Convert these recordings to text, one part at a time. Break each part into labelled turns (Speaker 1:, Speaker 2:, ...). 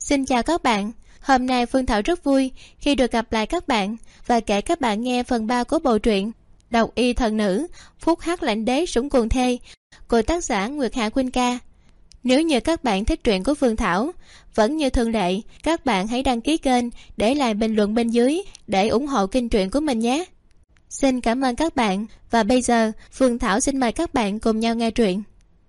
Speaker 1: Xin chào các bạn. Hôm nay Phương Thảo rất vui khi được gặp lại các bạn và kể các bạn nghe phần 3 của bộ truyện Độc Y Thần Nữ Phúc Hắc Lãnh Đế Sủng Cuồng Thê của tác giả Nguyệt Hạ Khuynh Ca. Nếu như các bạn thích truyện của Phương Thảo, vẫn như thường lệ, các bạn hãy đăng ký kênh, để lại bình luận bên dưới để ủng hộ kênh truyện của mình nhé. Xin cảm ơn các bạn. Và bây giờ Phương Thảo xin mời các bạn cùng nhau nghe truyện.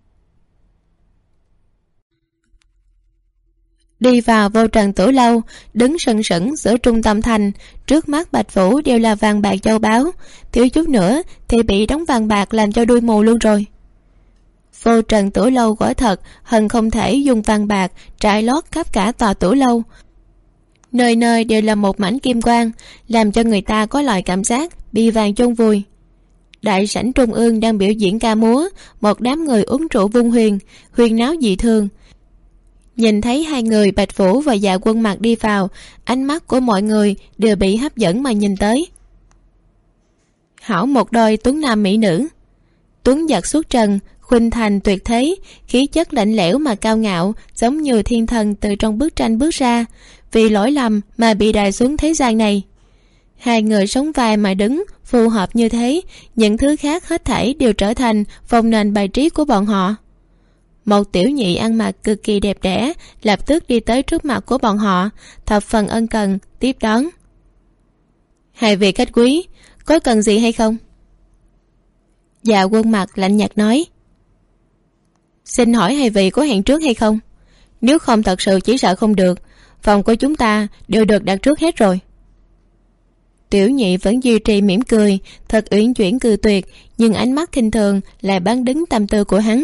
Speaker 1: Đi vào vô trần tử lâu, đứng sừng sững giữa trung tâm thành, trước mắt Bạch Vũ đều là vàng bạc châu báu, thiếu chút nữa thì bị đóng vàng bạc làm cho đuôi mù luôn rồi. Vô trần tử lâu quả thật hận không thể dùng vàng bạc trải lót khắp cả tòa tử lâu, nơi nơi đều là một mảnh kim quang, làm cho người ta có loại cảm giác bị vàng chôn vùi. Đại sảnh trung ương đang biểu diễn ca múa, một đám người uống rượu vung huyền, huyên náo dị thường. Nhìn thấy hai người Bạch Vũ và Dạ Quân Mặc đi vào, ánh mắt của mọi người đều bị hấp dẫn mà nhìn tới. Hảo một đôi tuấn nam mỹ nữ, tuấn giật xuất trần, khuynh thành tuyệt thế, khí chất lạnh lẽo mà cao ngạo, giống như thiên thần từ trong bức tranh bước ra, vì lỗi lầm mà bị đày xuống thế gian này. Hai người sống vai mà đứng, phù hợp như thế, những thứ khác hết thảy đều trở thành vòng nền bài trí của bọn họ. Một tiểu nhị ăn mặc cực kỳ đẹp đẽ lập tức đi tới trước mặt của bọn họ, thập phần ân cần tiếp đón. Hai vị khách quý, có cần gì hay không? Dạ Quân Mặc lạnh nhạt nói. Xin hỏi hai vị có hẹn trước hay không? Nếu không thật sự chỉ sợ không được, phòng của chúng ta đều được đặt trước hết rồi. Tiểu nhị vẫn duy trì mỉm cười, thật uyển chuyển cự tuyệt, nhưng ánh mắt khinh thường lại bán đứng tâm tư của hắn.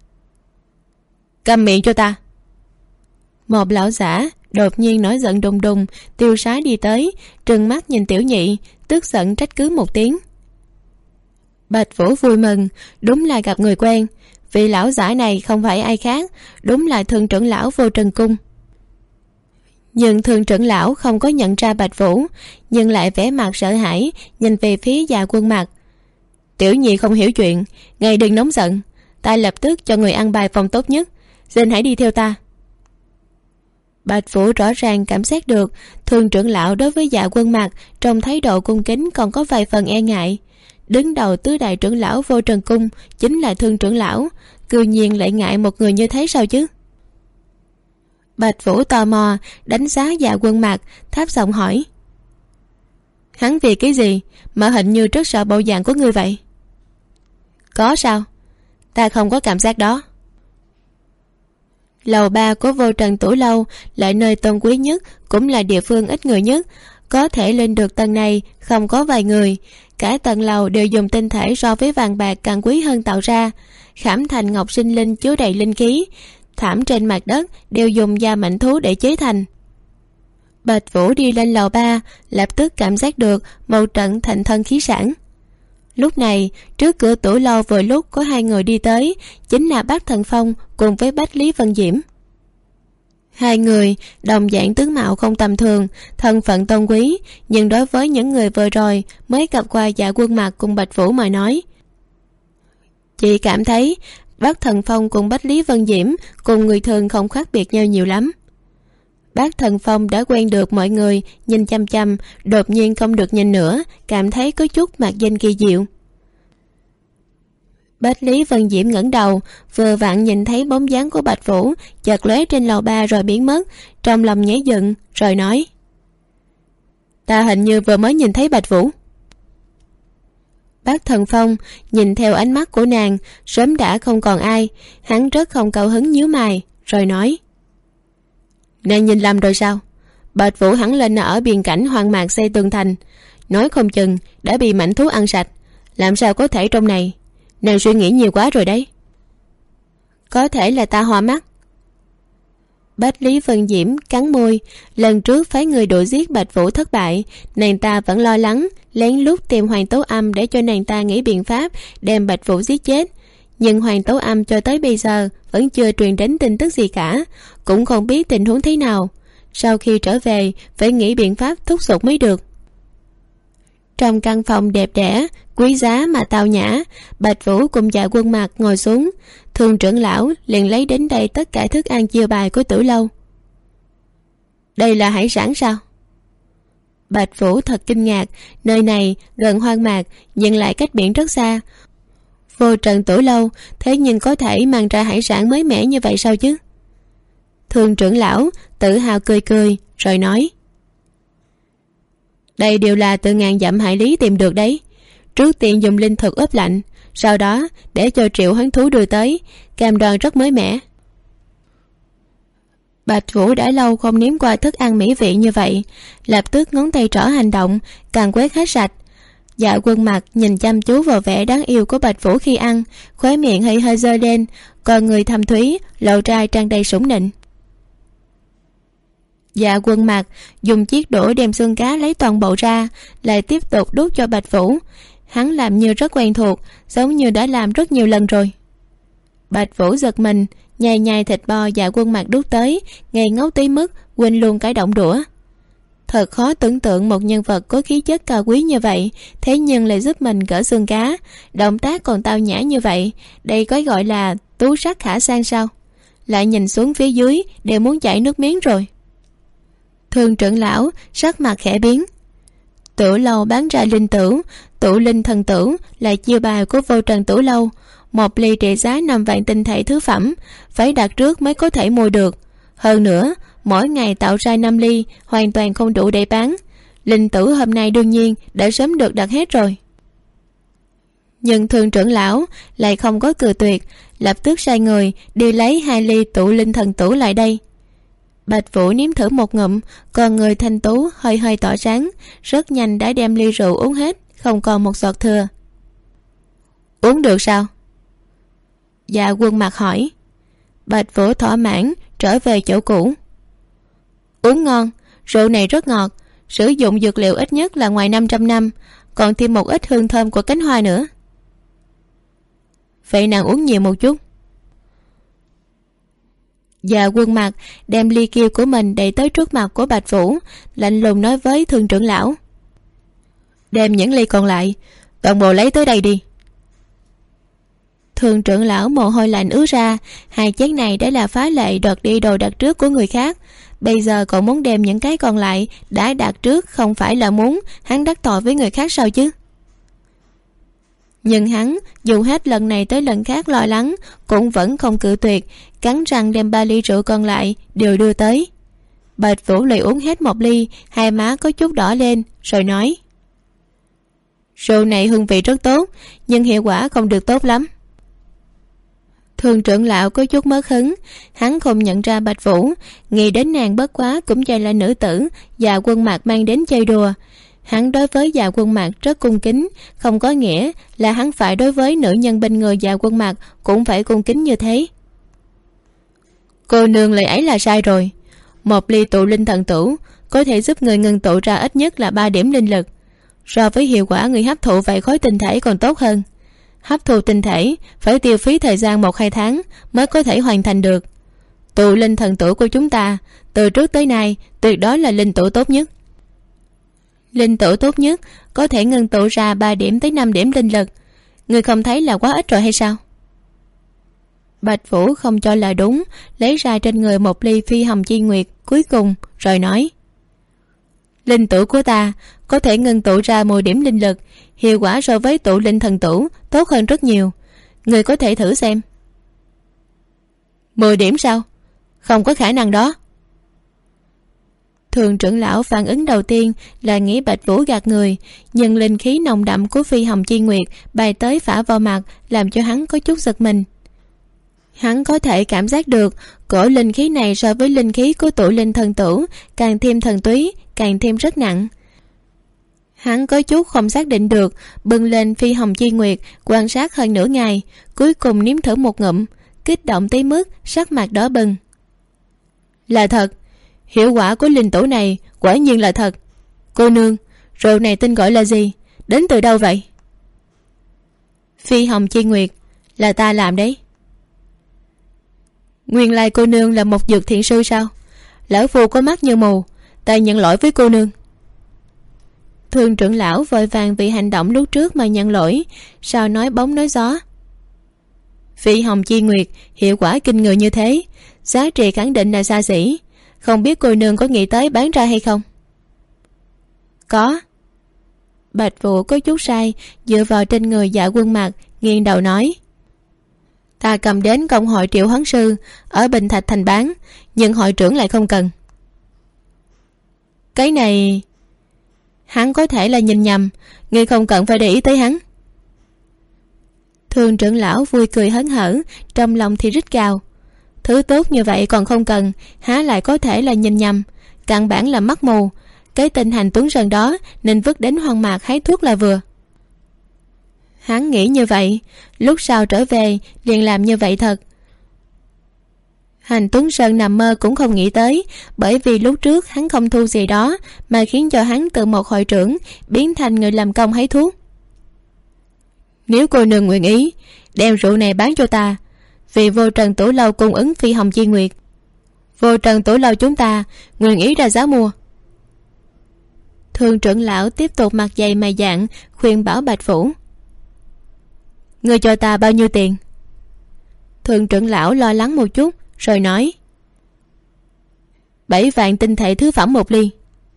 Speaker 1: Câm miệng cho ta! Một lão giả đột nhiên nổi giận đùng đùng, tiêu sái đi tới, trừng mắt nhìn tiểu nhị, tức giận trách cứ một tiếng. Bạch Vũ vui mừng, đúng là gặp người quen. Vị lão giả này không phải ai khác, đúng là Thường trưởng lão Vô Trần Cung. Nhưng Thường trưởng lão không có nhận ra Bạch Vũ, nhưng lại vẻ mặt sợ hãi nhìn về phía Dạ Quân Mặc. Tiểu nhị không hiểu chuyện, ngài đừng nóng giận, ta lập tức cho người ăn bài phòng tốt nhất, xin hãy đi theo ta. Bạch Vũ rõ ràng cảm giác được Thường trưởng lão đối với Dạ Quân Mặc trong thái độ cung kính còn có vài phần e ngại. Đứng đầu tứ đại trưởng lão Vô Trần Cung chính là Thường trưởng lão, cư nhiên lại ngại một người như thế sao chứ? Bạch Vũ tò mò đánh giá Dạ Quân Mặc, thấp giọng hỏi. Hắn vì cái gì mà hình như rất sợ bộ dạng của ngươi vậy? Có sao? Ta không có cảm giác đó. Lầu 3 của Vô Trần Tử Lâu lại nơi tôn quý nhất, cũng là địa phương ít người nhất, có thể lên được tầng này không có vài người. Cả tầng lầu đều dùng tinh thể so với vàng bạc càng quý hơn tạo ra, khảm thành ngọc sinh linh chứa đầy linh khí, thảm trên mặt đất đều dùng da mảnh thú để chế thành. Bạch Vũ đi lên lầu 3, lập tức cảm giác được một trận thịnh thân khí sản. Lúc này trước cửa tử lâu vừa lúc có hai người đi tới, chính là Bác Thần Phong cùng với Bách Lý Vân Diễm. Hai người đồng dạng tướng mạo không tầm thường, thân phận tôn quý, nhưng đối với những người vừa rồi mới gặp qua Dạ Quân Mặc cùng Bạch Vũ mà nói, chị cảm thấy Bác Thần Phong cùng Bách Lý Vân Diễm cùng người thường không khác biệt nhau nhiều lắm. Bác Thần Phong đã quen được mọi người nhìn chăm chăm, đột nhiên không được nhìn nữa, cảm thấy có chút mạc danh kỳ diệu. Bách Lý Vân Diễm ngẩng đầu, vừa vặn nhìn thấy bóng dáng của Bạch Vũ chợt lóe trên lầu 3 rồi biến mất, trong lòng nhảy dựng rồi nói. Ta hình như vừa mới nhìn thấy Bạch Vũ. Bác Thần Phong nhìn theo ánh mắt của nàng, sớm đã không còn ai, hắn rất không cao hứng nhíu mày rồi nói. Nàng nhìn lầm rồi sao? Bạch Vũ hẳn lên ở biên cảnh hoang mạc xây tường thành, nói không chừng đã bị mảnh thú ăn sạch, làm sao có thể trong này? Nàng suy nghĩ nhiều quá rồi đấy. Có thể là ta hoa mắt. Bách Lý Vân Diễm cắn môi, lần trước phái người đuổi giết Bạch Vũ thất bại, nàng ta vẫn lo lắng lén lút tìm Hoàng Tấu Âm để cho nàng ta nghĩ biện pháp đem Bạch Vũ giết chết. Nhưng Hoàng Tấu Âm cho tới bây giờ vẫn chưa truyền đến tin tức gì cả, cũng không biết tình huống thế nào. Sau khi trở về phải nghĩ biện pháp thúc giục mới được. Trong căn phòng đẹp đẽ, quý giá mà tao nhã, Bạch Vũ cùng Dạ Quân Mặc ngồi xuống. Thường trưởng lão liền lấy đến đây tất cả thức ăn chia bài của tử lâu. Đây là hải sản sao? Bạch Vũ thật kinh ngạc. Nơi này gần hoang mạc nhưng lại cách biển rất xa. Vô Trần Tử Lâu thế nhưng có thể mang ra hải sản mới mẻ như vậy sao chứ? Thường trưởng lão tự hào cười cười rồi nói: đây đều là từ ngàn dặm hải lý tìm được đấy. Trước tiên dùng linh thực ướp lạnh, sau đó để cho Triệu Hoán Thú đưa tới, cam đoan rất mới mẻ. Bạch Vũ đã lâu không nếm qua thức ăn mỹ vị như vậy, lập tức ngón tay trỏ hành động, càng quét hết sạch. Dạ Quân Mặc nhìn chăm chú vào vẻ đáng yêu của Bạch Vũ khi ăn, khóe miệng hơi hơi giơ lên, còn người thâm thúy lộ ra tràn đầy sủng nịnh. Dạ Quân Mặc dùng chiếc đũa đem xương cá lấy toàn bộ ra, lại tiếp tục đút cho Bạch Vũ. Hắn làm như rất quen thuộc, giống như đã làm rất nhiều lần rồi. Bạch Vũ giật mình, nhai nhai thịt bò Dạ Quân Mặc đút tới, ngây ngốc tới mức quên luôn cái động đũa. Thật khó tưởng tượng một nhân vật có khí chất cao quý như vậy, thế nhưng lại giúp mình gỡ xương cá, động tác còn tao nhã như vậy. Đây có gọi là tú sắc khả san sao? Lại nhìn xuống phía dưới đều muốn chảy nước miếng rồi. Thường trưởng lão sắc mặt khẽ biến. Tử Lâu bán ra linh tử, tụ linh thần tử là chiêu bài của Vô Trần Tử Lâu. Một ly trị giá 5 vạn tinh thể thứ phẩm, phải đặt trước mới có thể mua được. Hơn nữa mỗi ngày tạo ra 5 ly hoàn toàn không đủ để bán. Linh tử hôm nay đương nhiên đã sớm được đặt hết rồi. Nhưng thường trưởng lão lại không có cự tuyệt, lập tức sai người đi lấy 2 ly tụ linh thần tử lại đây. Bạch Vũ nếm thử một ngụm, còn người thanh tú hơi hơi tỏa sáng, rất nhanh đã đem ly rượu uống hết, không còn một giọt thừa. Uống được sao? Dạ Quân Mặc hỏi. Bạch Vũ thỏa mãn trở về chỗ cũ. Uống ngon, rượu này rất ngọt, sử dụng dược liệu ít nhất là ngoài 500 năm, còn thêm một ít hương thơm của cánh hoa nữa. Vậy nàng uống nhiều một chút. Dạ Quân Mặc đem ly kia của mình đẩy tới trước mặt của Bạch Vũ, lạnh lùng nói với thường trưởng lão: đem những ly còn lại toàn bộ lấy tới đây đi. Thường trưởng lão mồ hôi lạnh ứa ra, 2 chén này đã là phá lệ đoạt đi đồ đặt trước của người khác, bây giờ còn muốn đem những cái còn lại đã đặt trước, không phải là muốn hắn đắc tội với người khác sao chứ? Nhưng hắn dù hết lần này tới lần khác lo lắng cũng vẫn không cự tuyệt, cắn răng đem 3 ly rượu còn lại đều đưa tới. Bạch Vũ lại uống hết 1 ly, hai má có chút đỏ lên rồi nói: rượu này hương vị rất tốt, nhưng hiệu quả không được tốt lắm. Thường trưởng lão có chút mất hứng, hắn không nhận ra Bạch Vũ, nghĩ đến nàng bất quá cũng chỉ là nữ tử Dạ Quân Mặc mang đến chơi đùa. Hắn đối với Dạ Quân Mặc rất cung kính, không có nghĩa là hắn phải đối với nữ nhân bên người Dạ Quân Mặc cũng phải cung kính như thế. Cô nương lời ấy là sai rồi. 1 ly tụ linh thần tử có thể giúp người ngưng tụ ra ít nhất là 3 điểm linh lực, so với hiệu quả người hấp thụ vài khối tinh thể còn tốt hơn. Hấp thụ tinh thể phải tiêu phí thời gian 1-2 tháng mới có thể hoàn thành được. Tụ linh thần tử của chúng ta từ trước tới nay tuyệt đối là linh tử tốt nhất. Linh tử tốt nhất có thể ngưng tụ ra 3 điểm tới 5 điểm linh lực, người không thấy là quá ít rồi hay sao? Bạch Vũ không cho là đúng, lấy ra trên người 1 ly phi hồng chi nguyệt cuối cùng rồi nói: linh tử của ta có thể ngưng tụ ra 10 điểm linh lực, hiệu quả so với tụ linh thần tử tốt hơn rất nhiều, người có thể thử xem. 10 điểm sao? Không có khả năng đó. Thường trưởng lão phản ứng đầu tiên là nghĩ Bạch Vũ gạt người, nhưng linh khí nồng đậm của phi hồng chi nguyệt bay tới phả vào mặt làm cho hắn có chút giật mình. Hắn có thể cảm giác được cổ linh khí này so với linh khí của tụ linh thần tử càng thêm thần túy, càng thêm rất nặng. Hắn có chút không xác định được, bưng lên phi hồng chi nguyệt quan sát hơn nửa ngày, cuối cùng nếm thử một ngụm, kích động tới mức sắc mặt đỏ bừng. Là thật, hiệu quả của linh tử này quả nhiên là thật. Cô nương, rượu này tên gọi là gì, đến từ đâu vậy? Phi hồng chi nguyệt là ta làm đấy. Nguyên lai cô nương là một dược thiện sư sao? Lão phu có mắt như mù, ta nhận lỗi với cô nương. Thường trưởng lão vội vàng vì hành động lúc trước mà nhận lỗi, sao nói bóng nói gió. Phi hồng chi nguyệt hiệu quả kinh người như thế, giá trị khẳng định là xa xỉ. không biết cô nương có nghĩ tới bán ra hay không? Có. Bạch Vũ có chút sai, dựa vào trên người Dạ Quân Mạc, nghiêng đầu nói: Ta cầm đến công hội Triệu Hoán Sư ở Bình Thạch Thành bán, nhưng hội trưởng lại không cần. Cái này hắn có thể là nhìn nhầm, ngươi không cần phải để ý tới hắn. Thường trưởng lão vui cười hớn hở, trong lòng thì rít gào: thứ tốt như vậy còn không cần, há lại có thể là nhìn nhầm, căn bản là mắt mù. Cái tên Hành Tuấn Sơn đó nên vứt đến hoang mạc hái thuốc là vừa. Hắn nghĩ như vậy, lúc sau trở về liền làm như vậy thật. Hành Tuấn Sơn nằm mơ cũng không nghĩ tới, bởi vì lúc trước hắn không thu gì đó mà khiến cho hắn từ một hội trưởng biến thành người làm công hái thuốc. Nếu cô nương nguyện ý đem rượu này bán cho ta, vì Vô Trần Tửu Lâu cung ứng Phi Hồng Chi Nguyệt, Vô Trần Tửu Lâu chúng ta nguyện ý ra giá mua. Thường trưởng lão tiếp tục mặt dày mày dạn khuyên bảo Bạch Vũ: ngươi cho ta bao nhiêu tiền? Thường trưởng lão lo lắng một chút rồi nói: 7 vạn tinh thể thứ phẩm 1 ly.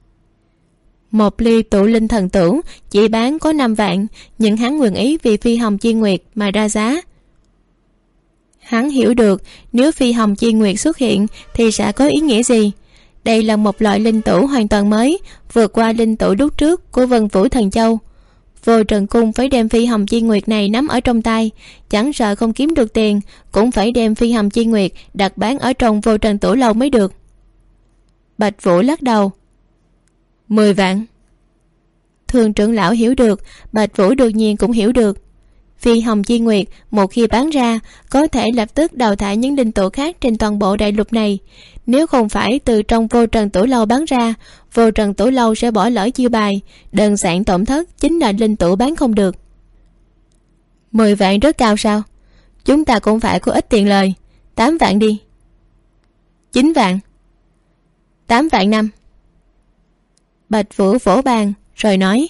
Speaker 1: 1 ly tụ linh thần tửu chỉ bán có 5 vạn, nhưng hắn nguyện ý vì Phi Hồng Chi Nguyệt mà ra giá. Hắn hiểu được nếu Phi Hồng Chi Nguyệt xuất hiện thì sẽ có ý nghĩa gì. Đây là một loại linh tửu hoàn toàn mới, vượt qua linh tửu lúc trước của Vân Vũ Thần Châu. Vô Trần Cung phải đem Phi Hồng Chi Nguyệt này nắm ở trong tay, chẳng sợ không kiếm được tiền cũng phải đem Phi Hồng Chi Nguyệt đặt bán ở trong Vô Trần Tửu Lâu mới được. Bạch Vũ lắc đầu: 10 vạn. Thường trưởng lão hiểu được, Bạch Vũ đương nhiên cũng hiểu được. Phi Hồng Chi Nguyệt một khi bán ra có thể lập tức đào thải những linh tửu khác trên toàn bộ đại lục này. Nếu không phải từ trong Vô Trần Tửu Lâu bán ra, Vô Trần Tửu Lâu sẽ bỏ lỡ chiêu bài, đơn giản tổn thất chính là linh tửu bán không được. 10 vạn rất cao sao? Chúng ta cũng phải có ít tiền lời. 8 vạn đi. 9 vạn. 8 vạn 5. Bạch Vũ vỗ bàn rồi nói: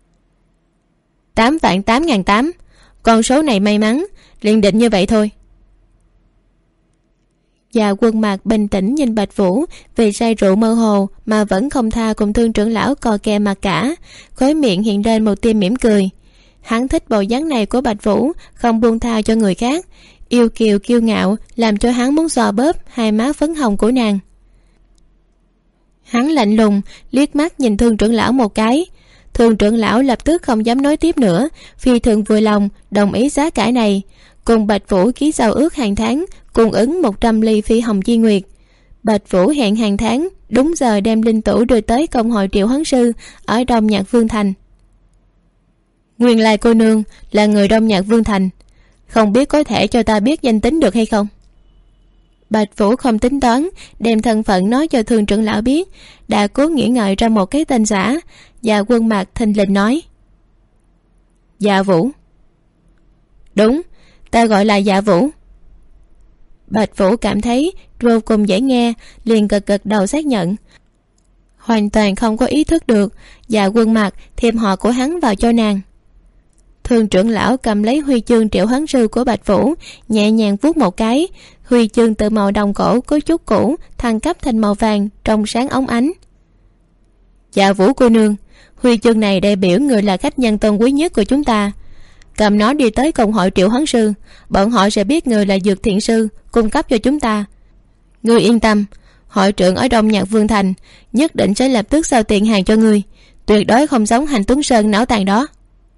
Speaker 1: 8 vạn 8.800. Con số này may mắn, liền định như vậy thôi. Dạ Quân Mạc bình tĩnh nhìn Bạch Vũ vì say rượu mơ hồ mà vẫn không tha cùng Thương trưởng lão cò kè mặt cả, khóe miệng hiện lên một tia mỉm cười. Hắn thích bộ dáng này của Bạch Vũ, không buông tha cho người khác, yêu kiều kiêu ngạo làm cho hắn muốn xoa bóp hai má phấn hồng của nàng. Hắn lạnh lùng liếc mắt nhìn Thương trưởng lão một cái. Thương trưởng lão lập tức không dám nói tiếp nữa, phi thường vui lòng đồng ý giá cả này, cùng Bạch Vũ ký giao ước hàng tháng cung ứng 100 ly Phi Hồng Chi Nguyệt. Bạch Vũ hẹn hàng tháng đúng giờ đem linh tửu đưa tới công hội Triệu Hoán Sư ở Đông Nhạc Vương Thành. Nguyên lai cô nương là người Đông Nhạc Vương Thành, không biết có thể cho ta biết danh tính được hay không? Bạch Vũ không tính toán đem thân phận nói cho Thường trưởng lão biết, đã cố nghĩ ngợi ra một cái tên giả. Dạ Quân Mạc thình lình nói: Dạ Vũ. Đúng, ta gọi là Dạ Vũ. Bạch Vũ cảm thấy vô cùng dễ nghe, liền gật gật đầu xác nhận, hoàn toàn không có ý thức được Dạ Quân Mạc thêm họ của hắn vào cho nàng. Thường trưởng lão cầm lấy huy chương Triệu Hoán Sư của Bạch Vũ, nhẹ nhàng vuốt một cái, huy chương từ màu đồng cổ có chút cũ thăng cấp thành màu vàng trong sáng óng ánh. Dạ Vũ cô nương, huy chương này đại biểu người là khách nhân tôn quý nhất của chúng ta. Cầm nó đi tới công hội Triệu Hoán Sư, bọn họ sẽ biết người là Dược Thiện Sư cung cấp cho chúng ta. Ngươi yên tâm, hội trưởng ở Đông Nhạc Vương Thành nhất định sẽ lập tức giao tiền hàng cho ngươi, tuyệt đối không giống Hành Tuấn Sơn não tàn đó.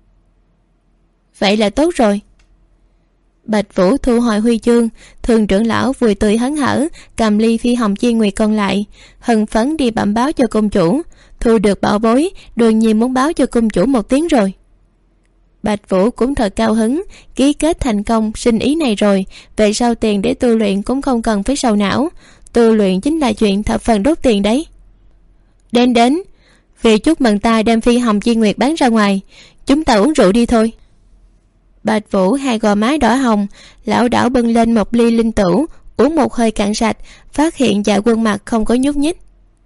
Speaker 1: Vậy là tốt rồi. Bạch Vũ thu hồi huy chương, Thường trưởng lão vui tươi hớn hở cầm ly Phi Hồng Chi Nguyệt còn lại, hân phấn đi bẩm báo cho công chủ. Thu được bảo bối, đương nhiên muốn báo cho công chủ một tiếng rồi. Bạch Vũ cũng thật cao hứng, ký kết thành công sinh ý này rồi, về sau tiền để tu luyện cũng không cần phải sầu não. Tu luyện chính là chuyện thập phần đốt tiền đấy. Đến, vì chúc mừng ta đem Phi Hồng Chi Nguyệt bán ra ngoài, chúng ta uống rượu đi thôi. Bạch Vũ hai gò má đỏ hồng, lão đảo bưng lên một ly linh tửu, uống một hơi cạn sạch, phát hiện Dạ Quân Mạc không có nhúc nhích.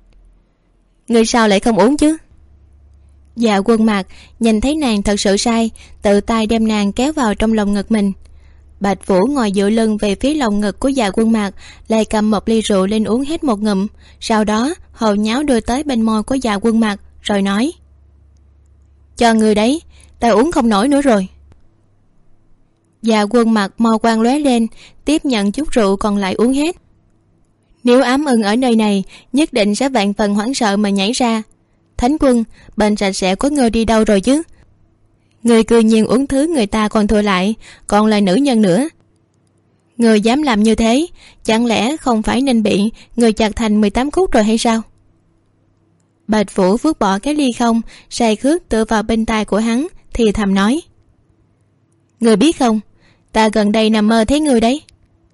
Speaker 1: Người sao lại không uống chứ? Dạ Quân Mạc nhìn thấy nàng thật sự sai, tự tay đem nàng kéo vào trong lòng ngực mình. Bạch Vũ ngồi dựa lưng về phía lồng ngực của Dạ Quân Mạc, lại cầm một ly rượu lên uống hết một ngụm. Sau đó hồ nháo đưa tới bên môi của Dạ Quân Mạc rồi nói: cho người đấy, ta uống không nổi nữa rồi. Dạ Quân Mạc màu quang lóe lên, tiếp nhận chút rượu còn lại uống hết. Nếu ám ưng ở nơi này nhất định sẽ vạn phần hoảng sợ mà nhảy ra. Thánh Quân, bệnh sạch sẽ của ngươi đi đâu rồi chứ? Ngươi cư nhiên uống thứ người ta còn thừa lại, còn là nữ nhân nữa. Ngươi dám làm như thế, chẳng lẽ không phải nên bị người chặt thành 18 khúc rồi hay sao? Bạch Vũ vứt bỏ cái ly không, say khướt tựa vào bên tai của hắn thì thầm nói: ngươi biết không, ta gần đây nằm mơ thấy ngươi đấy.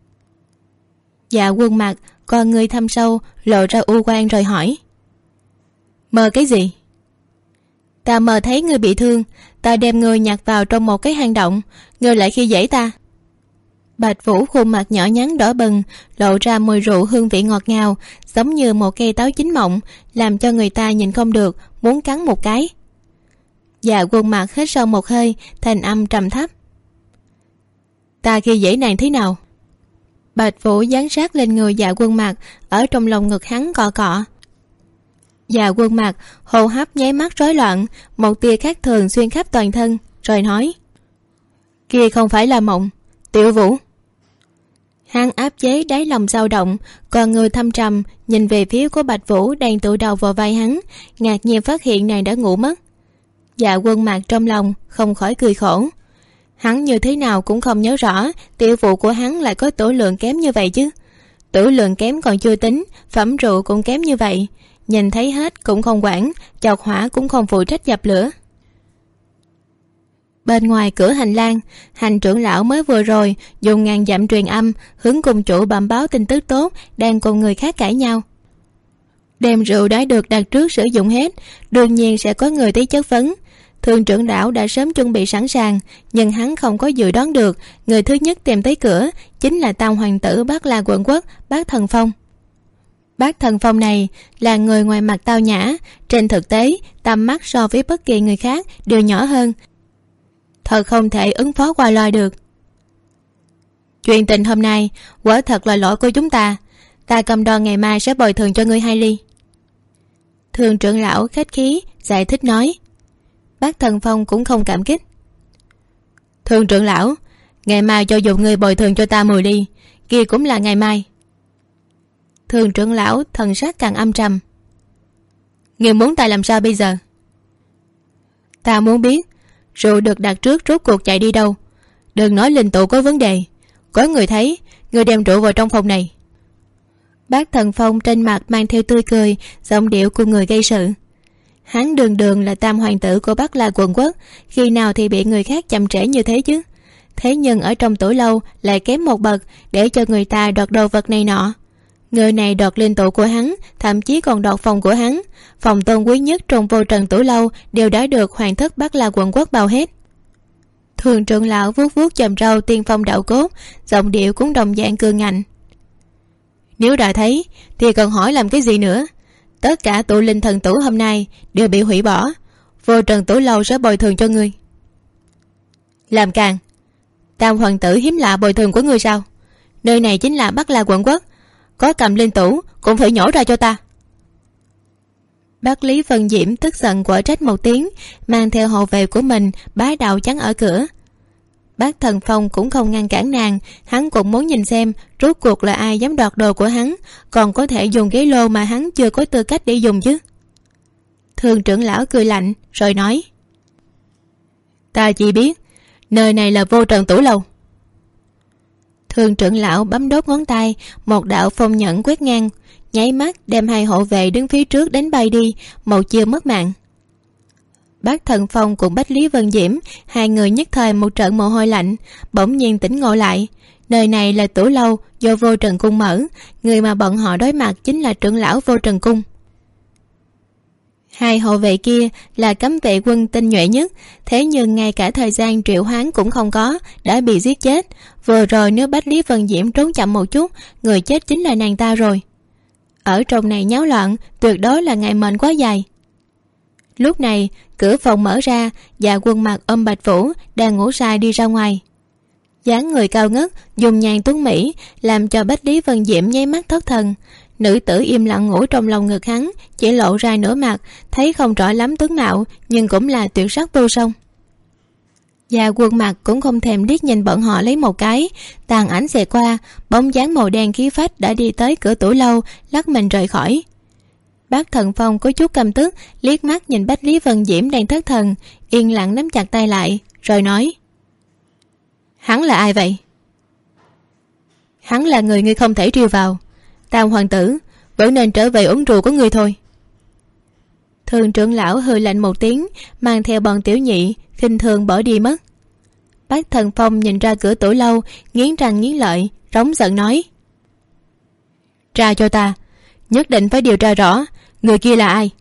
Speaker 1: Dạ Quân Mạc con người thâm sâu lộ ra u quan rồi hỏi: mơ cái gì? Ta mơ thấy ngươi bị thương, ta đem ngươi nhặt vào trong một cái hang động, ngươi lại khi dễ ta. Bạch Vũ khuôn mặt nhỏ nhắn đỏ bừng, lộ ra mùi rượu hương vị ngọt ngào, giống như một cây táo chín mọng, làm cho người ta nhìn không được, muốn cắn một cái. Dạ Quân Mạc hít sâu một hơi, thành âm trầm thấp: ta khi dễ nàng thế nào? Bạch Vũ dán sát lên người Dạ Quân Mạc, ở trong lòng ngực hắn cọ cọ. Dạ Quân Mạc hô hấp nháy mắt rối loạn, một tia khác thường xuyên khắp toàn thân, rồi nói: kia không phải là mộng, Tiểu Vũ. Hắn áp chế đáy lòng dao động, còn người thâm trầm nhìn về phía của Bạch Vũ đang tựa đầu vào vai hắn, ngạc nhiên phát hiện nàng đã ngủ mất. Dạ Quân Mạc trong lòng không khỏi cười khổ. Hắn như thế nào cũng không nhớ rõ Tiểu Vũ của hắn lại có tửu lượng kém như vậy chứ. Tửu lượng kém còn chưa tính, phẩm rượu cũng kém như vậy, nhìn thấy hết cũng không quản, chọc hỏa cũng không phụ trách dập lửa. Bên ngoài cửa hành lang, hành trưởng lão mới vừa rồi dùng ngàn dặm truyền âm hướng cung chủ bẩm báo tin tức tốt đang cùng người khác cãi nhau. Đem rượu đã được đặt trước sử dụng hết, đương nhiên sẽ có người tới chất vấn. Thường trưởng lão đã sớm chuẩn bị sẵn sàng, nhưng hắn không có dự đoán được người thứ nhất tìm tới cửa chính là tam hoàng tử Bát La quận quốc Bát Thần Phong. Bát Thần Phong này là người ngoài mặt tao nhã, trên thực tế tầm mắt so với bất kỳ người khác đều nhỏ hơn, thật không thể ứng phó qua loa được. Chuyện tình hôm nay quả thật là lỗi của chúng ta, ta cầm đo ngày mai sẽ bồi thường cho ngươi 2 ly. Thường trưởng lão khách khí giải thích nói. Bác Thần Phong cũng không cảm kích. Thường trưởng lão, ngày mai cho dù ngươi bồi thường cho ta 10 ly, kia cũng là ngày mai. Thường trưởng lão thần sắc càng âm trầm. Ngươi muốn ta làm sao bây giờ? Ta muốn biết rượu được đặt trước rốt cuộc chạy đi đâu. Đừng nói linh tụ có vấn đề, có người thấy ngươi đem rượu vào trong phòng này. Bác Thần Phong trên mặt mang theo tươi cười, giọng điệu của người gây sự. Hắn đường đường là tam hoàng tử của Bắc La quận quốc, khi nào thì bị người khác chậm trễ như thế chứ? Thế nhưng ở trong tuổi lâu lại kém một bậc, để cho người ta đoạt đồ vật này nọ. Người này đoạt linh tụ của hắn, thậm chí còn đoạt phòng của hắn. Phòng tôn quý nhất trong vô trần tuổi lâu đều đã được hoàng thất Bắc La quận quốc bao hết. Thường trưởng lão vuốt vuốt chòm râu tiên phong đạo cốt, giọng điệu cũng đồng dạng cương ngạnh. Nếu đã thấy thì còn hỏi làm cái gì nữa? Tất cả tụ linh thần tử hôm nay đều bị hủy bỏ, vô trần tử lâu sẽ bồi thường cho ngươi. Làm càng, tam hoàng tử hiếm lạ bồi thường của ngươi sao? Nơi này chính là Bắc La quận quốc, có cầm linh tủ cũng phải nhổ ra cho ta. Bác Lý Vân Diễm tức giận quở trách một tiếng, mang theo hộ vệ của mình bá đạo chắn ở cửa. Bác Thần Phong cũng không ngăn cản nàng, hắn cũng muốn nhìn xem rốt cuộc là ai dám đoạt đồ của hắn, còn có thể dùng ghế lô mà hắn chưa có tư cách để dùng chứ. Thường trưởng lão cười lạnh rồi nói: Ta chỉ biết nơi này là vô trần tủ lâu. Thường trưởng lão bấm đốt ngón tay, một đạo phong nhẫn quét ngang, nháy mắt đem 2 hộ vệ đứng phía trước đánh bay đi, một chiêu mất mạng. Bác Thần Phong cùng Bách Lý Vân Diễm, 2 người nhất thời một trận mồ hôi lạnh, bỗng nhiên tỉnh ngộ lại. Nơi này là tủ lâu do Vô Trần Cung mở, người mà bọn họ đối mặt chính là trưởng lão Vô Trần Cung. 2 hộ vệ kia là cấm vệ quân tinh nhuệ nhất, thế nhưng ngay cả thời gian triệu hoán cũng không có, đã bị giết chết. Vừa rồi nếu Bách Lý Vân Diễm trốn chậm một chút, người chết chính là nàng ta rồi. Ở trong này nháo loạn, tuyệt đối là ngày mệnh quá dài. Lúc này cửa phòng mở ra, Dạ Quân Mạc ôm Bạch Vũ đang ngủ say đi ra ngoài. dáng người cao ngất, dùng nhàn tuấn mỹ, làm cho Bách Lý Vân Diệm nháy mắt thất thần. Nữ tử im lặng ngủ trong lòng ngực hắn, chỉ lộ ra nửa mặt, thấy không rõ lắm tướng mạo, nhưng cũng là tuyệt sắc vô song. Và Quân Mặc cũng không thèm liếc nhìn bọn họ lấy một cái, tàn ảnh xẹt qua, bóng dáng màu đen khí phách đã đi tới cửa tủ lâu, lắc mình rời khỏi. Bác Thần Phong có chút căm tức, liếc mắt nhìn Bách Lý Vân Diễm đang thất thần, yên lặng nắm chặt tay lại, rồi nói: Hắn là ai vậy? Hắn là người ngươi không thể trêu vào. Tam hoàng tử vẫn nên trở về uống rượu của ngươi thôi. Thường trưởng lão hừ lạnh một tiếng, mang theo bọn tiểu nhị khinh thường bỏ đi mất. Bác Thần Phong nhìn ra cửa tủ lâu, nghiến răng nghiến lợi, rống giận nói: Tra cho ta, nhất định phải điều tra rõ người kia là ai.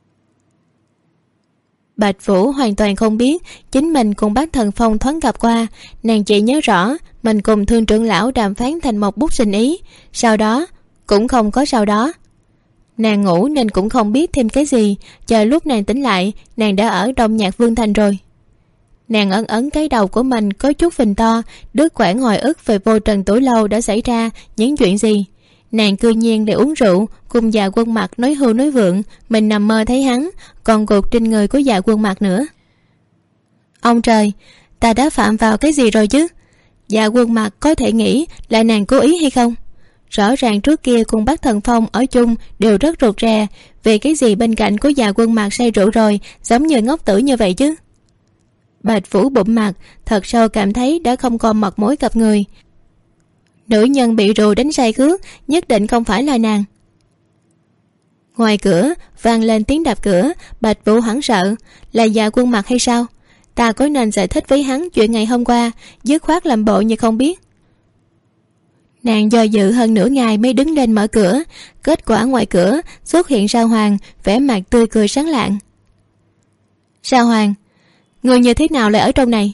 Speaker 1: Bạch Vũ hoàn toàn không biết chính mình cùng Bác Thần Phong thoáng gặp qua, nàng chỉ nhớ rõ mình cùng Thương trưởng lão đàm phán thành một bút sinh ý, sau đó cũng không có sau đó. Nàng ngủ nên cũng không biết thêm cái gì, chờ lúc nàng tỉnh lại, nàng đã ở Đông Nhạc Vương Thành rồi. Nàng ấn ấn cái đầu của mình có chút phình to, đứt quãng hồi ức về vô trần tuổi lâu đã xảy ra những chuyện gì. Nàng cư nhiên để uống rượu, cùng Dạ Quân Mặc nói hưu nói vượng, mình nằm mơ thấy hắn, còn gục trên người của Dạ Quân Mặc nữa. Ông trời, ta đã phạm vào cái gì rồi chứ? Dạ Quân Mặc có thể nghĩ là nàng cố ý hay không? Rõ ràng trước kia cùng Bác Thần Phong ở chung đều rất rụt rè, vì cái gì bên cạnh của Dạ Quân Mặc say rượu rồi giống như ngốc tử như vậy chứ? Bạch Vũ bụm mặt, thật sâu cảm thấy đã không còn mặt mối gặp người. Nữ nhân bị rượu đánh say khước nhất định không phải là nàng. Ngoài cửa vang lên tiếng đạp cửa. Bạch Vũ hoảng sợ, là Dạ Quân Mặc hay sao? Ta có nên giải thích với hắn chuyện ngày hôm qua, dứt khoát làm bộ như không biết. Nàng do dự hơn nửa ngày mới đứng lên mở cửa. Kết quả ngoài cửa xuất hiện Sao Hoàng, vẻ mặt tươi cười sáng lạng. Sao Hoàng, người như thế nào lại ở trong này?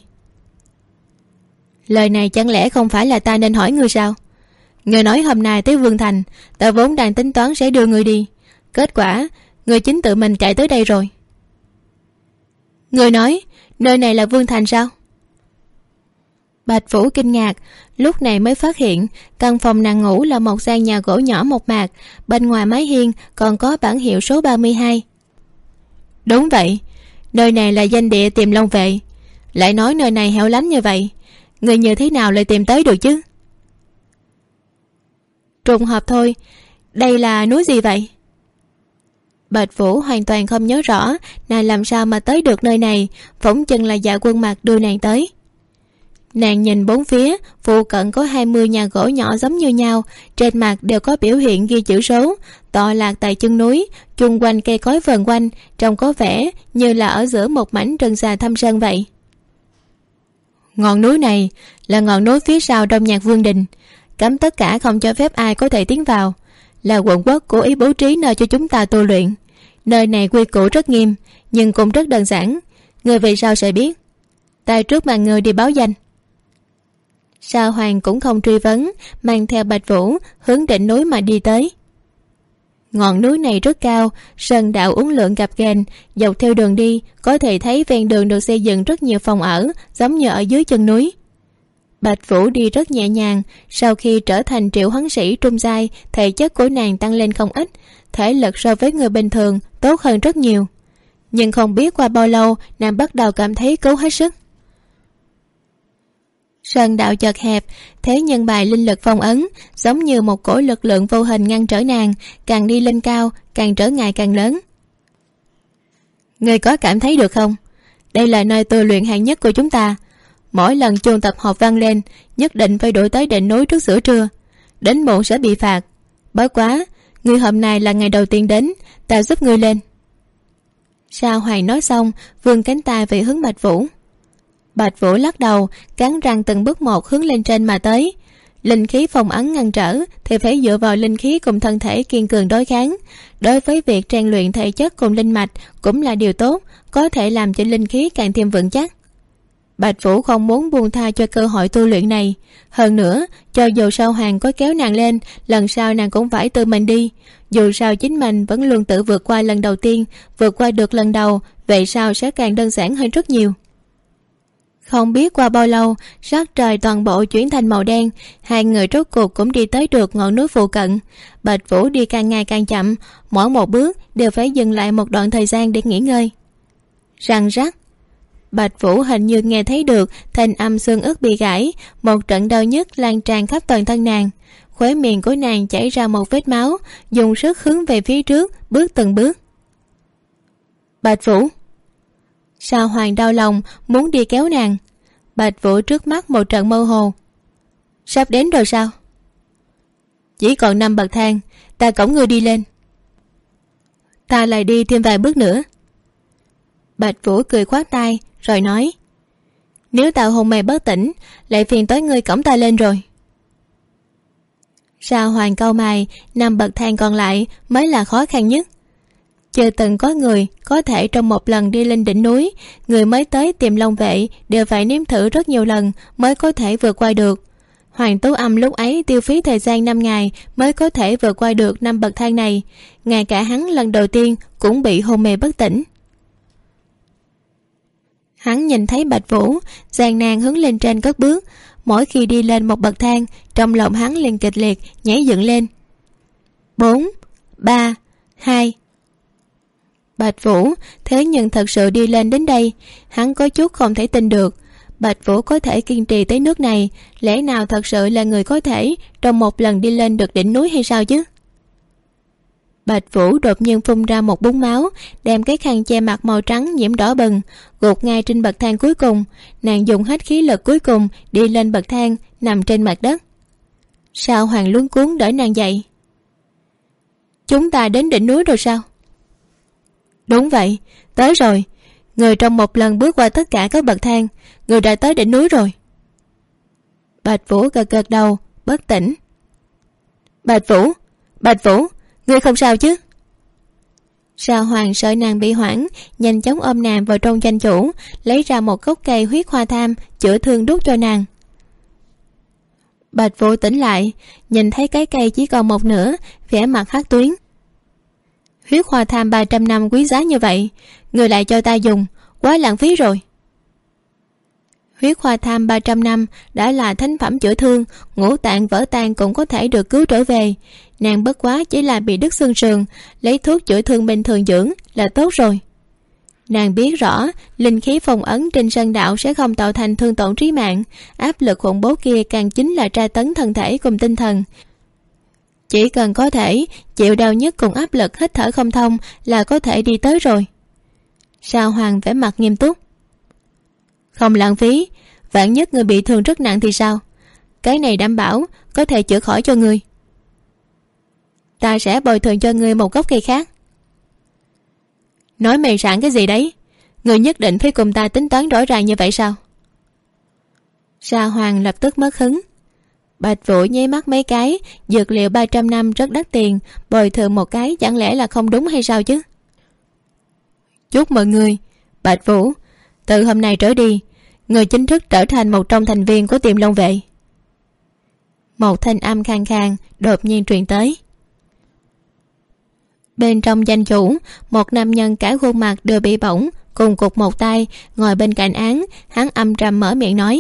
Speaker 1: Lời này chẳng lẽ không phải là ta nên hỏi ngươi sao? Ngươi nói hôm nay tới Vương Thành, ta vốn đang tính toán sẽ đưa ngươi đi, kết quả ngươi chính tự mình chạy tới đây rồi. Ngươi nói nơi này là Vương Thành sao? Bạch Vũ kinh ngạc, lúc này mới phát hiện căn phòng nàng ngủ là một gian nhà gỗ nhỏ mộc mạc, bên ngoài mái hiên còn có bảng hiệu số 32. Đúng vậy, nơi này là danh địa Tiềm Long Vệ. Lại nói nơi này hẻo lánh như vậy, người như thế nào lại tìm tới được chứ? Trùng hợp thôi. Đây là núi gì vậy? Bạch Vũ hoàn toàn không nhớ rõ nàng làm sao mà tới được nơi này, phỏng chừng là Dạ Quân Mặc đưa nàng tới. Nàng nhìn bốn phía, phụ cận có 20 nhà gỗ nhỏ giống như nhau, trên mặt đều có biểu hiện ghi chữ số, tọa lạc tại chân núi, chung quanh cây cối vần quanh, trông có vẻ như là ở giữa một mảnh rừng già thâm sơn vậy. Ngọn núi này là ngọn núi phía sau Đông Nhạc Vương Đình, cấm tất cả không cho phép ai có thể tiến vào, là quận quốc cố ý bố trí nơi cho chúng ta tu luyện. Nơi này quy củ rất nghiêm, nhưng cũng rất đơn giản. Người về sau sẽ biết. Ta trước mà người đi báo danh. Sao Hoàng cũng không truy vấn, mang theo Bạch Vũ hướng đỉnh núi mà đi tới. Ngọn núi này rất cao, sơn đạo uốn lượn gập ghềnh, dọc theo đường đi có thể thấy ven đường được xây dựng rất nhiều phòng ở, giống như ở dưới chân núi. Bạch Vũ đi rất nhẹ nhàng. Sau khi trở thành triệu hoán sĩ trung giai, thể chất của nàng tăng lên không ít, thể lực so với người bình thường tốt hơn rất nhiều. Nhưng không biết qua bao lâu, nàng bắt đầu cảm thấy cố hết sức. Sơn đạo chật hẹp, thế nhưng bài linh lực phong ấn giống như một cỗ lực lượng vô hình ngăn trở nàng, càng đi lên cao càng trở ngại càng lớn. Ngươi có cảm thấy được không? Đây là nơi tu luyện hạng nhất của chúng ta. Mỗi lần chuông tập hợp vang lên, nhất định phải đuổi tới đỉnh núi trước giữa trưa, đến muộn sẽ bị phạt. Bất quá, ngươi hôm nay là ngày đầu tiên đến, ta giúp ngươi lên. Sao Hoàng nói xong, vươn cánh tay về hướng Bạch Vũ. Bạch Vũ lắc đầu, cắn răng từng bước một hướng lên trên mà tới. Linh khí phong ấn ngăn trở thì phải dựa vào linh khí cùng thân thể kiên cường đối kháng. Đối với việc rèn luyện thể chất cùng linh mạch cũng là điều tốt, có thể làm cho linh khí càng thêm vững chắc. Bạch Vũ không muốn buông tha cho cơ hội tu luyện này. Hơn nữa, cho dù Sao Hoàng có kéo nàng lên, lần sau nàng cũng phải tự mình đi. Dù sao chính mình vẫn luôn tự vượt qua lần đầu tiên, vượt qua được lần đầu, vậy sao sẽ càng đơn giản hơn rất nhiều. Không biết qua bao lâu, sắc trời toàn bộ chuyển thành màu đen, hai người rốt cuộc cũng đi tới được ngọn núi phụ cận. Bạch Vũ đi càng ngày càng chậm, mỗi một bước đều phải dừng lại một đoạn thời gian để nghỉ ngơi. Răng rắc, Bạch Vũ hình như nghe thấy được thanh âm xương ức bị gãy, một trận đau nhức lan tràn khắp toàn thân nàng. Khóe miệng của nàng chảy ra một vết máu, dùng sức hướng về phía trước, bước từng bước. Bạch Vũ. Sao Hoàng đau lòng muốn đi kéo nàng. Bạch Vũ trước mắt một trận mơ hồ. Sắp đến rồi sao? Chỉ còn 5 bậc thang, ta cõng ngươi đi lên. Ta lại đi thêm vài bước nữa. Bạch Vũ cười khoát tay rồi nói, nếu ta hôn mê bất tỉnh, lại phiền tới ngươi cõng ta lên rồi. Sao Hoàng cau mày, 5 bậc thang còn lại mới là khó khăn nhất. Chưa từng có người có thể trong một lần đi lên đỉnh núi, người mới tới tìm Long Vệ đều phải nếm thử rất nhiều lần mới có thể vượt qua được. Hoàng Tú Âm lúc ấy tiêu phí thời gian 5 ngày mới có thể vượt qua được 5 bậc thang này, ngay cả hắn lần đầu tiên cũng bị hôn mê bất tỉnh. Hắn nhìn thấy Bạch Vũ gian nan hướng lên trên cất bước, mỗi khi đi lên một bậc thang, trong lòng hắn liền kịch liệt nhảy dựng lên. 4, 3, 2. Bạch Vũ thế nhưng thật sự đi lên đến đây, hắn có chút không thể tin được. Bạch Vũ có thể kiên trì tới nước này, lẽ nào thật sự là người có thể trong một lần đi lên được đỉnh núi hay sao chứ? Bạch Vũ đột nhiên phun ra một búng máu, đem cái khăn che mặt màu trắng nhiễm đỏ bừng gục ngay trên bậc thang cuối cùng. Nàng dùng hết khí lực cuối cùng đi lên bậc thang, nằm trên mặt đất. Sao Hoàng luống cuống đỡ nàng dậy. Chúng ta đến đỉnh núi rồi sao? Đúng vậy, tới rồi. Người trong một lần bước qua tất cả các bậc thang, người đã tới đỉnh núi rồi. Bạch Vũ gật gật đầu, bất tỉnh. Bạch Vũ, Bạch Vũ, ngươi không sao chứ? Sao Hoàng sợ nàng bị hoảng, nhanh chóng ôm nàng vào trong danh chủ, lấy ra một gốc cây huyết hoa tham chữa thương đút cho nàng. Bạch Vũ tỉnh lại, nhìn thấy cái cây chỉ còn một nửa, vẻ mặt hắc tuyến. Huyết hoa tham 300 năm quý giá như vậy, người lại cho ta dùng, quá lãng phí rồi. Huyết hoa tham 300 năm đã là thánh phẩm chữa thương, ngũ tạng vỡ tan cũng có thể được cứu trở về. Nàng bất quá chỉ là bị đứt xương sườn, lấy thuốc chữa thương bình thường dưỡng là tốt rồi. Nàng biết rõ linh khí phong ấn trên sơn đạo sẽ không tạo thành thương tổn trí mạng, áp lực khủng bố kia càng chính là tra tấn thân thể cùng tinh thần. Chỉ cần có thể chịu đau nhất cùng áp lực hít thở không thông là có thể đi tới rồi. Sao Hoàng vẻ mặt nghiêm túc. Không lãng phí, vạn nhất người bị thương rất nặng thì sao? Cái này đảm bảo có thể chữa khỏi cho người. Ta sẽ bồi thường cho người một gốc cây khác. Nói mày sảng cái gì đấy? Người nhất định phải cùng ta tính toán rõ ràng như vậy sao? Sao Hoàng lập tức mất hứng. Bạch Vũ nháy mắt mấy cái, dược liệu 300 năm rất đắt tiền, bồi thường một cái chẳng lẽ là không đúng hay sao chứ? Chúc mừng người, Bạch Vũ, từ hôm nay trở đi, người chính thức trở thành một trong thành viên của Tiềm Long Vệ. Một thanh âm khàn khàn đột nhiên truyền tới. Bên trong danh chủ, một nam nhân cả khuôn mặt đều bị bỏng, cùng cụt một tay, ngồi bên cạnh án, hắn âm trầm mở miệng nói.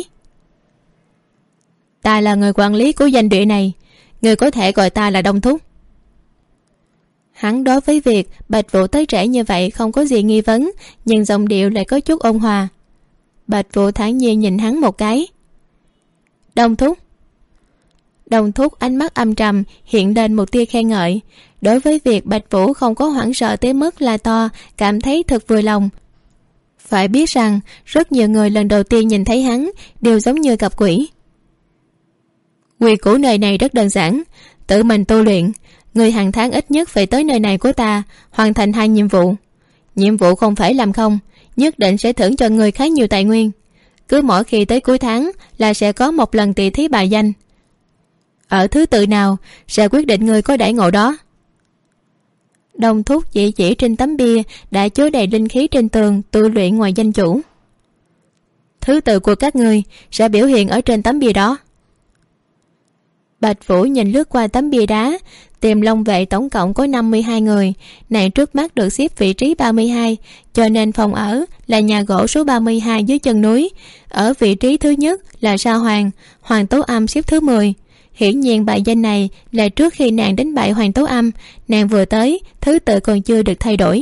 Speaker 1: Ta là người quản lý của danh địa này, người có thể gọi ta là Đông Thúc. Hắn đối với việc Bạch Vũ tới trễ như vậy không có gì nghi vấn, nhưng giọng điệu lại có chút ôn hòa. Bạch Vũ thản nhiên nhìn hắn một cái. Đông Thúc. Đông Thúc ánh mắt âm trầm hiện lên một tia khen ngợi. Đối với việc Bạch Vũ không có hoảng sợ tới mức la to, cảm thấy thật vừa lòng. Phải biết rằng rất nhiều người lần đầu tiên nhìn thấy hắn đều giống như gặp quỷ. Quy củ nơi này rất đơn giản, tự mình tu luyện. Người hàng tháng ít nhất phải tới nơi này của ta, hoàn thành 2 nhiệm vụ. Nhiệm vụ không phải làm không, nhất định sẽ thưởng cho người khá nhiều tài nguyên. Cứ mỗi khi tới cuối tháng là sẽ có một lần tỷ thí bài danh. Ở thứ tự nào sẽ quyết định người có đãi ngộ đó. Đông Thúc chỉ trên tấm bia đã chứa đầy linh khí trên tường tu luyện ngoài danh chủ. Thứ tự của các người sẽ biểu hiện ở trên tấm bia đó. Bạch Vũ nhìn lướt qua tấm bia đá. Tiềm Long vệ tổng cộng có 52 người, nàng trước mắt được xếp vị trí 32, cho nên phòng ở là nhà gỗ số 32 dưới chân núi. Ở vị trí thứ nhất là Sa Hoàng, Hoàng Tấu Âm xếp thứ 10. Hiển nhiên bài danh này là trước khi nàng đánh bại Hoàng Tấu Âm, nàng vừa tới, thứ tự còn chưa được thay đổi.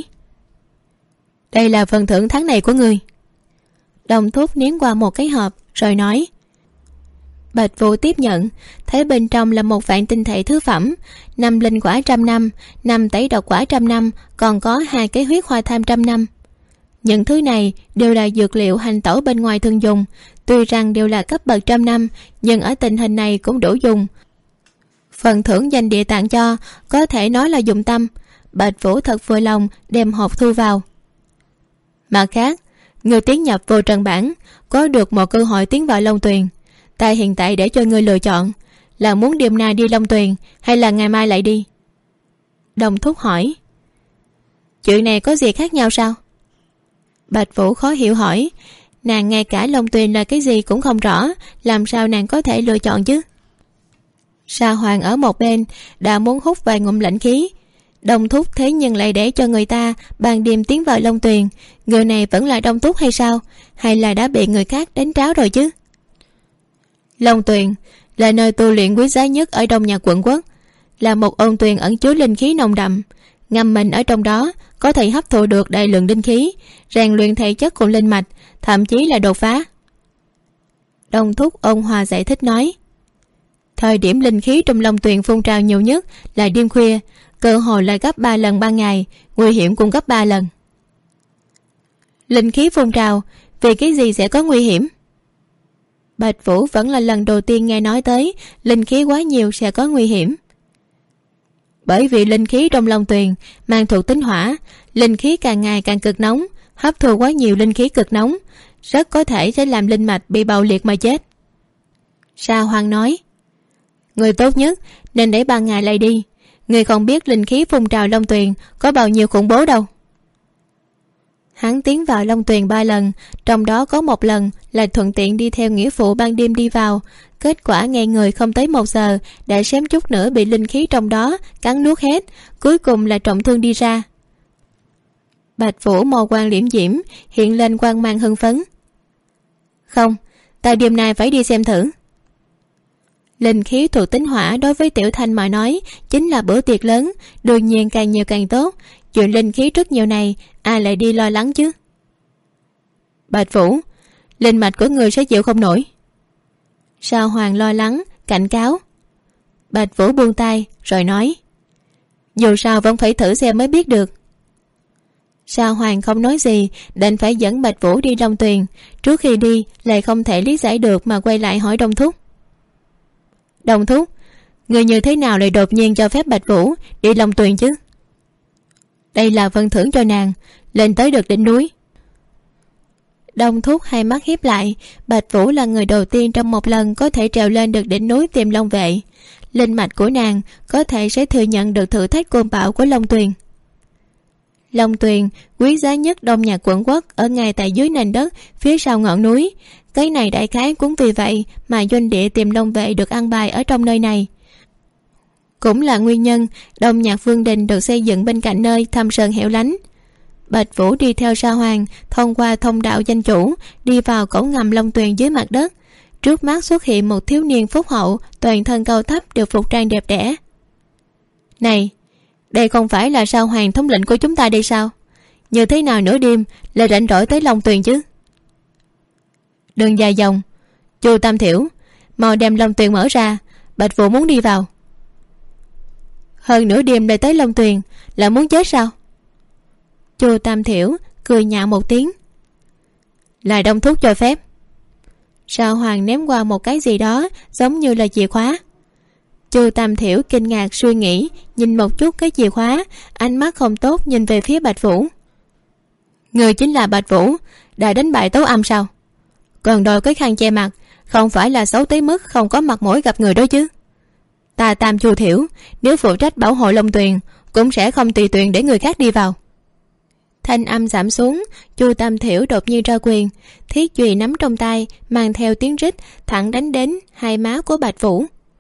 Speaker 1: Đây là phần thưởng tháng này của ngươi. Đồng Thúc ném qua một cái hộp rồi nói. Bạch Vũ tiếp nhận, thấy bên trong là 1 vạn tinh thể thứ phẩm, 5 linh quả 100 năm, 5 tẩy độc quả 100 năm, còn có 2 cái huyết hoa tham 100 năm. Những thứ này đều là dược liệu hành tẩu bên ngoài thường dùng, tuy rằng đều là cấp bậc 100 năm, nhưng ở tình hình này cũng đủ dùng. Phần thưởng danh địa tặng cho, có thể nói là dụng tâm. Bạch Vũ thật vừa lòng đem hộp thu vào. Mặt khác, người tiến nhập vô trần bản, có được một cơ hội tiến vào Long Tuyền. Ta hiện tại để cho ngươi lựa chọn, là muốn đêm nay đi Long Tuyền hay là ngày mai lại đi. Đồng Thúc hỏi. Chuyện này có gì khác nhau sao? Bạch Vũ khó hiểu hỏi. Nàng ngay cả Long Tuyền là cái gì cũng không rõ, làm sao nàng có thể lựa chọn chứ? Sa Hoàng ở một bên đã muốn hút vài ngụm lãnh khí. Đồng Thúc thế nhưng lại để cho người ta ban đêm tiến vào Long Tuyền. Người này vẫn là Đồng Thúc hay sao? Hay là đã bị người khác đánh tráo rồi chứ? Long Tuyền là nơi tu luyện quý giá nhất ở Đông Nhạc quận quốc, là một ôn tuyền ẩn chứa linh khí nồng đậm. Ngâm mình ở trong đó có thể hấp thụ được đại lượng linh khí, rèn luyện thể chất cùng linh mạch, thậm chí là đột phá. Đồng Thúc ôn hòa giải thích nói. Thời điểm linh khí trong Long Tuyền phun trào nhiều nhất là đêm khuya, cơ hội là gấp 3 lần ban ngày, nguy hiểm cũng gấp 3 lần. Linh khí phun trào, vì cái gì sẽ có nguy hiểm? Bạch Vũ vẫn là lần đầu tiên nghe nói tới linh khí quá nhiều sẽ có nguy hiểm. Bởi vì linh khí trong Long Tuyền mang thuộc tính hỏa, linh khí càng ngày càng cực nóng, hấp thu quá nhiều linh khí cực nóng, rất có thể sẽ làm linh mạch bị bạo liệt mà chết. Sa Hoàng nói. Người tốt nhất nên để ban ngày lại đi, người không biết linh khí phun trào Long Tuyền có bao nhiêu khủng bố đâu. Hắn tiến vào Long Tuyền 3 lần, trong đó có 1 lần là thuận tiện đi theo nghĩa phụ ban đêm đi vào. Kết quả ngay người không tới 1 giờ đã xém chút nữa bị linh khí trong đó cắn nuốt hết, cuối cùng là trọng thương đi ra. Bạch Vũ màu quang liễm diễm hiện lên quang mang hưng phấn. Không, ta đêm nay phải đi xem thử. Linh khí thuộc tính hỏa đối với Tiểu Thanh mà nói chính là bữa tiệc lớn, đương nhiên càng nhiều càng tốt. Chuyện linh khí rất nhiều này ai lại đi lo lắng chứ? Bạch Vũ, linh mạch của người sẽ chịu không nổi. Sa Hoàng lo lắng cảnh cáo. Bạch Vũ buông tay rồi nói. Dù sao vẫn phải thử xem mới biết được. Sa Hoàng không nói gì, đành phải dẫn Bạch Vũ đi Long Tuyền. Trước khi đi lại không thể lý giải được mà quay lại hỏi Đồng Thúc. Đồng Thúc, người như thế nào lại đột nhiên cho phép Bạch Vũ đi Long Tuyền chứ? Đây là phần thưởng cho nàng lên tới được đỉnh núi. Đồng Thúc hai mắt hiếp lại. Bạch Vũ là người đầu tiên trong một lần có thể trèo lên được đỉnh núi Tiềm Long vệ. Linh mạch của nàng có thể sẽ thừa nhận được thử thách côn bạo của Long Tuyền. Long Tuyền quý giá nhất Đông Nhạc quận quốc ở ngay tại dưới nền đất phía sau ngọn núi. Cái này đại khái cũng vì vậy mà doanh địa Tiềm Long vệ được ăn bài ở trong nơi này. Cũng là nguyên nhân Đông Nhạc Vương Đình được xây dựng bên cạnh nơi thâm sơn hẻo lánh. Bạch Vũ đi theo Sa Hoàng thông qua thông đạo danh chủ, đi vào cổng ngầm Long Tuyền dưới mặt đất. Trước mắt xuất hiện một thiếu niên phúc hậu, toàn thân cao thấp, được phục trang đẹp đẽ. Này, đây không phải là Sa Hoàng thống lĩnh của chúng ta đây sao? Như thế nào nửa đêm lại rảnh rỗi tới Long Tuyền chứ? Đường dài dòng, Chu Tam Thiểu, mau đem Long Tuyền mở ra, Bạch Vũ muốn đi vào. Hơn nửa đêm lại tới Long Tuyền là muốn chết sao? Chu Tam Thiểu cười nhạo một tiếng. Là Đông Thúc cho phép. Sa Hoàng ném qua một cái gì đó giống như là chìa khóa. Chu Tam Thiểu kinh ngạc suy nghĩ, nhìn một chút cái chìa khóa, ánh mắt không tốt nhìn về phía Bạch Vũ. Người chính là Bạch Vũ đã đánh bại Tấu Âm sao? Còn đôi cái khăn che mặt, không phải là xấu tới mức không có mặt mũi gặp người đó chứ? Ta Tam Chu Thiểu nếu phụ trách bảo hộ Long Tuyền cũng sẽ không tùy tiện để người khác đi vào. Thanh âm giảm xuống, Chu Tam Thiểu đột nhiên ra quyền, thiết chùy nắm trong tay mang theo tiếng rít thẳng đánh đến hai má của Bạch Vũ.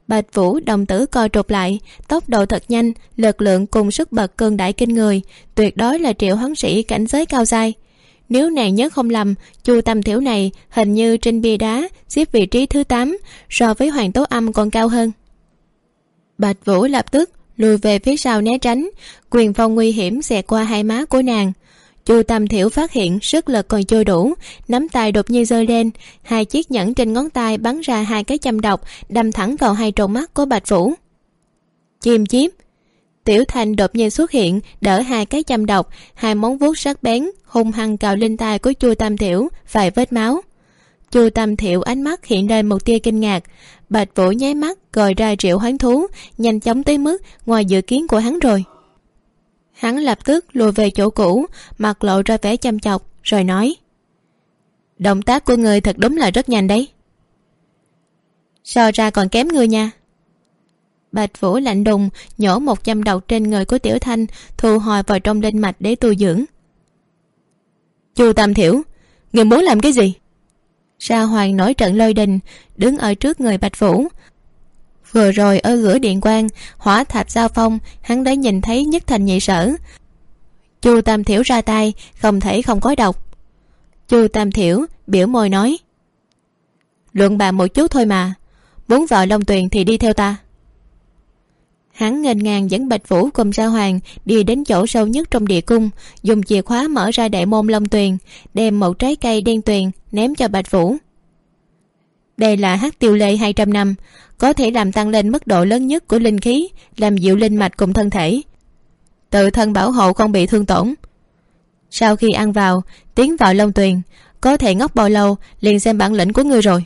Speaker 1: Bạch Vũ đồng tử co rụt lại, tốc độ thật nhanh, lực lượng cùng sức bật cường đại kinh người, tuyệt đối là triệu hoán sĩ cảnh giới cao giai. Nếu nàng nhớ không lầm, Chu Tam Thiểu này hình như trên bia đá xếp vị trí thứ 8, so với Hoàng Tố Âm còn cao hơn. Bạch Vũ lập tức lùi về phía sau né tránh, quyền phong nguy hiểm xẹt qua hai má của nàng. Chu Tam Thiểu phát hiện sức lực còn chưa đủ, nắm tay đột nhiên giơ lên, hai chiếc nhẫn trên ngón tay bắn ra hai cái châm độc, đâm thẳng vào hai tròng mắt của Bạch Vũ. Chim chiếp. Tiểu Thanh đột nhiên xuất hiện, đỡ hai cái châm độc, hai móng vuốt sắc bén hung hăng cào lên tay của Chu Tam Thiểu, vài vết máu. Chu Tam Thiểu ánh mắt hiện lên một tia kinh ngạc. Bạch Vũ nháy mắt gọi ra triệu hoán thú, nhanh chóng tới mức ngoài dự kiến của hắn rồi. Hắn lập tức lùi về chỗ cũ, mặt lộ ra vẻ chăm chọc, rồi nói: động tác của ngươi thật đúng là rất nhanh đấy. So ra còn kém ngươi nha. Bạch Vũ lạnh đùng nhổ một châm độc trên người của Tiểu Thanh, thu hồi vào trong linh mạch để tu dưỡng. Chu Tam Thiểu, ngươi muốn làm cái gì? Sa Hoàng nổi trận lôi đình, đứng ở trước người Bạch Vũ. Vừa rồi ở giữa điện quang, hỏa thạch giao phong, hắn đã nhìn thấy nhất thành nhị sở. Chu Tam Thiểu ra tay, không thể không có độc. Chu Tam Thiểu biểu môi nói: luận bàn một chút thôi mà, muốn vào Long Tuyền thì đi theo ta. Hắn nghênh ngang dẫn Bạch Vũ cùng Sa Hoàng đi đến chỗ sâu nhất trong địa cung, dùng chìa khóa mở ra đại môn Long Tuyền, đem một trái cây đen tuyền ném cho Bạch Vũ. Đây là hắc tiêu lê 200 năm, có thể làm tăng lên mức độ lớn nhất của linh khí, làm dịu linh mạch cùng thân thể, tự thân bảo hộ không bị thương tổn. Sau khi ăn vào, tiến vào Long Tuyền, có thể ngốc bao lâu liền xem bản lĩnh của ngươi rồi.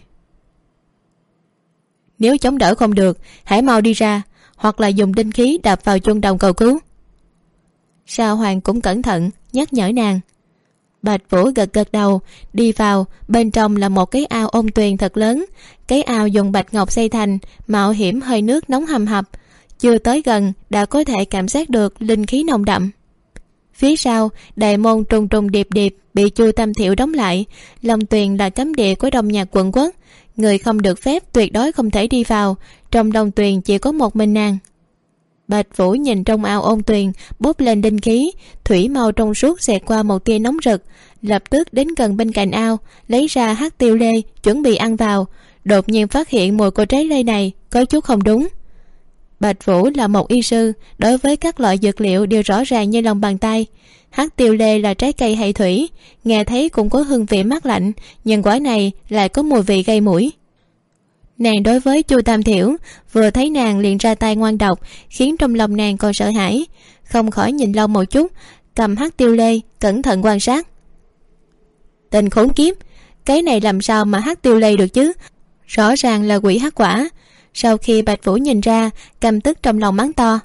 Speaker 1: Nếu chống đỡ không được, hãy mau đi ra, hoặc là dùng đinh khí đập vào chuông đồng cầu cứu. Sa Hoàng cũng cẩn thận nhắc nhở nàng. Bạch Vũ gật gật đầu, đi vào. Bên trong là một cái ao ôn tuyền thật lớn. Cái ao dùng bạch ngọc xây thành, mạo hiểm hơi nước nóng hầm hập, chưa tới gần đã có thể cảm giác được linh khí nồng đậm. Phía sau, đại môn trùng trùng điệp điệp bị Chu Tam Thiểu đóng lại. Long Tuyền là cấm địa của Đông Nhạc quận quốc, người không được phép tuyệt đối không thể đi vào. Trong Long Tuyền chỉ có một mình nàng. Bạch Vũ nhìn trong ao ôn tuyền bốc lên linh khí, thủy màu trong suốt xẹt qua một tia nóng rực, lập tức đến gần bên cạnh ao, lấy ra hắc tiêu lê chuẩn bị ăn vào. Đột nhiên phát hiện mùi của trái lê này có chút không đúng. Bạch Vũ là một y sư, đối với các loại dược liệu đều rõ ràng như lòng bàn tay. Hắc tiêu lê là trái cây hệ thủy, nghe thấy cũng có hương vị mát lạnh, nhưng quả này lại có mùi vị gây mũi. Nàng đối với Chu Tam Thiểu, vừa thấy nàng liền ra tay ngoan độc, khiến trong lòng nàng còn sợ hãi, không khỏi nhìn lâu một chút, cầm hắc tiêu lê cẩn thận quan sát. Tình khốn kiếp, cái này làm sao mà hắc tiêu lê được chứ, rõ ràng là quỷ hắc quả. Sau khi Bạch Vũ nhìn ra, căm tức trong lòng mắng to.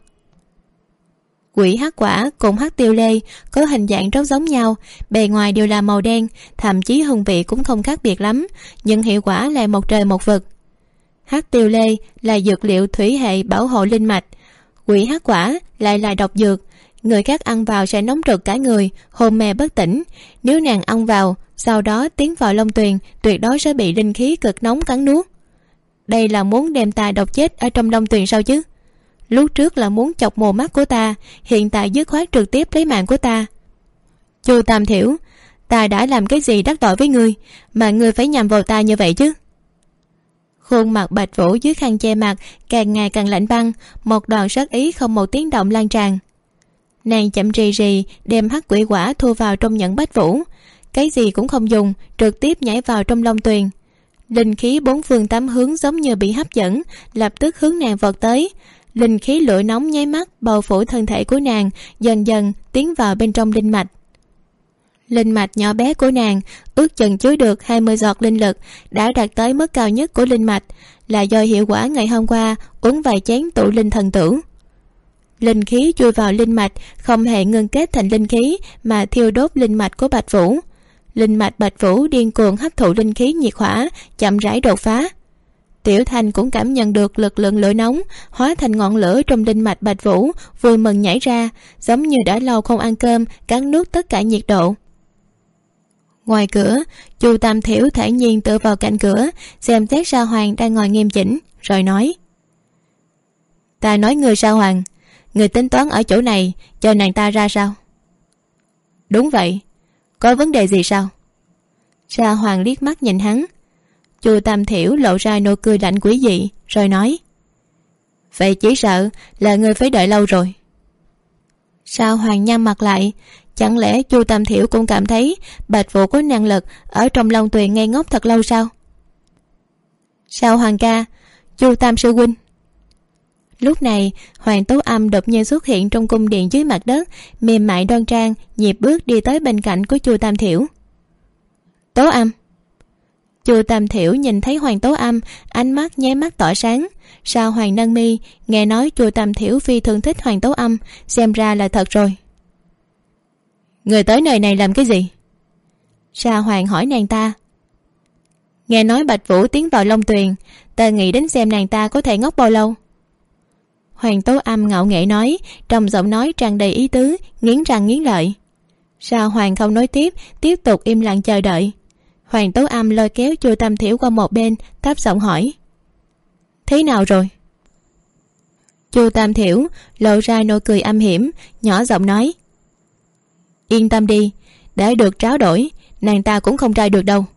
Speaker 1: Quỷ hắc quả cùng hắc tiêu lê có hình dạng rất giống nhau, bề ngoài đều là màu đen, thậm chí hương vị cũng không khác biệt lắm, nhưng hiệu quả là một trời một vực. Hắc tiêu lê là dược liệu thủy hệ bảo hộ linh mạch, quỷ hắc quả lại là độc dược, người khác ăn vào sẽ nóng rực cả người, hôn mê bất tỉnh. Nếu nàng ăn vào, sau đó tiến vào Long Tuyền, tuyệt đối sẽ bị linh khí cực nóng cắn nuốt. Đây là muốn đem ta độc chết ở trong Long Tuyền sao chứ? Lúc trước là muốn chọc mù mắt của ta, hiện tại dứt khoát trực tiếp lấy mạng của ta. Chu Tam Thiểu, ta đã làm cái gì đắc tội với ngươi mà ngươi phải nhằm vào ta như vậy chứ? Khuôn mặt Bạch Vũ dưới khăn che mặt càng ngày càng lạnh băng, một đoàn sát ý không một tiếng động lan tràn. Nàng chậm rì rì đem hắc quỷ quả thu vào trong nhẫn Bạch Vũ, cái gì cũng không dùng, trực tiếp nhảy vào trong Long Tuyền. Linh khí bốn phương tám hướng giống như bị hấp dẫn, lập tức hướng nàng vọt tới. Linh khí lửa nóng nháy mắt bao phủ thân thể của nàng, dần dần tiến vào bên trong linh mạch. Linh mạch nhỏ bé của nàng ước chừng chứa được 20 giọt linh lực, đã đạt tới mức cao nhất của linh mạch, là do hiệu quả ngày hôm qua uống vài chén tụ linh thần tử. Linh khí chui vào linh mạch không hề ngưng kết thành linh khí mà thiêu đốt linh mạch của Bạch Vũ. Linh mạch Bạch Vũ điên cuồng hấp thụ linh khí nhiệt hỏa, chậm rãi đột phá. Tiểu Thanh cũng cảm nhận được lực lượng lửa nóng hóa thành ngọn lửa trong linh mạch Bạch Vũ, vui mừng nhảy ra, giống như đã lâu không ăn cơm, cắn nuốt tất cả nhiệt độ. Ngoài cửa, Chu Tam Thiểu thản nhiên tựa vào cạnh cửa, xem xét Sa Hoàng đang ngồi nghiêm chỉnh, rồi nói: Ta nói ngươi Sa Hoàng, ngươi tính toán ở chỗ này cho nàng ta ra sao? Đúng vậy. Có vấn đề gì sao? Sa Hoàng liếc mắt nhìn hắn. Chu Tam Thiểu lộ ra nụ cười lạnh quỷ dị rồi nói: vậy chỉ sợ là ngươi phải đợi lâu rồi. Sa Hoàng nhăn mặt lại. Chẳng lẽ Chu Tam Thiểu cũng cảm thấy Bạch Vũ có năng lực ở trong Long Tuyền ngây ngốc thật lâu sao? Sa Hoàng ca, Chu Tam sư huynh. Lúc này Hoàng Tố Âm đột nhiên xuất hiện trong cung điện dưới mặt đất, mềm mại đoan trang, nhịp bước đi tới bên cạnh của Chu Tam Thiểu. Tố Âm. Chu Tam Thiểu nhìn thấy Hoàng Tố Âm, ánh mắt nháy mắt tỏa sáng. Sa Hoàng nâng mi, nghe nói Chu Tam Thiểu phi thường thích Hoàng Tố Âm, xem ra là thật rồi. Người tới nơi này làm cái gì? Sa Hoàng hỏi nàng ta. Nghe nói Bạch Vũ tiến vào Long Tuyền, ta nghĩ đến xem nàng ta có thể ngốc bao lâu. Hoàng Tố Âm ngạo nghễ nói, trong giọng nói tràn đầy ý tứ, nghiến răng nghiến lợi. Sa Hoàng không nói tiếp, tiếp tục im lặng chờ đợi. Hoàng Tố Âm lôi kéo Chu Tam Thiểu qua một bên, thấp giọng hỏi: thế nào rồi? Chu Tam Thiểu lộ ra nụ cười âm hiểm, nhỏ giọng nói: yên tâm đi, để được tráo đổi, nàng ta cũng không trai được đâu.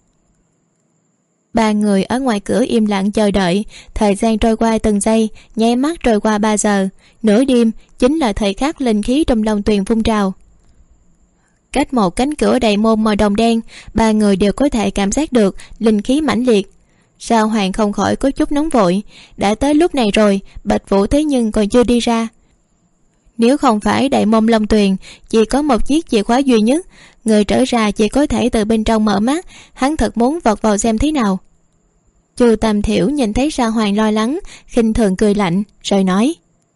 Speaker 1: Ba người ở ngoài cửa im lặng chờ đợi. Thời gian trôi qua từng giây, nháy mắt trôi qua 3 giờ. Nửa đêm chính là thời khắc linh khí trong Long Tuyền phun trào. Cách một cánh cửa đầy môn màu đồng đen, ba người đều có thể cảm giác được linh khí mãnh liệt. Sa Hoàng không khỏi có chút nóng vội. Đã tới lúc này rồi, Bạch Vũ thế nhưng còn chưa đi ra. Nếu không phải đại môn Long Tuyền chỉ có một chiếc chìa khóa duy nhất, người trở ra chỉ có thể từ bên trong mở mắt. Hắn thật muốn vọt vào xem thế nào. Chu Tam Thiểu nhìn thấy Sa Hoàng lo lắng, khinh thường cười lạnh rồi nói: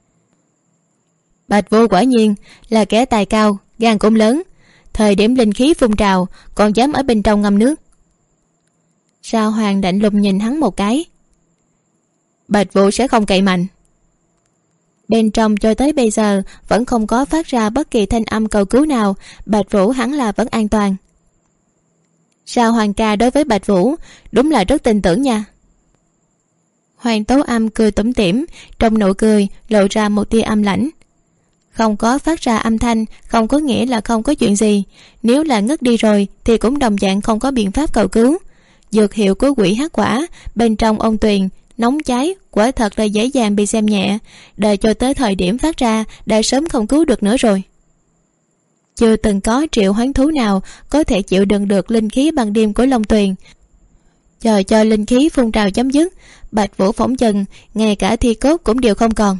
Speaker 1: Bạch Vũ quả nhiên là kẻ tài cao, gan cũng lớn. Thời điểm linh khí phun trào còn dám ở bên trong ngâm nước. Sa Hoàng lạnh lùng nhìn hắn một cái. Bạch Vũ sẽ không cậy mạnh. Bên trong cho tới bây giờ vẫn không có phát ra bất kỳ thanh âm cầu cứu nào. Bạch Vũ hẳn là vẫn an toàn. Sa Hoàng ca đối với Bạch Vũ đúng là rất tin tưởng nha. Hoàng Tố Âm cười tủm tỉm, trong nụ cười lộ ra một tia âm lãnh. Không có phát ra âm thanh không có nghĩa là không có chuyện gì. Nếu là ngất đi rồi thì cũng đồng dạng không có biện pháp cầu cứu. Dược hiệu của quỷ hắc quả bên trong ông Tuyền nóng cháy, quả thật là dễ dàng bị xem nhẹ. Đợi cho tới thời điểm phát ra đã sớm không cứu được nữa rồi. Chưa từng có triệu hoán thú nào có thể chịu đựng được linh khí ban đêm của Long Tuyền. Chờ cho linh khí phun trào chấm dứt, Bạch Vũ phỏng chừng ngay cả thi cốt cũng đều không còn.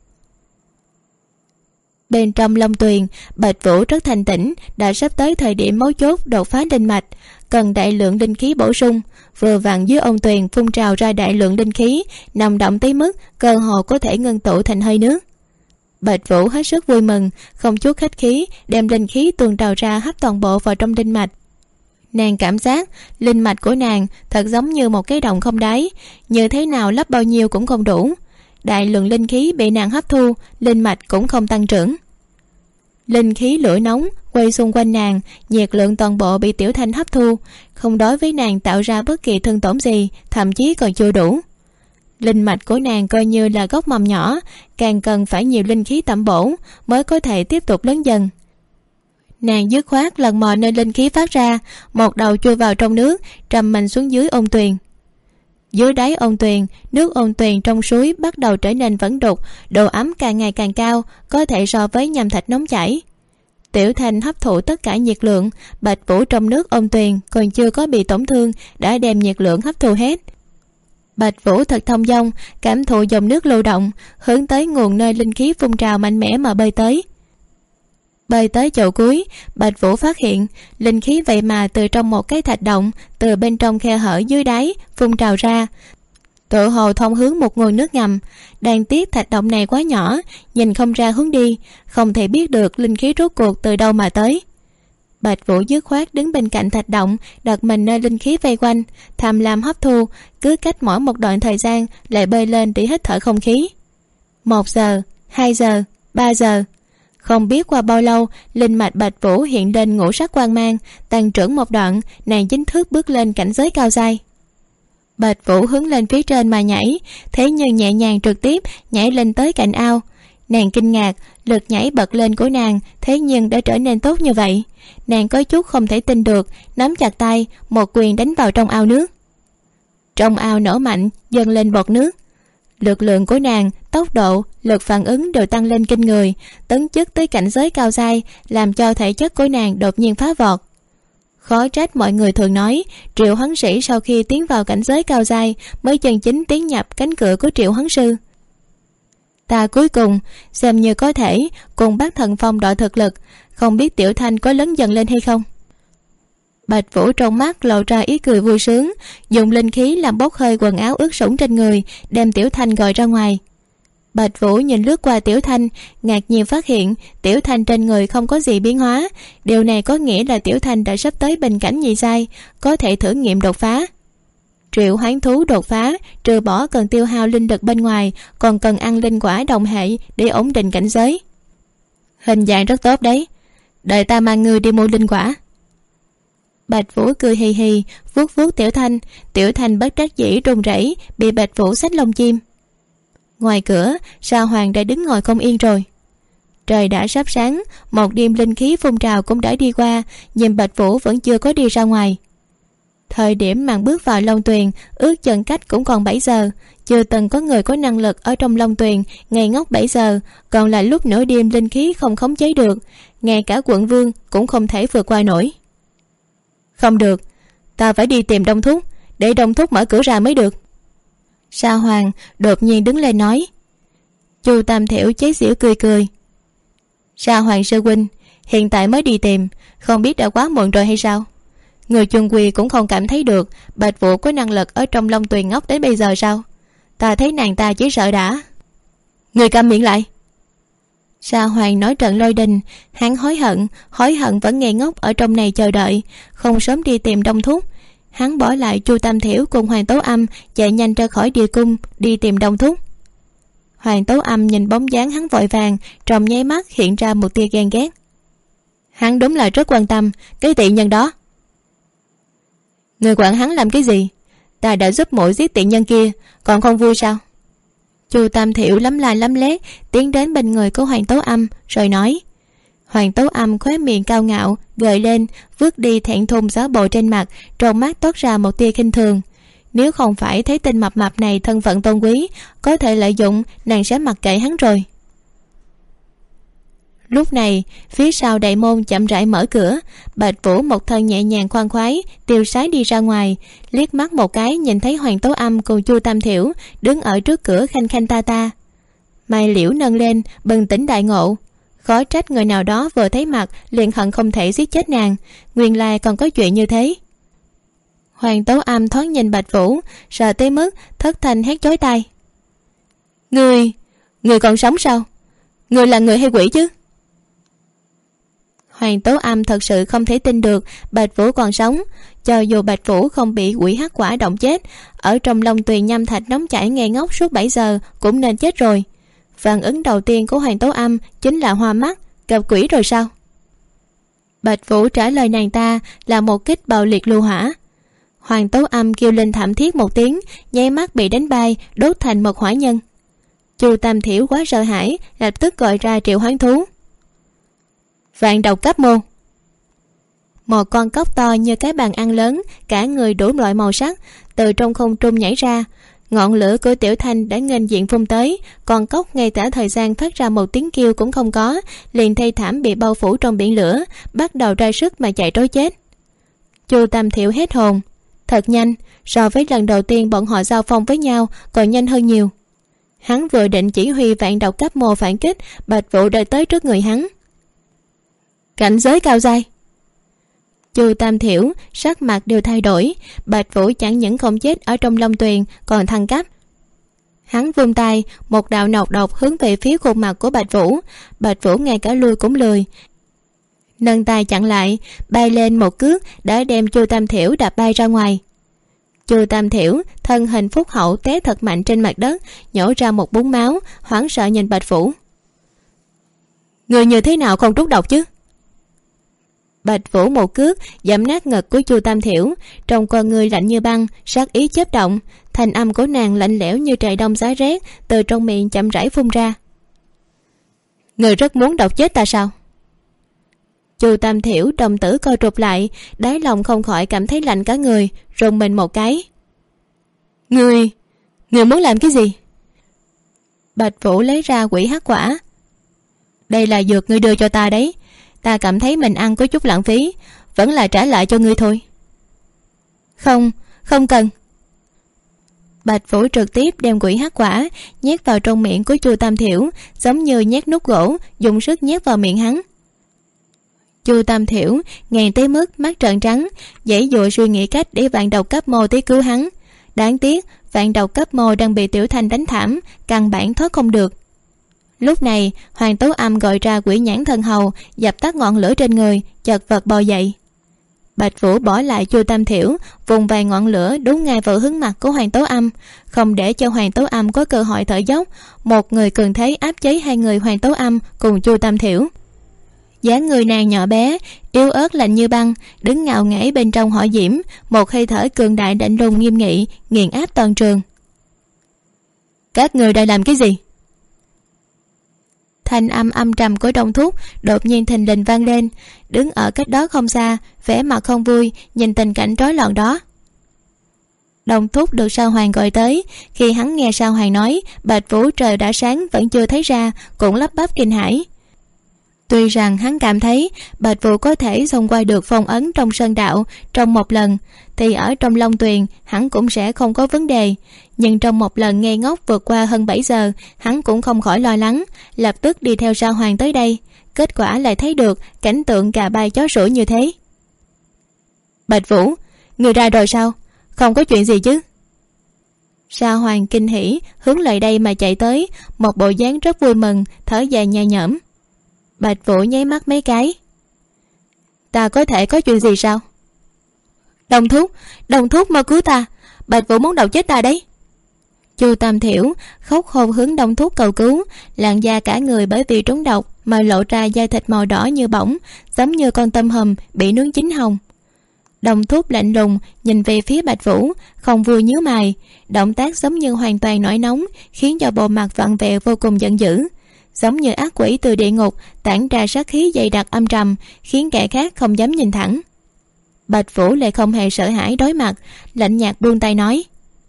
Speaker 1: Bên trong Long Tuyền, Bạch Vũ rất thanh tĩnh, đã sắp tới thời điểm mấu chốt đột phá linh mạch, cần đại lượng linh khí bổ sung. Vừa vặn dưới ông Tuyền phun trào ra đại lượng linh khí, nồng đậm tới mức cơ hồ có thể ngưng tụ thành hơi nước. Bạch Vũ hết sức vui mừng, không chút khách khí đem linh khí tuôn trào ra hấp toàn bộ vào trong linh mạch. Nàng cảm giác linh mạch của nàng thật giống như một cái động không đáy, như thế nào lấp bao nhiêu cũng không đủ. Đại lượng linh khí bị nàng hấp thu, linh mạch cũng không tăng trưởng. Linh khí lửa nóng quay xung quanh nàng, nhiệt lượng toàn bộ bị Tiểu Thanh hấp thu, không đối với nàng tạo ra bất kỳ thương tổn gì, thậm chí còn chưa đủ. Linh mạch của nàng coi như là gốc mầm nhỏ, càng cần phải nhiều linh khí tẩm bổ mới có thể tiếp tục lớn dần. Nàng dứt khoát lần mò nơi linh khí phát ra, một đầu chui vào trong nước, trầm mình xuống dưới ôn tuyền. Dưới đáy ôn tuyền, nước ôn tuyền trong suối bắt đầu trở nên vẫn đục, độ ấm càng ngày càng cao, có thể so với nham thạch nóng chảy. Tiểu Thanh hấp thụ tất cả nhiệt lượng, Bạch Vũ trong nước ôn tuyền còn chưa có bị tổn thương đã đem nhiệt lượng hấp thụ hết. Bạch Vũ thật thông dong, cảm thụ dòng nước lưu động, hướng tới nguồn nơi linh khí phun trào mạnh mẽ mà bơi tới. Bơi tới chỗ cuối, Bạch Vũ phát hiện linh khí vậy mà từ trong một cái thạch động, từ bên trong khe hở dưới đáy phun trào ra, tựa hồ thông hướng một nguồn nước ngầm. Đáng tiếc thạch động này quá nhỏ, nhìn không ra hướng đi, không thể biết được linh khí rốt cuộc từ đâu mà tới. Bạch Vũ dứt khoát đứng bên cạnh thạch động, đặt mình nơi linh khí vây quanh, tham lam hấp thu, cứ cách mỗi một đoạn thời gian lại bơi lên để hít thở không khí. 1 giờ, 2 giờ, 3 giờ. Không biết qua bao lâu, linh mạch Bạch Vũ hiện lên ngũ sắc quang mang, tăng trưởng một đoạn, nàng chính thức bước lên cảnh giới cao giai. Bạch Vũ hướng lên phía trên mà nhảy, thế nhưng nhẹ nhàng trực tiếp nhảy lên tới cạnh ao. Nàng kinh ngạc, lực nhảy bật lên của nàng thế nhưng đã trở nên tốt như vậy. Nàng có chút không thể tin được, nắm chặt tay, một quyền đánh vào trong ao nước. Trong ao nổ mạnh, dâng lên bọt nước. Lực lượng của nàng, tốc độ, lực phản ứng đều tăng lên kinh người, tấn chức tới cảnh giới cao dai, làm cho thể chất của nàng đột nhiên phá vọt. Khó trách mọi người thường nói Triệu Hoán Sĩ sau khi tiến vào cảnh giới cao dai mới chân chính tiến nhập cánh cửa của Triệu Hoán Sư. Ta cuối cùng xem như có thể cùng Bác Thần Phong đọ thực lực, không biết Tiểu Thanh có lớn dần lên hay không. Bạch Vũ trong mắt lộ ra ý cười vui sướng, dùng linh khí làm bốc hơi quần áo ướt sũng trên người, đem Tiểu Thanh gọi ra ngoài. Bạch Vũ nhìn lướt qua Tiểu Thanh, ngạc nhiên phát hiện Tiểu Thanh trên người không có gì biến hóa. Điều này có nghĩa là Tiểu Thanh đã sắp tới bình cảnh nhị giai, có thể thử nghiệm đột phá. Triệu hoán thú đột phá, trừ bỏ cần tiêu hao linh lực bên ngoài, còn cần ăn linh quả đồng hệ để ổn định cảnh giới. Hình dạng rất tốt đấy, đợi ta mang ngươi đi mua linh quả. Bạch Vũ cười hì hì, vuốt vuốt Tiểu Thanh. Tiểu Thanh bất đắc dĩ run rẩy, bị Bạch Vũ xách lông chim. Ngoài cửa, Sa Hoàng đã đứng ngồi không yên rồi. Trời đã sắp sáng, một đêm linh khí phun trào cũng đã đi qua, nhưng Bạch Vũ vẫn chưa có đi ra ngoài. Thời điểm màn bước vào Long Tuyền, ước chừng cách cũng còn 7 giờ. Chưa từng có người có năng lực ở trong Long Tuyền ngây ngốc 7 giờ, còn là lúc nửa đêm linh khí không khống chế được, ngay cả quận vương cũng không thể vượt qua nổi. Không được, ta phải đi tìm Đông Thúc, để Đông Thúc mở cửa ra mới được. Sa Hoàng đột nhiên đứng lên nói. Chu Tam Thiểu chế giễu cười cười. Sa Hoàng sư huynh, hiện tại mới đi tìm, không biết đã quá muộn rồi hay sao? Người chung quy cũng không cảm thấy được Bạch Vũ có năng lực ở trong Long Tuyền ngốc đến bây giờ sao? Ta thấy nàng ta chỉ sợ đã. Người câm miệng lại. Sa Hoàng nói trận lôi đình, hắn hối hận vẫn ngây ngốc ở trong này chờ đợi, không sớm đi tìm Đông Thúc. Hắn bỏ lại Chu Tam Thiểu cùng Hoàng Tố Âm chạy nhanh ra khỏi địa cung đi tìm Đông Thúc. Hoàng Tố Âm nhìn bóng dáng hắn vội vàng, trong nháy mắt hiện ra một tia ghen ghét. Hắn đúng là rất quan tâm cái tiện nhân đó. Người quản hắn làm cái gì? Ta đã giúp muội giết tiện nhân kia, còn không vui sao? Chu Tam Thiểu lắm la lắm lét tiến đến bên người của Hoàng Tố Âm rồi nói. Hoàng Tố Âm khóe miệng cao ngạo gợi lên, vứt đi thẹn thùng gió bộ trên mặt, trong mắt toát ra một tia khinh thường. Nếu không phải thấy tên mập mạp này thân phận tôn quý, có thể lợi dụng, nàng sẽ mặc kệ hắn rồi. Lúc này phía sau đại môn chậm rãi mở cửa, Bạch Vũ một thân nhẹ nhàng khoan khoái tiêu sái đi ra ngoài, liếc mắt một cái nhìn thấy Hoàng Tố Âm cùng Chu Tam Thiểu đứng ở trước cửa khanh khanh ta ta. Mai liễu nâng lên, bừng tỉnh đại ngộ. Khó trách người nào đó vừa thấy mặt liền hận không thể giết chết nàng, nguyên lai còn có chuyện như thế. Hoàng Tố Âm thoáng nhìn Bạch Vũ, sợ tới mức thất thanh hét chói tai. Người còn sống sao? Người là người hay quỷ chứ? Hoàng Tố Âm thật sự không thể tin được Bạch Vũ còn sống. Cho dù Bạch Vũ không bị quỷ hắc quả động chết, ở trong Long Tuyền nham thạch nóng chảy ngây ngốc suốt 7 giờ cũng nên chết rồi. Phản ứng đầu tiên của Hoàng Tố Âm chính là hoa mắt, gặp quỷ rồi sao? Bạch Vũ trả lời nàng ta là một kích bạo liệt lưu hỏa. Hoàng Tố Âm kêu lên thảm thiết một tiếng, nháy mắt bị đánh bay, đốt thành một hỏa nhân. Chu Tam Thiểu quá sợ hãi, lập tức gọi ra triệu hoán thú. Vạn độc cấp môn. Một con cóc to như cái bàn ăn lớn, cả người đủ loại màu sắc, từ trong không trung nhảy ra. Ngọn lửa của Tiểu Thanh đã nghênh diện phun tới, con cóc ngay cả thời gian phát ra một tiếng kêu cũng không có, liền thê thảm bị bao phủ trong biển lửa, bắt đầu ra sức mà chạy trối chết. Chu Tam Thiểu hết hồn. Thật nhanh, so với lần đầu tiên bọn họ giao phong với nhau còn nhanh hơn nhiều. Hắn vừa định chỉ huy vạn độc cấp mô phản kích, Bạch Vũ đã tới trước người hắn. Cảnh giới cao giai. Chu Tam Thiểu sắc mặt đều thay đổi. Bạch Vũ chẳng những không chết ở trong Long Tuyền, còn thăng cấp. Hắn vung tay, một đạo nọc độc hướng về phía khuôn mặt của Bạch Vũ. Bạch Vũ ngay cả lui cũng lười, nâng tay chặn lại, bay lên một cước đã đem Chu Tam Thiểu đạp bay ra ngoài. Chu Tam Thiểu thân hình phúc hậu té thật mạnh trên mặt đất, nhổ ra một búng máu, hoảng sợ nhìn Bạch Vũ. Người như thế nào không trúng độc chứ? Bạch Vũ một cước giẫm nát ngực của Chu Tam Thiểu, trong con người lạnh như băng, sát ý chớp động. Thanh âm của nàng lạnh lẽo như trời đông giá rét, từ trong miệng chậm rãi phun ra. Người rất muốn độc chết ta sao? Chu Tam Thiểu đồng tử co rụt lại, đáy lòng không khỏi cảm thấy lạnh cả người, rùng mình một cái. Người muốn làm cái gì? Bạch Vũ lấy ra quỷ hắc quả. Đây là dược ngươi đưa cho ta đấy, ta cảm thấy mình ăn có chút lãng phí, vẫn là trả lại cho ngươi thôi. Không cần. Bạch Vũ trực tiếp đem quỷ hắc quả nhét vào trong miệng của Chu Tam Thiểu, giống như nhét nút gỗ, dùng sức nhét vào miệng hắn. Chu Tam Thiểu ngàn tới mức mắt trợn trắng, giãy giụa suy nghĩ cách để vạn độc cấp mô tới cứu hắn. Đáng tiếc vạn độc cấp mô đang bị Tiểu Thanh đánh thảm, căn bản thoát không được. Lúc này Hoàng Tố Âm gọi ra quỷ nhãn thần hầu, dập tắt ngọn lửa trên người, chật vật bò dậy. Bạch Vũ bỏ lại Chu Tam Thiểu, vùng vài ngọn lửa đúng ngay vào hướng mặt của Hoàng Tố Âm, không để cho Hoàng Tố Âm có cơ hội thở dốc. Một người cường thế áp chế hai người Hoàng Tố Âm cùng Chu Tam Thiểu. Dáng người nàng nhỏ bé, yếu ớt lạnh như băng, đứng ngạo nghễ bên trong hỏa diễm, một hơi thở cường đại lạnh lùng nghiêm nghị, nghiền áp toàn trường. Các người đang làm cái gì? Thanh âm âm trầm của Đông Thúc đột nhiên thình lình vang lên, đứng ở cách đó không xa, vẻ mặt không vui nhìn tình cảnh rối loạn đó. Đông Thúc được Sao Hoàng gọi tới, khi hắn nghe Sao Hoàng nói Bạch Vũ trời đã sáng vẫn chưa thấy ra, cũng lắp bắp kinh hãi. Tuy rằng hắn cảm thấy Bạch Vũ có thể xông qua được phong ấn trong sơn đạo trong một lần, thì ở trong Long Tuyền hắn cũng sẽ không có vấn đề, nhưng trong một lần ngây ngốc vượt qua hơn 7 giờ, hắn cũng không khỏi lo lắng, lập tức đi theo Sao Hoàng tới đây. Kết quả lại thấy được cảnh tượng gà bay chó sủa như thế. Bạch Vũ, người ra rồi sao? Không có chuyện gì chứ? Sao Hoàng kinh hỉ hướng lại đây mà chạy tới, một bộ dáng rất vui mừng, thở dài nhẹ nhõm. Bạch Vũ nháy mắt mấy cái. Ta có thể có chuyện gì sao? Đồng thúc mau cứu ta, Bạch Vũ muốn độc chết ta đấy. Chu Tam Thiểu khóc hôn hướng Đông Thúc cầu cứu, làn da cả người bởi vì trúng độc mà lộ ra da thịt màu đỏ như bỏng, giống như con tôm hùm bị nướng chín hồng. Đông Thúc lạnh lùng nhìn về phía Bạch Vũ, không vui nhíu mày, động tác giống như hoàn toàn nổi nóng, khiến cho bộ mặt vặn vẹo vô cùng giận dữ, giống như ác quỷ từ địa ngục tản ra sát khí dày đặc âm trầm, khiến kẻ khác không dám nhìn thẳng. Bạch Vũ lại không hề sợ hãi đối mặt, lạnh nhạt buông tay nói: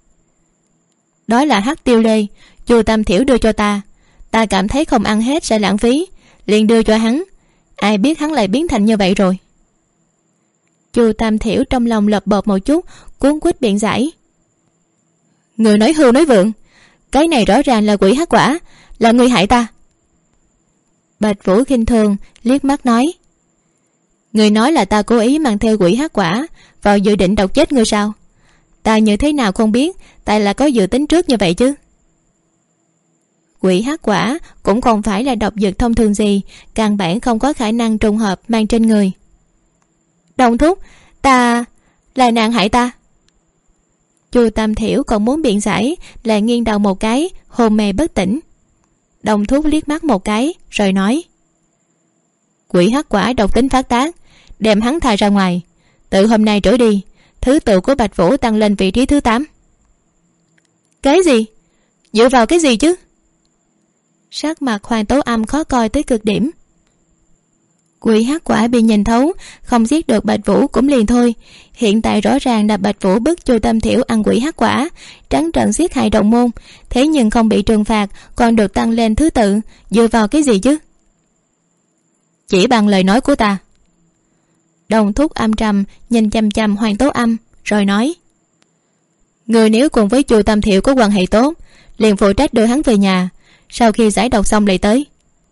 Speaker 1: Đó là hắc tiêu lê, Chu Tam Thiểu đưa cho ta cảm thấy không ăn hết sẽ lãng phí, liền đưa cho hắn. Ai biết hắn lại biến thành như vậy rồi. Chu Tam Thiểu trong lòng lợp bợp một chút, cuống quýt biện giải: Người nói hưu nói vượng, cái này rõ ràng là quỷ hắc quả, là người hại ta. Bạch Vũ khinh thường liếc mắt nói: Người nói là ta cố ý mang theo quỷ hắc quả vào dự định độc chết ngươi sao? Ta như thế nào không biết, tại là có dự tính trước như vậy chứ. Quỷ hắc quả cũng không phải là độc dược thông thường gì, căn bản không có khả năng trùng hợp mang trên người. Đồng thúc, ta là nàng hại ta. Chu Tam Thiểu còn muốn biện giải, lại nghiêng đầu một cái, hôn mê bất tỉnh. Đồng thúc liếc mắt một cái rồi nói: Quỷ hắc quả độc tính phát tác, đem hắn thải ra ngoài, từ hôm nay trở đi thứ tự của Bạch Vũ tăng lên vị trí thứ 8. Cái gì? Dựa vào cái gì chứ? Sắc mặt Hoàng Tố Âm khó coi tới cực điểm. Quỷ hắc quả bị nhìn thấu, không giết được Bạch Vũ cũng liền thôi. Hiện tại rõ ràng là Bạch Vũ bức Chu Tam Thiểu ăn quỷ hắc quả, trắng trợn giết hại đồng môn, thế nhưng không bị trừng phạt, còn được tăng lên thứ tự, dựa vào cái gì chứ? Chỉ bằng lời nói của ta. Đồng thúc âm trầm nhìn chằm chằm Hoàng Tố Âm rồi nói: Người nếu cùng với Chu Tam Thiểu có quan hệ tốt, liền phụ trách đưa hắn về nhà, sau khi giải độc xong lại tới.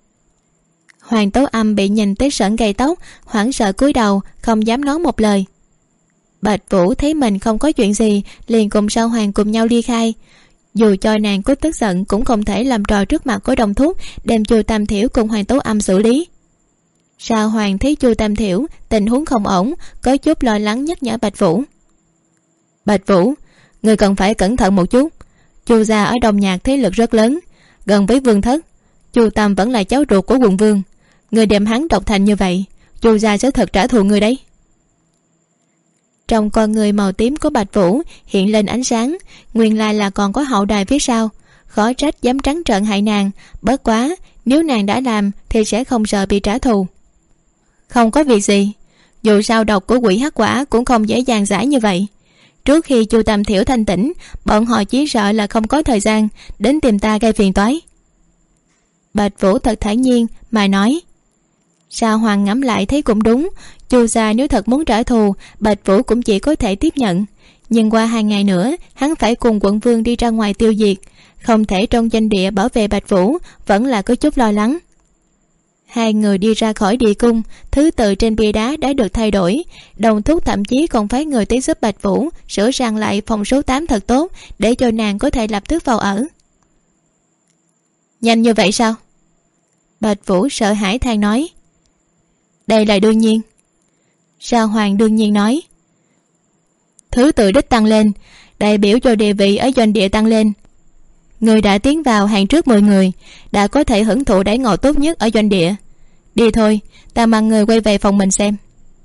Speaker 1: Hoàng Tố Âm bị nhìn tới sởn gai tóc, hoảng sợ cúi đầu không dám nói một lời. Bạch Vũ thấy mình không có chuyện gì, liền cùng Sao Hoàng cùng nhau ly khai. Dù cho nàng có tức giận cũng không thể làm trò trước mặt của đồng thúc, đem Chu Tam Thiểu cùng Hoàng Tố Âm xử lý. Sao Hoàng thấy Chu Tam Thiểu tình huống không ổn, có chút lo lắng nhắc nhở Bạch Vũ: Bạch Vũ, người cần phải cẩn thận một chút. Chu gia ở Đông Nhạc thế lực rất lớn, gần với vương thất. Chu Tam vẫn là cháu ruột của quận vương, người đem hắn độc thành như vậy, Chu gia sẽ thật trả thù người đấy. Trong con người màu tím của Bạch Vũ hiện lên ánh sáng, nguyên lai là còn có hậu đài phía sau. Khó trách dám trắng trợn hại nàng, bất quá nếu nàng đã làm thì sẽ không sợ bị trả thù. Không có việc gì, dù sao độc của quỷ hắc quả cũng không dễ dàng giải như vậy. Trước khi Chu Tam Thiểu thanh tỉnh, bọn họ chỉ sợ là không có thời gian đến tìm ta gây phiền toái. Bạch Vũ thật thản nhiên mà nói. Sa Hoàng ngẫm lại thấy cũng đúng, Chu gia nếu thật muốn trả thù, Bạch Vũ cũng chỉ có thể tiếp nhận. Nhưng qua 2 ngày nữa hắn phải cùng quận vương đi ra ngoài tiêu diệt, không thể trong danh địa bảo vệ Bạch Vũ, vẫn là có chút lo lắng. 2 người đi ra khỏi địa cung, thứ tự trên bia đá đã được thay đổi. Đồng thúc thậm chí còn phái người tới giúp Bạch Vũ sửa sang lại phòng số 8 thật tốt, để cho nàng có thể lập tức vào ở. Nhanh như vậy sao? Bạch Vũ sợ hãi than nói. Đây là đương nhiên. Sa Hoàng đương nhiên nói. Thứ tự đích tăng lên, đại biểu cho địa vị ở doanh địa tăng lên. Người đã tiến vào hàng trước 10 người, đã có thể hưởng thụ đãi ngộ tốt nhất ở doanh địa. Đi thôi, ta mang người quay về phòng mình xem.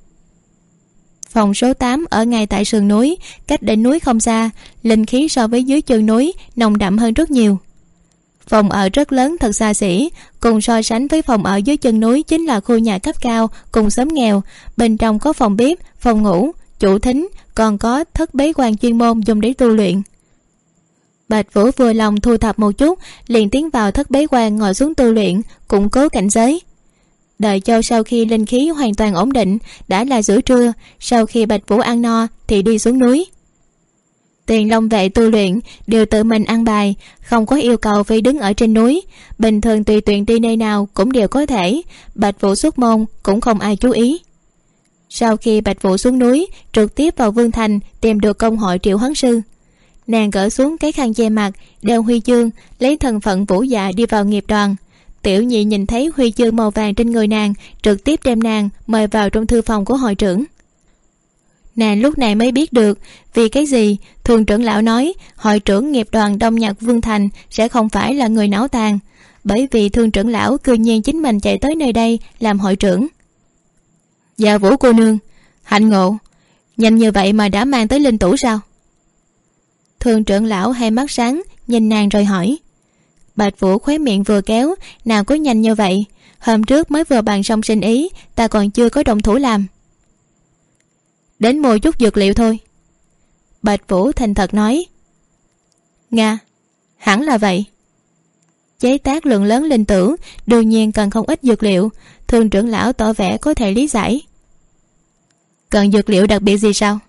Speaker 1: Phòng số 8 ở ngay tại sườn núi, cách đỉnh núi không xa, linh khí so với dưới chân núi nồng đậm hơn rất nhiều. Phòng ở rất lớn thật xa xỉ, cùng so sánh với phòng ở dưới chân núi chính là khu nhà cấp cao cùng xóm nghèo. Bên trong có phòng bếp, phòng ngủ, chủ thính, còn có thất bế quan chuyên môn dùng để tu luyện. Bạch Vũ vừa lòng thu thập một chút, liền tiến vào thất bế quan ngồi xuống tu luyện, củng cố cảnh giới. Đợi cho sau khi linh khí hoàn toàn ổn định, đã là giữa trưa. Sau khi Bạch Vũ ăn no thì đi xuống núi. Tiền Long vệ tu luyện đều tự mình ăn bài, không có yêu cầu phải đứng ở trên núi. Bình thường tùy tiện đi nơi nào cũng đều có thể. Bạch Vũ xuất môn cũng không ai chú ý. Sau khi Bạch Vũ xuống núi, trực tiếp vào Vương Thành tìm được công hội Triệu Hoán Sư. Nàng gỡ xuống cái khăn che mặt, đeo huy chương, lấy thân phận Vũ Dạ đi vào nghiệp đoàn. Tiểu nhị nhìn thấy huy chương màu vàng trên người nàng, trực tiếp đem nàng mời vào trong thư phòng của hội trưởng. Nàng lúc này mới biết được vì cái gì thường trưởng lão nói hội trưởng nghiệp đoàn Đông Nhạc Vương Thành sẽ không phải là người não tàn, bởi vì thương trưởng lão cư nhiên chính mình chạy tới nơi đây làm hội trưởng. Dạ Vũ cô nương, hạnh ngộ, nhanh như vậy mà đã mang tới linh tủ sao? Thương trưởng lão hai mắt sáng nhìn nàng rồi hỏi. Bạch Vũ khóe miệng vừa kéo, nào có nhanh như vậy, hôm trước mới vừa bàn xong sinh ý, ta còn chưa có động thủ làm. Đến mua chút dược liệu thôi. Bạch Vũ thành thật nói. Nga, hẳn là vậy. Chế tác lượng lớn linh tử đương nhiên cần không ít dược liệu. Thương trưởng lão tỏ vẻ có thể lý giải. Cần dược liệu đặc biệt gì sao?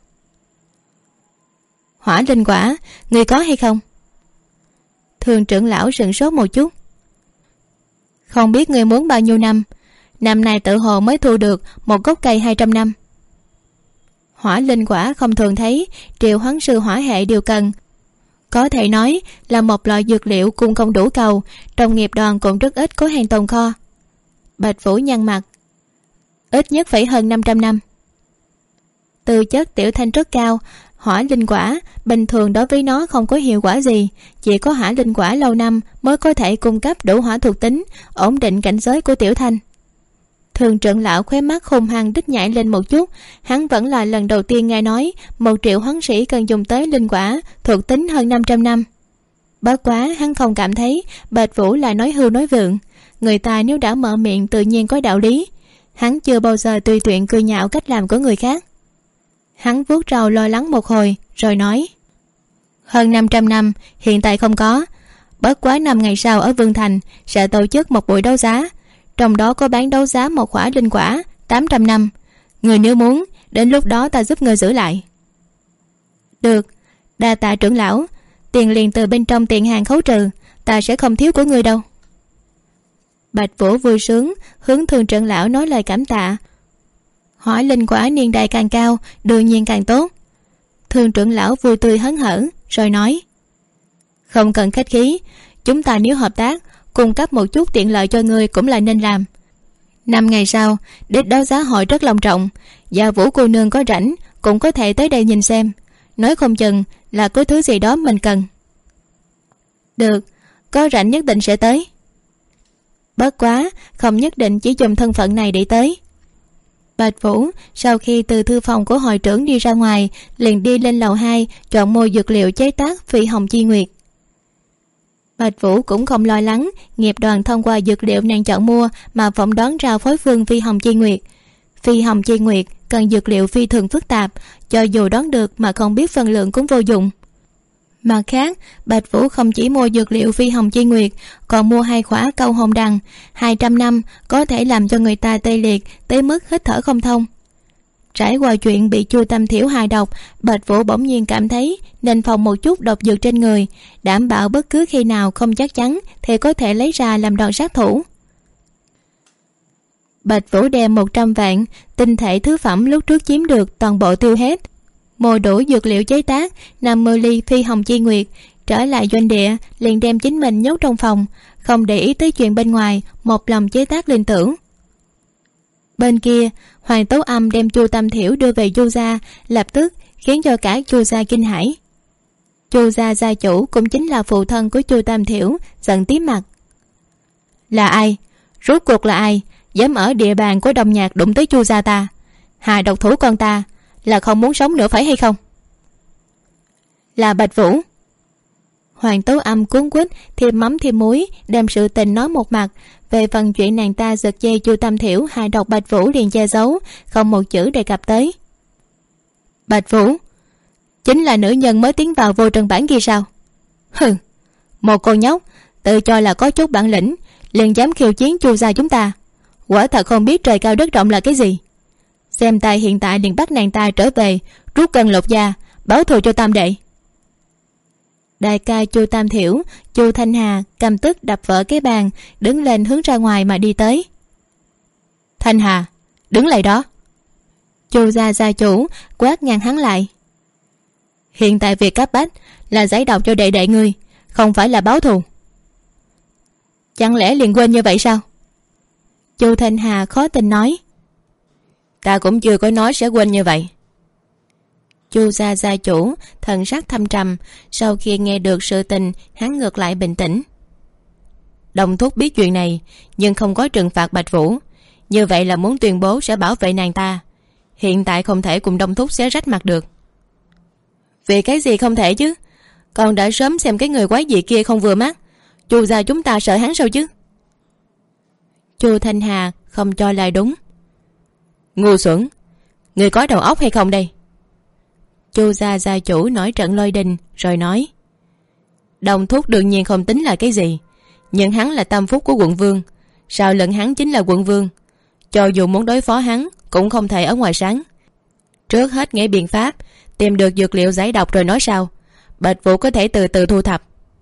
Speaker 1: Hỏa linh quả, người có hay không? Thương trưởng lão sửng sốt một chút. Không biết người muốn bao nhiêu năm. Năm nay tự hồ mới thu được một gốc cây 200 năm. Hỏa linh quả không thường thấy, Triệu Hoán Sư hỏa hệ đều cần. Có thể nói là một loại dược liệu cung không đủ cầu, trong nghiệp đoàn cũng rất ít có hàng tồn kho. Bạch Vũ nhăn mặt. Ít nhất phải hơn 500 năm. Tư chất tiểu thanh rất cao, hỏa linh quả bình thường đối với nó không có hiệu quả gì, chỉ có hỏa linh quả lâu năm mới có thể cung cấp đủ hỏa thuộc tính, ổn định cảnh giới của tiểu thanh. Thường trưởng lão khóe mắt hung hăng đích nhảy lên một chút, hắn vẫn là lần đầu tiên nghe nói 1 triệu hoán sĩ cần dùng tới linh quả thuộc tính hơn 500 năm. Bất quá hắn không cảm thấy Bạch Vũ là nói hưu nói vượng, người ta nếu đã mở miệng tự nhiên có đạo lý. Hắn chưa bao giờ tùy tiện cười nhạo cách làm của người khác. Hắn vuốt râu lo lắng một hồi rồi nói. Hơn 500 năm hiện tại không có, bất quá 5 ngày sau ở Vương Thành sẽ tổ chức một buổi đấu giá, trong đó có bán đấu giá một quả linh quả 800 năm. Người nếu muốn, đến lúc đó ta giúp người giữ lại. Được, đa tạ trưởng lão, tiền liền từ bên trong tiền hàng khấu trừ, ta sẽ không thiếu của người đâu. Bạch Vũ vui sướng hướng Thường trưởng lão nói lời cảm tạ. Hỏa linh quả niên đại càng cao đương nhiên càng tốt. Thường trưởng lão vui tươi hớn hở rồi nói. Không cần khách khí, chúng ta nếu hợp tác cung cấp một chút tiện lợi cho ngươi cũng là nên làm. 5 ngày sau đích đấu giá hội rất long trọng, Dạ Vũ cô nương có rảnh cũng có thể tới đây nhìn xem, nói không chừng là có thứ gì đó mình cần. Được, có rảnh nhất định sẽ tới. Bất quá không nhất định chỉ dùng thân phận này để tới. Bạch Vũ sau khi từ thư phòng của hội trưởng đi ra ngoài, liền đi lên lầu 2 chọn mua dược liệu chế tác phi hồng chi nguyệt. Bạch Vũ cũng không lo lắng nghiệp đoàn thông qua dược liệu nàng chọn mua mà phỏng đoán ra phối phương phi hồng chi nguyệt. Phi hồng chi nguyệt cần dược liệu phi thường phức tạp, cho dù đoán được mà không biết phân lượng cũng vô dụng. Mặt khác, Bạch Vũ không chỉ mua dược liệu phi hồng chi nguyệt, còn mua 2 khỏa câu hồn đằng 200 năm có thể làm cho người ta tê liệt tới mức hít thở không thông. Trải qua chuyện bị Chu Tam Thiểu hại độc, Bạch Vũ bỗng nhiên cảm thấy nên phòng một chút độc dược trên người, đảm bảo bất cứ khi nào không chắc chắn thì có thể lấy ra làm đòn sát thủ. Bạch Vũ đem 100 vạn tinh thể thứ phẩm lúc trước chiếm được toàn bộ tiêu hết, mua đủ dược liệu chế tác 50 ly phi hồng chi nguyệt, trở lại doanh địa liền đem chính mình nhốt trong phòng, không để ý tới chuyện bên ngoài, một lòng chế tác linh tưởng. Bên kia, Hoàng Tấu Âm đem Chu Tam Thiểu đưa về Chu gia, lập tức khiến cho cả Chu gia kinh hãi. Chu gia gia chủ cũng chính là phụ thân của Chu Tam Thiểu, giận tím mặt. Là ai? Rốt cuộc là ai dám ở địa bàn của Đông Nhạc đụng tới Chu gia ta, hại độc thủ con ta, là không muốn sống nữa phải hay không? Là Bạch Vũ. Hoàng Tấu Âm cuốn quýt thêm mắm thêm muối đem sự tình nói một mặt. Về phần chuyện nàng ta giật dây Chu Tam Thiểu hại độc Bạch Vũ liền che giấu, không một chữ đề cập tới. Bạch Vũ chính là nữ nhân mới tiến vào Vô Trần Bản kia sao? Hừ, một con nhóc tự cho là có chút bản lĩnh liền dám khiêu chiến Chu gia chúng ta, quả thật không biết trời cao đất rộng là cái gì. Xem ta hiện tại liền bắt nàng ta trở về, rút cân lột da, báo thù cho Tam đệ. Đại ca Chu Tam Thiểu, Chu Thanh Hà cầm tức đập vỡ cái bàn, đứng lên hướng ra ngoài mà đi tới. Thanh Hà, đứng lại đó. Chu gia gia chủ quát ngang hắn lại. Hiện tại việc cấp bách là giải độc cho đệ đệ ngươi, không phải là báo thù. Chẳng lẽ liền quên như vậy sao? Chu Thanh Hà khó tin nói. Ta cũng chưa có nói sẽ quên như vậy. Chu gia gia chủ thần sắc thâm trầm, sau khi nghe được sự tình hắn ngược lại bình tĩnh. Đồng thúc biết chuyện này nhưng không có trừng phạt Bạch Vũ, như vậy là muốn tuyên bố sẽ bảo vệ nàng ta. Hiện tại không thể cùng Đồng thúc xé rách mặt được. Vì cái gì không thể chứ? Con đã sớm xem cái người quái dị kia không vừa mắt, Chu gia chúng ta sợ hắn sao chứ? Chu Thanh Hà không cho là đúng. Ngu xuẩn, người có đầu óc hay không đây? Chu gia gia chủ nổi trận lôi đình rồi nói. Đồng thúc đương nhiên không tính là cái gì, nhưng hắn là tâm phúc của quận vương, sao lận hắn chính là quận vương, cho dù muốn đối phó hắn cũng không thể ở ngoài sáng. Trước hết nghĩ biện pháp tìm được dược liệu giải độc rồi nói sao. Bạch Vũ có thể từ từ thu thập.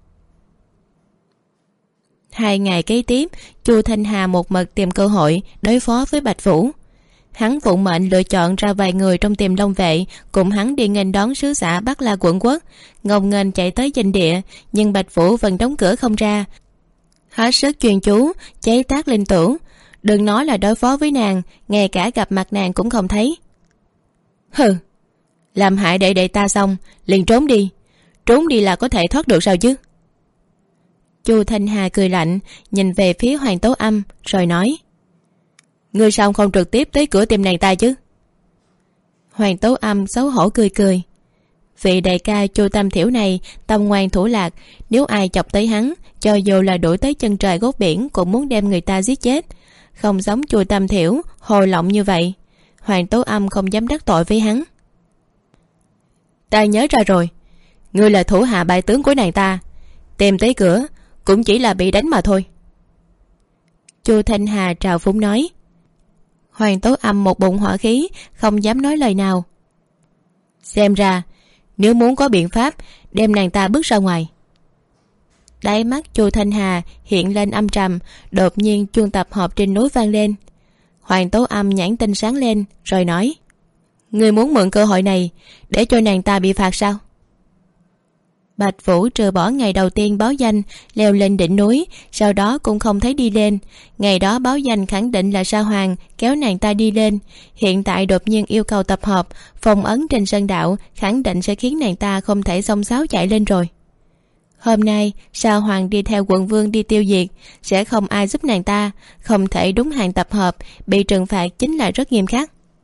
Speaker 1: 2 ngày kế tiếp, Chu Thanh Hà một mực tìm cơ hội đối phó với Bạch Vũ. Hắn phụng mệnh lựa chọn ra vài người trong Tiềm Long vệ cùng hắn đi nghênh đón sứ giả Bắc La quận quốc, ngông nghênh chạy tới doanh địa, nhưng Bạch Vũ vẫn đóng cửa không ra. Hết sức chuyên chú chế tác linh tưởng, đừng nói là đối phó với nàng, ngay cả gặp mặt nàng cũng không thấy. Hừ, làm hại đệ đệ ta xong liền trốn đi là có thể thoát được sao chứ? Chu Thanh Hà cười lạnh nhìn về phía Hoàng Tấu Âm rồi nói. Ngươi sao không trực tiếp tới cửa tìm nàng ta chứ? Hoàng Tấu Âm xấu hổ cười cười. Vị đại ca Chu Tam Thiểu này tâm ngoan thủ lạc, nếu ai chọc tới hắn, cho dù là đuổi tới chân trời góc biển cũng muốn đem người ta giết chết. Không giống Chu Tam Thiểu hồ lộng như vậy, Hoàng Tấu Âm không dám đắc tội với hắn. Ta nhớ ra rồi, ngươi là thủ hạ bại tướng của nàng ta, tìm tới cửa cũng chỉ là bị đánh mà thôi. Chu Thanh Hà trào phúng nói. Hoàng Tấu Âm một bụng hỏa khí, không dám nói lời nào. Xem ra nếu muốn có biện pháp đem nàng ta bước ra ngoài. Đáy mắt Chu Thanh Hà hiện lên âm trầm, đột nhiên chuông tập họp trên núi vang lên. Hoàng Tấu Âm nhãn tinh sáng lên rồi nói. Ngươi muốn mượn cơ hội này để cho nàng ta bị phạt sao? Bạch Vũ trừ bỏ ngày đầu tiên báo danh leo lên đỉnh núi, sau đó cũng không thấy đi lên. Ngày đó báo danh khẳng định là Sa Hoàng kéo nàng ta đi lên, hiện tại đột nhiên yêu cầu tập hợp phong ấn trên sơn đạo, khẳng định sẽ khiến nàng ta không thể xông xáo chạy lên rồi. Hôm nay Sa Hoàng đi theo quận vương đi tiêu diệt, sẽ không ai giúp nàng ta, không thể đúng hạn tập hợp, bị trừng phạt chính là rất nghiêm khắc.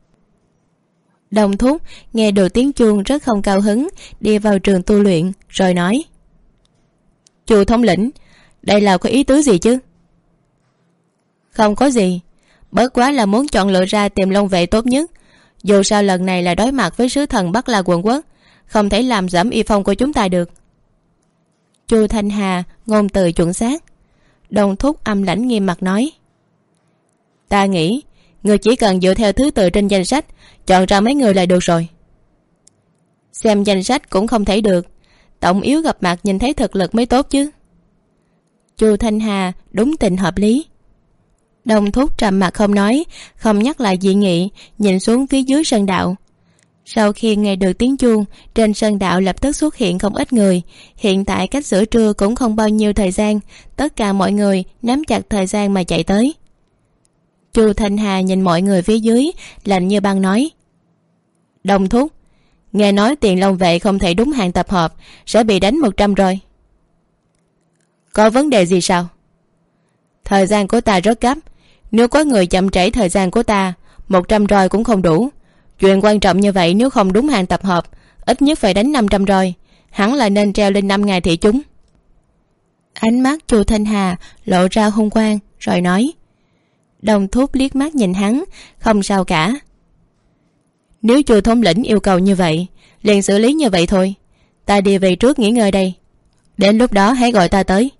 Speaker 1: Đồng Thúc nghe được tiếng chuông rất không cao hứng, đi vào trường tu luyện rồi nói: Chu thống lĩnh, đây là có ý tứ gì chứ? Không có gì, bất quá là muốn chọn lựa ra tìm long vệ tốt nhất. Dù sao lần này là đối mặt với sứ thần Bắc La quận quốc, không thể làm giảm uy phong của chúng ta được. Chu Thanh Hà ngôn từ chuẩn xác. Đồng Thúc âm lãnh nghiêm mặt nói: Ta nghĩ người chỉ cần dựa theo thứ tự trên danh sách chọn ra mấy người là được rồi. Xem danh sách cũng không thể được, tổng yếu gặp mặt nhìn thấy thực lực mới tốt chứ. Chu Thanh Hà đúng tình hợp lý. Đồng Thúc trầm mặt không nói, không nhắc lại dị nghị, nhìn xuống phía dưới sơn đạo. Sau khi nghe được tiếng chuông, trên sơn đạo lập tức xuất hiện không ít người. Hiện tại cách giữa trưa cũng không bao nhiêu thời gian, tất cả mọi người nắm chặt thời gian mà chạy tới. Chu Thanh Hà nhìn mọi người phía dưới, lạnh như băng nói: Đồng Thúc, nghe nói Tiền Long vệ không thể đúng hạn tập hợp, sẽ bị đánh 100 roi. Có vấn đề gì sao? Thời gian của ta rất gấp, nếu có người chậm trễ thời gian của ta, 100 roi cũng không đủ. Chuyện quan trọng như vậy nếu không đúng hạn tập hợp, ít nhất phải đánh 500 roi, hẳn là nên treo lên 5 ngày thị chúng. Ánh mắt Chu Thanh Hà lộ ra hung quang rồi nói. Đồng Thúc liếc mắt nhìn hắn, không sao cả. Nếu Chu thống lĩnh yêu cầu như vậy, liền xử lý như vậy thôi. Ta đi về trước nghỉ ngơi đây, đến lúc đó hãy gọi ta tới.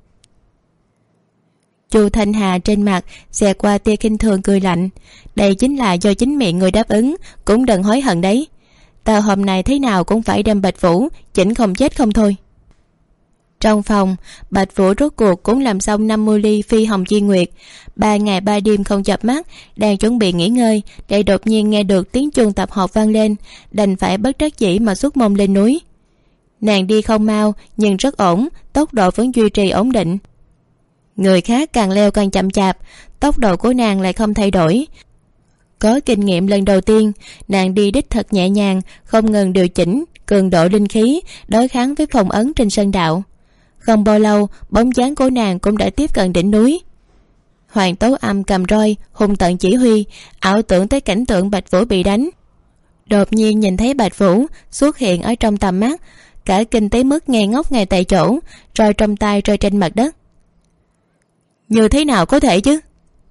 Speaker 1: Chu Thanh Hà trên mặt xẹt qua tia khinh thường cười lạnh. Đây chính là do chính miệng người đáp ứng, cũng đừng hối hận đấy. Ta hôm nay thế nào cũng phải đem Bạch Vũ chỉnh không chết không thôi. Trong phòng, Bạch Vũ rốt cuộc cũng làm xong 50 ly phi hồng chi nguyệt. 3 ngày 3 đêm không chợp mắt, đang chuẩn bị nghỉ ngơi, để đột nhiên nghe được tiếng chuông tập hợp vang lên, đành phải bất đắc dĩ mà xuất môn lên núi. Nàng đi không mau nhưng rất ổn, tốc độ vẫn duy trì ổn định. Người khác càng leo càng chậm chạp, tốc độ của nàng lại không thay đổi. Có kinh nghiệm lần đầu tiên, nàng đi đích thật nhẹ nhàng, không ngừng điều chỉnh cường độ linh khí đối kháng với phong ấn trên sơn đạo. Không bao lâu, bóng dáng của nàng cũng đã tiếp cận đỉnh núi. Hoàng Tấu Âm cầm roi hung tợn chỉ huy, ảo tưởng tới cảnh tượng Bạch Vũ bị đánh. Đột nhiên nhìn thấy Bạch Vũ xuất hiện ở trong tầm mắt, cả kinh tới mức ngây ngốc ngay tại chỗ, roi trong tay rơi trên mặt đất. Như thế nào có thể chứ?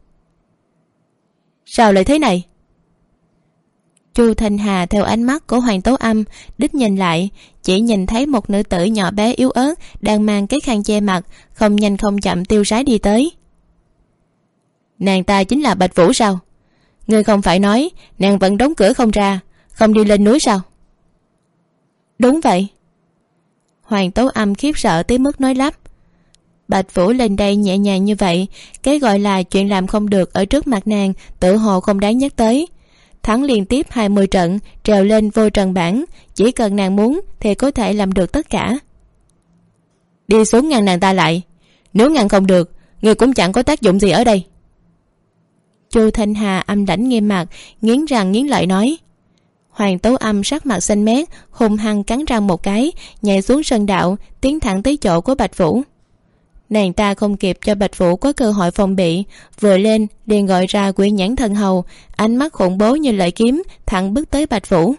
Speaker 1: Sao lại thế này? Chu Thanh Hà theo ánh mắt của Hoàng Tấu Âm đích nhìn lại, chỉ nhìn thấy một nữ tử nhỏ bé yếu ớt đang mang cái khăn che mặt, không nhanh không chậm tiêu sái đi tới. Nàng ta chính là Bạch Vũ sao? Ngươi không phải nói nàng vẫn đóng cửa không ra, không đi lên núi sao? Đúng vậy. Hoàng Tấu Âm khiếp sợ tới mức nói lắp. Bạch Vũ lên đây nhẹ nhàng như vậy, cái gọi là chuyện làm không được ở trước mặt nàng tự hồ không đáng nhắc tới. Thắng liên tiếp 20 trận, trèo lên vô trần bảng, chỉ cần nàng muốn thì có thể làm được tất cả. Đi xuống ngăn nàng ta lại, nếu ngăn không được, ngươi cũng chẳng có tác dụng gì ở đây. Chu Thanh Hà âm lãnh nghiêm mặt, nghiến răng nghiến lợi nói. Hoàng Tấu Âm sắc mặt xanh mét, hung hăng cắn răng một cái, nhảy xuống sơn đạo, tiến thẳng tới chỗ của Bạch Vũ. Nàng ta không kịp cho Bạch Vũ có cơ hội phòng bị, vừa lên liền gọi ra Quỷ Nhãn Thần Hầu, ánh mắt khủng bố như lợi kiếm thẳng bước tới Bạch Vũ.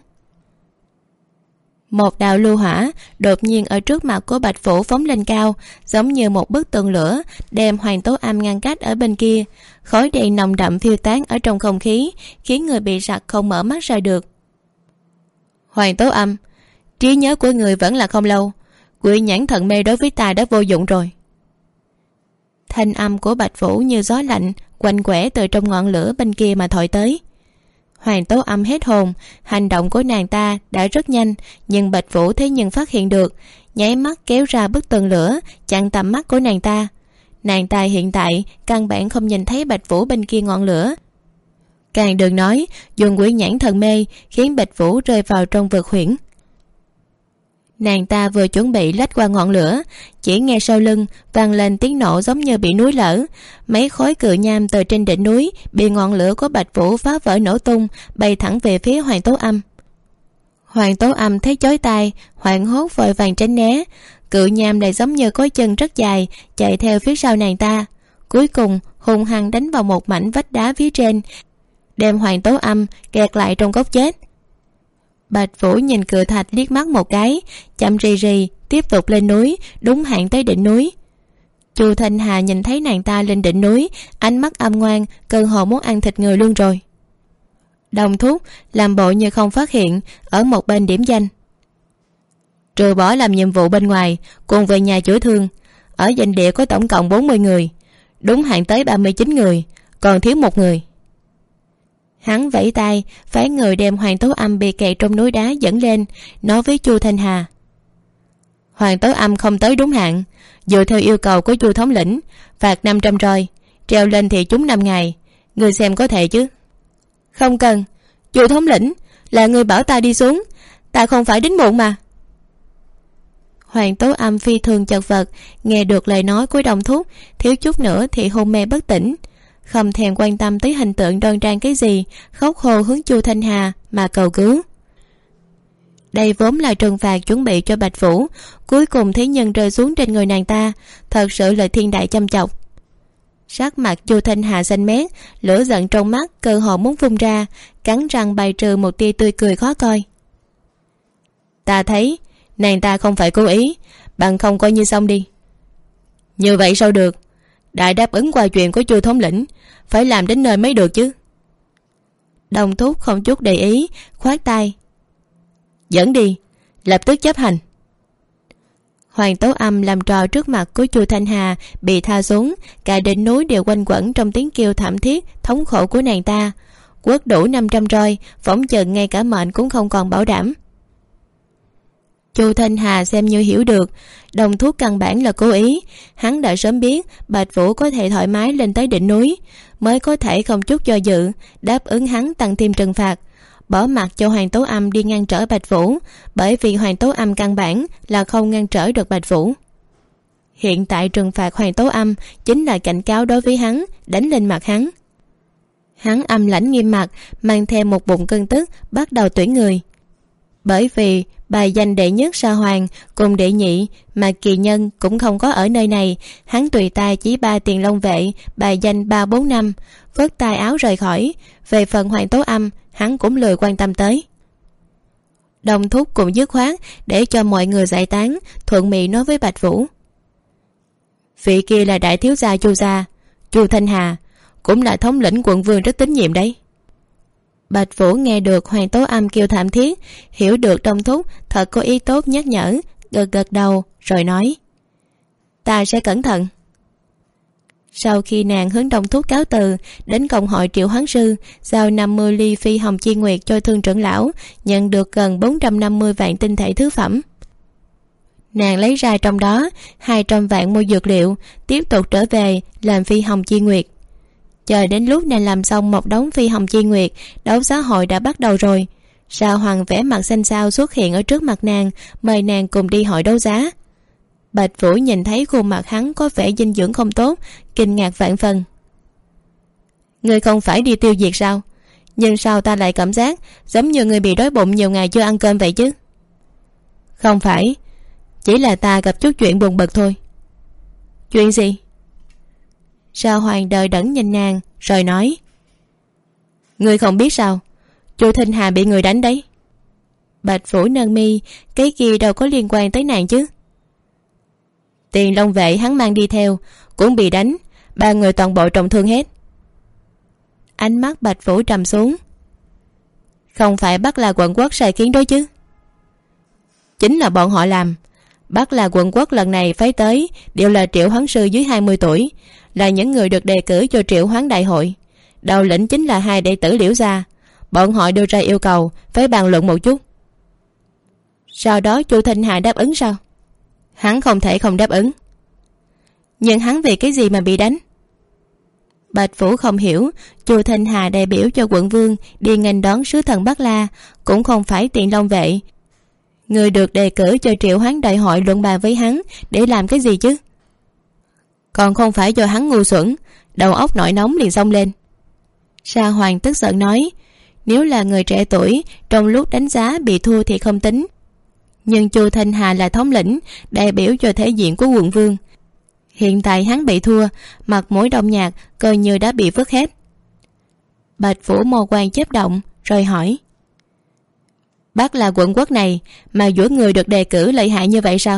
Speaker 1: Một đạo lưu hỏa đột nhiên ở trước mặt của Bạch Vũ phóng lên cao, giống như một bức tường lửa, đem Hoàng Tấu Âm ngăn cách ở bên kia. Khói đen nồng đậm phiêu tán ở trong không khí, khiến người bị sặc không mở mắt ra được. Hoàng Tấu Âm, trí nhớ của người vẫn là không lâu, Quỷ Nhãn Thần Mê đối với ta đã vô dụng rồi. Thanh âm của Bạch Vũ như gió lạnh quạnh quẻ từ trong ngọn lửa bên kia mà thổi tới. Hoàng Tấu Âm hết hồn, hành động của nàng ta đã rất nhanh, nhưng Bạch Vũ thế nhưng phát hiện được, nháy mắt kéo ra bức tường lửa chặn tầm mắt của nàng ta. Nàng ta hiện tại căn bản không nhìn thấy Bạch Vũ bên kia ngọn lửa, càng đừng nói dùng Quỷ Nhãn Thần Mê khiến Bạch Vũ rơi vào trong vực huyễn. Nàng ta vừa chuẩn bị lách qua ngọn lửa, chỉ nghe sau lưng vang lên tiếng nổ giống như bị núi lở. Mấy khối cự nham từ trên đỉnh núi bị ngọn lửa của Bạch Vũ phá vỡ nổ tung, bay thẳng về phía Hoàng Tấu Âm. Hoàng Tấu Âm thấy chói tai, hoảng hốt vội vàng tránh né. Cự nham này giống như có chân rất dài, chạy theo phía sau nàng ta, cuối cùng hung hăng đánh vào một mảnh vách đá phía trên, đem Hoàng Tấu Âm kẹt lại trong góc chết. Bạch Vũ nhìn cự thạch liếc mắt một cái, chậm rì rì tiếp tục lên núi, đúng hạn tới đỉnh núi. Chu Thanh Hà nhìn thấy nàng ta lên đỉnh núi, ánh mắt âm ngoan, cơ hồ muốn ăn thịt người luôn rồi. Đồng Thúc làm bộ như không phát hiện, ở một bên điểm danh. Trừ bỏ làm nhiệm vụ bên ngoài, cùng về nhà chữa thương, ở doanh địa có tổng cộng 40 người, đúng hạn tới 39 người, còn thiếu một người. Hắn vẫy tay phái người đem Hoàng Tố Âm bị kẹt trong núi đá dẫn lên, nói với Chu Thanh Hà. Hoàng Tố Âm không tới đúng hạn, dựa theo yêu cầu của Chu thống lĩnh, phạt 500 roi, treo lên thì chúng 5 ngày, người xem có thể chứ? Không cần, Chu thống lĩnh, là người bảo ta đi xuống, ta không phải đến muộn mà. Hoàng Tố Âm phi thường chật vật, nghe được lời nói của Đồng Thúc, thiếu chút nữa thì hôn mê bất tỉnh, không thèm quan tâm tới hình tượng đoan trang cái gì, khóc hô hướng Chu Thanh Hà mà cầu cứu. Đây vốn là trừng phạt chuẩn bị cho Bạch Vũ, cuối cùng thế nhân rơi xuống trên người nàng ta, thật sự là thiên đại chăm chọc. Sắc mặt Chu Thanh Hà xanh mét, lửa giận trong mắt cơ hồ muốn phun ra, cắn răng bài trừ một tia tươi cười khó coi. Ta thấy nàng ta không phải cố ý, bằng không coi như xong đi. Như vậy sao được? Đại đáp ứng qua chuyện của Chu thống lĩnh, phải làm đến nơi mới được chứ. Đồng Thúc không chút để ý, khoát tay. Dẫn đi, lập tức chấp hành. Hoàng Tố Âm làm trò trước mặt của Chu Thanh Hà bị tha xuống, cả đỉnh núi đều quanh quẩn trong tiếng kêu thảm thiết thống khổ của nàng ta. Quất đủ 500 roi, phỏng chừng ngay cả mệnh cũng không còn bảo đảm. Chu Thanh Hà xem như hiểu được, Đồng Thúc căn bản là cố ý. Hắn đã sớm biết Bạch Vũ có thể thoải mái lên tới đỉnh núi, mới có thể không chút do dự đáp ứng hắn tăng thêm trừng phạt, bỏ mặc cho Hoàng Tố Âm đi ngăn trở Bạch Vũ, bởi vì Hoàng Tố Âm căn bản là không ngăn trở được Bạch Vũ. Hiện tại trừng phạt Hoàng Tố Âm chính là cảnh cáo đối với hắn, đánh lên mặt hắn. Hắn âm lãnh nghiêm mặt, mang theo một bụng cơn tức, bắt đầu tuyển người. Bởi vì bài danh đệ nhất Sa Hoàng cùng đệ nhị mà kỳ nhân cũng không có ở nơi này, hắn tùy tay chỉ 3 tiền long vệ, bài danh 3, 4, 5, vớt tay áo rời khỏi. Về phần Hoàng Tố Âm, hắn cũng lười quan tâm tới. Đồng Thúc cũng dứt khoát để cho mọi người giải tán, thuận miệng nói với Bạch Vũ. Vị kia là đại thiếu gia Chu gia, Chu Thanh Hà, cũng là thống lĩnh quận vương rất tín nhiệm đấy. Bạch Vũ nghe được Hoàng Tố Âm kêu thảm thiết, hiểu được Đồng Thúc thật có ý tốt nhắc nhở, gật gật đầu rồi nói. Ta sẽ cẩn thận. Sau khi nàng hướng Đồng Thúc cáo từ, đến công hội Triệu Hoán Sư, giao 50 ly phi hồng chi nguyệt cho thương trưởng lão, nhận được gần 450 vạn tinh thể thứ phẩm. Nàng lấy ra trong đó 200 vạn mua dược liệu, tiếp tục trở về làm phi hồng chi nguyệt. Chờ đến lúc nàng làm xong một đống phi hồng chi nguyệt, đấu giá hội đã bắt đầu rồi. Sa Hoàng vẽ mặt xanh xao xuất hiện ở trước mặt nàng, mời nàng cùng đi hội đấu giá. Bạch Vũ nhìn thấy khuôn mặt hắn có vẻ dinh dưỡng không tốt, kinh ngạc vạn phần. Ngươi không phải đi tiêu diệt sao? Nhưng sao ta lại cảm giác giống như người bị đói bụng nhiều ngày chưa ăn cơm vậy chứ? Không phải, chỉ là ta gặp chút chuyện buồn bực thôi. Chuyện gì? Sa Hoàng đờ đẫn nhìn nàng rồi nói. Ngươi không biết sao, Chu Thanh Hà bị người đánh đấy. Bạch Vũ nâng mi, cái kia đâu có liên quan tới nàng chứ. Tiền long vệ hắn mang đi theo cũng bị đánh, 3 người toàn bộ trọng thương hết. Ánh mắt Bạch Vũ trầm xuống. Không phải Bắc La quận quốc sai khiến đối chứ? Chính là bọn họ làm. Bắc La quận quốc lần này phái tới đều là triệu hoán sư dưới 20 tuổi, là những người được đề cử cho triệu hoán đại hội. Đầu lĩnh chính là 2 đệ tử Liễu gia. Bọn họ đưa ra yêu cầu phải bàn luận một chút. Sau đó Chu Thanh Hà đáp ứng sao? Hắn không thể không đáp ứng. Nhưng hắn vì cái gì mà bị đánh? Bạch Vũ không hiểu. Chu Thanh Hà đại biểu cho quận vương đi nghênh đón sứ thần Bắc La, cũng không phải Tiền Long vệ. Người được đề cử cho triệu hoán đại hội luận bàn với hắn để làm cái gì chứ? Còn không phải do hắn ngu xuẩn, đầu óc nổi nóng liền xông lên. Sa Hoàng tức giận nói. Nếu là người trẻ tuổi, trong lúc đánh giá bị thua thì không tính, nhưng Chu Thanh Hà là thống lĩnh, đại biểu cho thể diện của quận vương. Hiện tại hắn bị thua, mặt mũi Đông Nhạc coi như đã bị vứt hết. Bạch Vũ mồ quan chớp động rồi hỏi. Bắc là quận quốc này mà giữa người được đề cử lợi hại như vậy sao?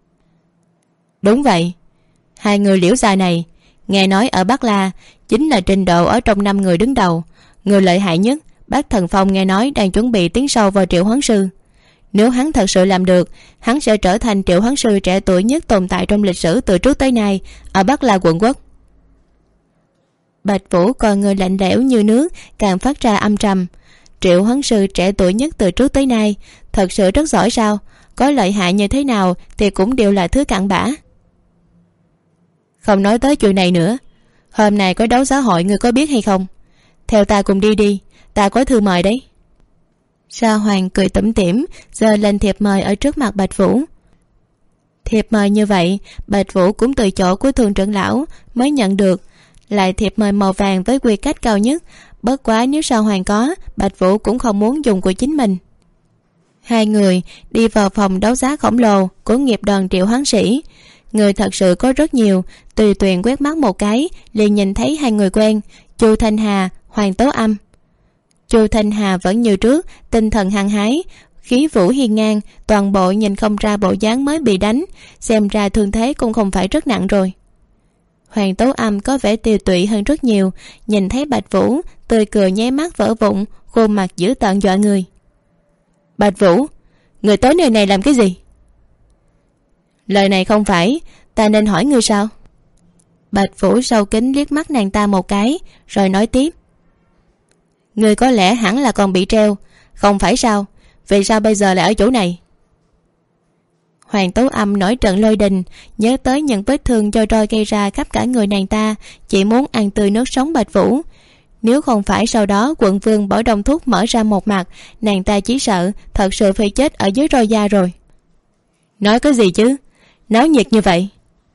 Speaker 1: Đúng vậy. Hai người Liễu gia này nghe nói ở Bắc La chính là trình độ ở trong 5 người đứng đầu. Người lợi hại nhất Bác Thần Phong nghe nói đang chuẩn bị tiến sâu vào Triệu Hoán Sư. Nếu hắn thật sự làm được, hắn sẽ trở thành Triệu Hoán Sư trẻ tuổi nhất tồn tại trong lịch sử từ trước tới nay ở Bắc La quận quốc. Bạch Vũ còn người lạnh lẽo như nước càng phát ra âm trầm. Triệu Hoán Sư trẻ tuổi nhất từ trước tới nay thật sự rất giỏi sao? Có lợi hại như thế nào thì cũng đều là thứ cặn bã. Không nói tới chuyện này nữa. Hôm nay có đấu giá hội, người có biết hay không? Theo ta cùng đi đi, ta có thư mời đấy. Sa Hoàng cười tủm tỉm giơ lên thiệp mời ở trước mặt Bạch Vũ. Thiệp mời như vậy Bạch Vũ cũng từ chỗ của Thường trưởng lão mới nhận được, lại thiệp mời màu vàng với quy cách cao nhất. Bất quá nếu Sa Hoàng có, Bạch Vũ cũng không muốn dùng của chính mình. Hai người đi vào phòng đấu giá khổng lồ của nghiệp đoàn Triệu Hoán Sĩ. Người thật sự có rất nhiều, tùy tiện quét mắt một cái liền nhìn thấy hai người quen, Chu Thanh Hà, Hoàng Tố Âm. Chu Thanh Hà vẫn như trước, tinh thần hăng hái, khí vũ hiên ngang, toàn bộ nhìn không ra bộ dáng mới bị đánh, xem ra thương thế cũng không phải rất nặng rồi. Hoàng Tố Âm có vẻ tiều tụy hơn rất nhiều, nhìn thấy Bạch Vũ tươi cười nháy mắt vỡ vụn, khuôn mặt dữ tợn dọa người. Bạch Vũ, người tới nơi này làm cái gì? Lời này không phải ta nên hỏi ngươi sao? Bạch Vũ sâu kính liếc mắt nàng ta một cái rồi nói tiếp. Ngươi có lẽ hẳn là còn bị treo, không phải sao? Vì sao bây giờ lại ở chỗ này? Hoàng Tố Âm nổi trận lôi đình, nhớ tới những vết thương do roi gây ra khắp cả người nàng ta, chỉ muốn ăn tươi nước sống Bạch Vũ. Nếu không phải sau đó quận vương bỏ đông thuốc mở ra một mặt, nàng ta chỉ sợ thật sự phải chết ở dưới roi da rồi. Nói cái gì chứ? Náo nhiệt như vậy.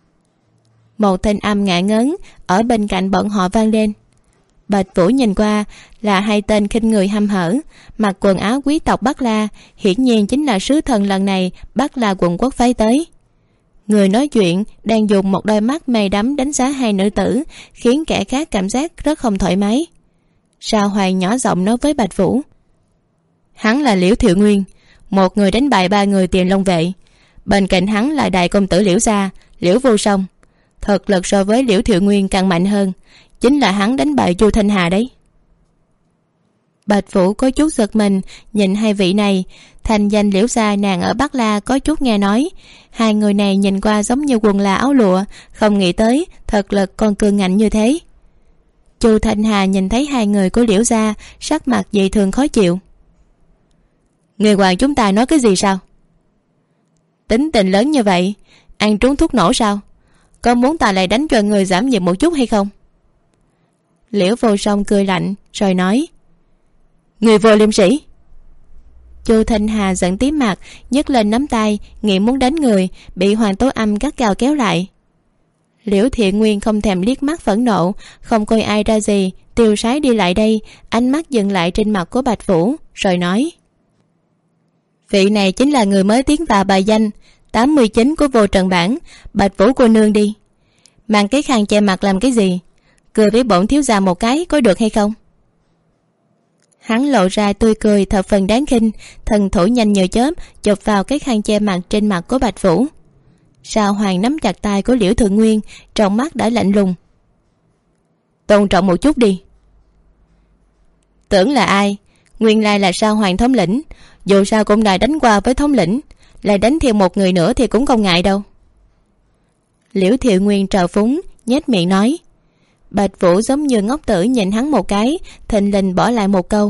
Speaker 1: Một thanh âm ngạ ngớn ở bên cạnh bọn họ vang lên. Bạch Vũ nhìn qua là hai tên khinh người hăm hở, mặc quần áo quý tộc Bắc La, hiển nhiên chính là sứ thần lần này Bắc La quận quốc phái tới. Người nói chuyện đang dùng một đôi mắt mê đắm đánh giá hai nữ tử, khiến kẻ khác cảm giác rất không thoải mái. Sa Hoàng nhỏ giọng nói với Bạch Vũ. Hắn là Liễu Thiệu Nguyên, một người đánh bại 3 người Tiền Long vệ. Bên cạnh hắn là đại công tử Liễu gia, Liễu Vô Song. Thực lực so với Liễu Thiệu Nguyên càng mạnh hơn, chính là hắn đánh bại Chu Thanh Hà đấy. Bạch Vũ có chút giật mình nhìn hai vị này. Thành danh Liễu gia nàng ở Bắc La có chút nghe nói. Hai người này nhìn qua giống như quần là áo lụa, không nghĩ tới thực lực còn cường ngạnh như thế. Chu Thanh Hà nhìn thấy hai người của Liễu gia, sắc mặt dị thường khó chịu. Người hoàng chúng ta nói cái gì sao? Tính tình lớn như vậy, ăn trúng thuốc nổ sao? Có muốn ta lại đánh cho người giảm nhiệt một chút hay không? Liễu Vô Song cười lạnh rồi nói. Người vô liêm sĩ. Chu Thanh Hà giận tím mặt, nhấc lên nắm tay nghĩ muốn đánh người, bị Hoàng Tố Âm gắt gao kéo lại. Liễu Thiện Nguyên không thèm liếc mắt phẫn nộ, không coi ai ra gì, tiêu sái đi lại đây, ánh mắt dừng lại trên mặt của Bạch Vũ rồi nói. Vị này chính là người mới tiến vào bài danh 89 của Vô Trần Bản, Bạch Vũ cô nương đi. Mang cái khăn che mặt làm cái gì? Cười với bổn thiếu gia một cái có được hay không? Hắn lộ ra tươi cười thập phần đáng khinh, thần thủ nhanh như chớp chụp vào cái khăn che mặt trên mặt của Bạch Vũ. Sa Hoàng nắm chặt tay của Liễu Thượng Nguyên, trong mắt đã lạnh lùng. Tôn trọng một chút đi. Tưởng là ai? Nguyên lai là Sa Hoàng thống lĩnh, dù sao cũng đã đánh qua với thống lĩnh, lại đánh thêm một người nữa thì cũng không ngại đâu. Liễu Thiệu Nguyên trào phúng nhếch miệng nói. Bạch Vũ giống như ngốc tử nhìn hắn một cái, thình lình bỏ lại một câu.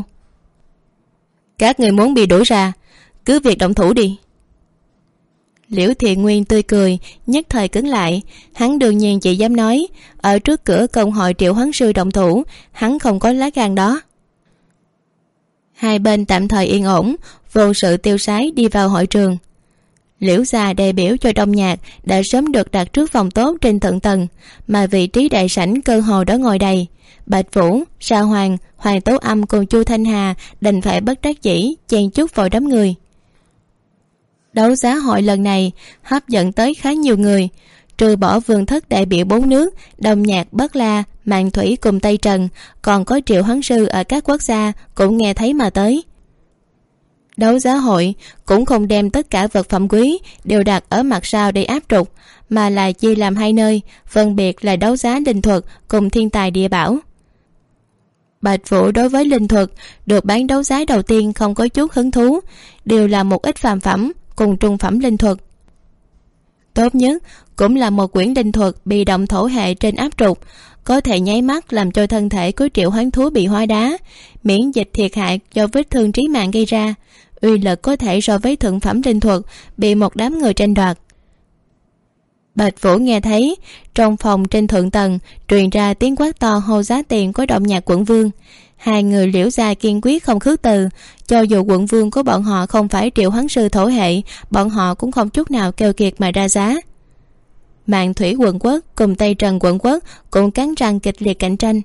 Speaker 1: Các người muốn bị đuổi ra, cứ việc động thủ đi. Liễu Thiện Nguyên tươi cười, nhất thời cứng lại. Hắn đương nhiên chỉ dám nói, ở trước cửa công hội Triệu Hoán Sư động thủ, hắn không có lá gan đó. Hai bên tạm thời yên ổn, vô sự tiêu sái đi vào hội trường. Liễu gia đại biểu cho đông nhạc đã sớm được đặt trước phòng tốt trên thượng tầng, mà vị trí đại sảnh cơ hồ đã ngồi đầy. Bạch Vũ, Sa Hoàng, Hoàng Tố Âm cùng Chu Thanh Hà đành phải bất đắc dĩ chen chúc vào đám người. Đấu giá hội lần này hấp dẫn tới khá nhiều người, trừ bỏ vương thất đại biểu 4 nước Đông Nhạc, Bất La, Mạn Thủy cùng Tây Trần, còn có Triệu Hoán Sư ở các quốc gia cũng nghe thấy mà tới. Đấu giá hội cũng không đem tất cả vật phẩm quý đều đặt ở mặt sau để áp trục, mà là chia làm hai nơi, phân biệt là đấu giá linh thuật cùng thiên tài địa bảo. Bạch Vũ đối với linh thuật được bán đấu giá đầu tiên không có chút hứng thú, đều là một ít phàm phẩm cùng trung phẩm linh thuật. Tốt nhất cũng là một quyển linh thuật bị động thổ hệ trên áp trục, có thể nháy mắt làm cho thân thể của triệu hoán thú bị hóa đá, miễn dịch thiệt hại do vết thương trí mạng gây ra, uy lực có thể so với thượng phẩm linh thuật bị một đám người tranh đoạt. Bạch Vũ nghe thấy trong phòng trên thượng tầng truyền ra tiếng quát to hô giá tiền của Động Nhạc quận vương. Hai người Liễu gia kiên quyết không khước từ, cho dù quận vương của bọn họ không phải triệu hoán sư thổ hệ, bọn họ cũng không chút nào keo kiệt mà ra giá. Mạn Thủy quận quốc cùng Tây Trần quận quốc cũng cắn răng kịch liệt cạnh tranh.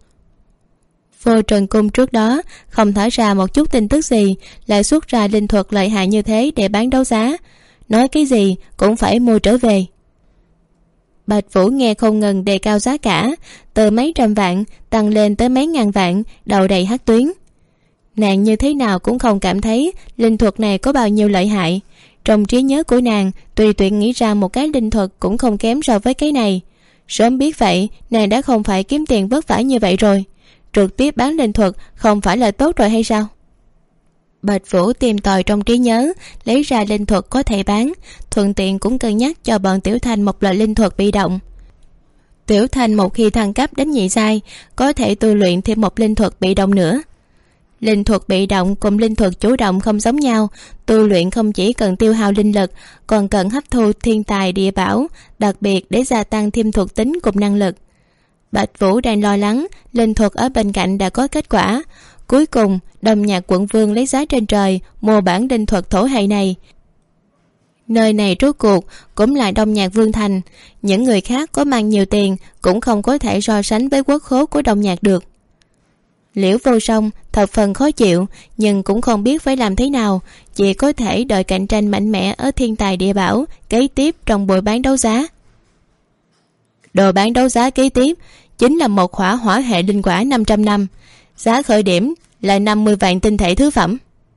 Speaker 1: Vô Trần cung trước đó không thả ra một chút tin tức gì, lại xuất ra linh thuật lợi hại như thế để bán đấu giá, nói cái gì cũng phải mua trở về. Bạch Vũ nghe không ngừng đề cao giá cả, từ mấy trăm vạn tăng lên tới mấy ngàn vạn, đầu đầy hắc tuyến. Nàng như thế nào cũng không cảm thấy linh thuật này có bao nhiêu lợi hại. Trong trí nhớ của nàng, tùy tiện nghĩ ra một cái linh thuật cũng không kém so với cái này. Sớm biết vậy, nàng đã không phải kiếm tiền vất vả như vậy rồi. Trực tiếp bán linh thuật không phải là tốt rồi hay sao? Bạch Vũ tìm tòi trong trí nhớ, lấy ra linh thuật có thể bán, thuận tiện cũng cân nhắc cho bọn Tiểu Thanh một loại linh thuật bị động. Tiểu Thanh một khi thăng cấp đến nhị giai, có thể tu luyện thêm một linh thuật bị động nữa. Linh thuật bị động cùng linh thuật chủ động không giống nhau, tu luyện không chỉ cần tiêu hao linh lực, còn cần hấp thu thiên tài địa bảo, đặc biệt để gia tăng thêm thuộc tính cùng năng lực. Bạch Vũ đang lo lắng, linh thuật ở bên cạnh đã có kết quả. Cuối cùng, Động Nhạc quận vương lấy giá trên trời mua bản linh thuật thổ hệ này. Nơi này rốt cuộc cũng là Động Nhạc vương thành, những người khác có mang nhiều tiền cũng không có thể so sánh với quốc khố của Động Nhạc được. Liễu Vô Song thập phần khó chịu, nhưng cũng không biết phải làm thế nào, chỉ có thể đợi cạnh tranh mạnh mẽ ở thiên tài địa bảo kế tiếp trong buổi bán đấu giá. Đồ bán đấu giá kế tiếp chính là một khỏa hỏa hệ linh quả 500 năm, giá khởi điểm là 50 vạn tinh thể thứ phẩm.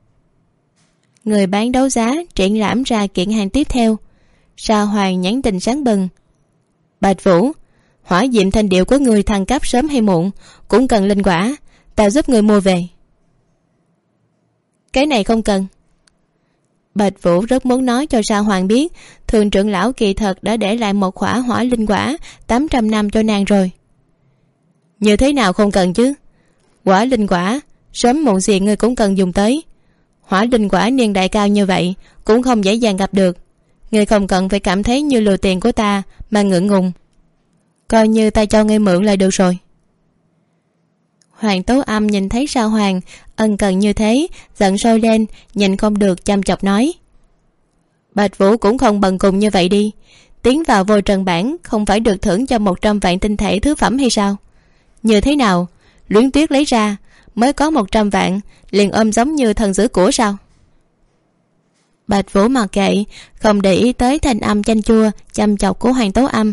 Speaker 1: Người bán đấu giá triển lãm ra kiện hàng tiếp theo. Sa Hoàng nhắn tin sáng bừng: Bạch Vũ, hỏa diệm thanh điệu của người thăng cấp sớm hay muộn cũng cần linh quả, tao giúp người mua về. Cái này không cần. Bạch Vũ rất muốn nói cho Sa Hoàng biết Thường trưởng lão kỳ thật đã để lại một khỏa hỏa linh quả 800 năm cho nàng rồi. Như thế nào không cần chứ? Quả linh quả sớm muộn gì ngươi cũng cần dùng tới. Hỏa linh quả niên đại cao như vậy cũng không dễ dàng gặp được. Ngươi không cần phải cảm thấy như lừa tiền của ta mà ngượng ngùng. Coi như ta cho ngươi mượn là được rồi. Hoàng Tố Âm nhìn thấy Sa Hoàng ân cần như thế, giận sôi lên, nhìn không được chăm chọc nói: Bạch Vũ cũng không bần cùng như vậy đi. Tiến vào vô trần bản không phải được thưởng cho 100 vạn tinh thể thứ phẩm hay sao? Như thế nào Luyến Tuyết lấy ra mới có 100 vạn liền ôm giống như thần giữ của sao? Bạch Vũ mặc kệ, không để ý tới thanh âm chanh chua chăm chọc của Hoàng Tố Âm.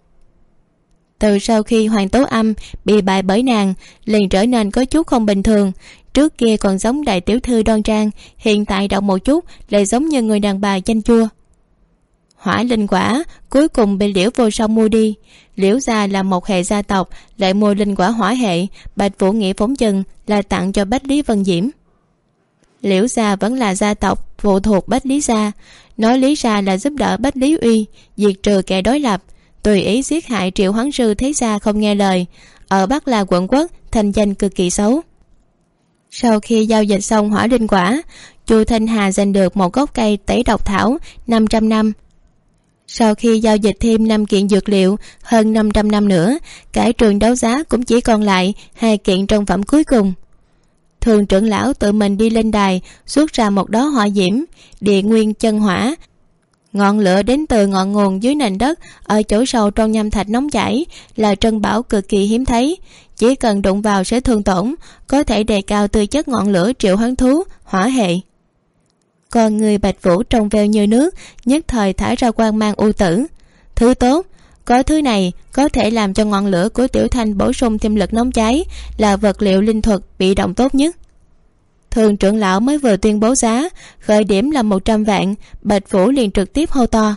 Speaker 1: Từ sau khi Hoàng Tố Âm bị bại bởi nàng, liền trở nên có chút không bình thường. Trước kia còn giống đại tiểu thư đoan trang, hiện tại động một chút lại giống như người đàn bà chanh chua. Hỏa linh quả cuối cùng bị Liễu Vô Song mua đi. Liễu gia là một hệ gia tộc, lại mua linh quả hỏa hệ. Bạch Vũ nghĩ phóng chừng là tặng cho Bách Lý Vân Diễm. Liễu gia vẫn là gia tộc phụ thuộc Bách Lý gia, nói lý ra là giúp đỡ Bách Lý Uy diệt trừ kẻ đối lập, tùy ý giết hại triệu hoán sư thế gia không nghe lời. Ở Bắc La quận quốc thành danh cực kỳ xấu. Sau khi giao dịch xong hỏa linh quả, Chu Thanh Hà giành được một gốc cây tẩy độc thảo 500 năm. Sau khi giao dịch thêm 5 kiện dược liệu hơn 500 năm nữa, cả trường đấu giá cũng chỉ còn lại 2 kiện trân phẩm cuối cùng. Thường trưởng lão tự mình đi lên đài, xuất ra một đóa hỏa diễm, địa nguyên chân hỏa. Ngọn lửa đến từ ngọn nguồn dưới nền đất ở chỗ sâu trong nham thạch nóng chảy, là trân bảo cực kỳ hiếm thấy, chỉ cần đụng vào sẽ thương tổn, có thể đề cao tư chất ngọn lửa triệu hoán thú hỏa hệ. Còn người Bạch Vũ trong veo như nước, nhất thời thả ra quang mang u tử. Thứ tốt, có thứ này có thể làm cho ngọn lửa của Tiểu Thanh bổ sung thêm lực nóng cháy, là vật liệu linh thuật bị động tốt nhất. Thường trưởng lão mới vừa tuyên bố giá khởi điểm là 100 vạn, Bạch Vũ liền trực tiếp hô to: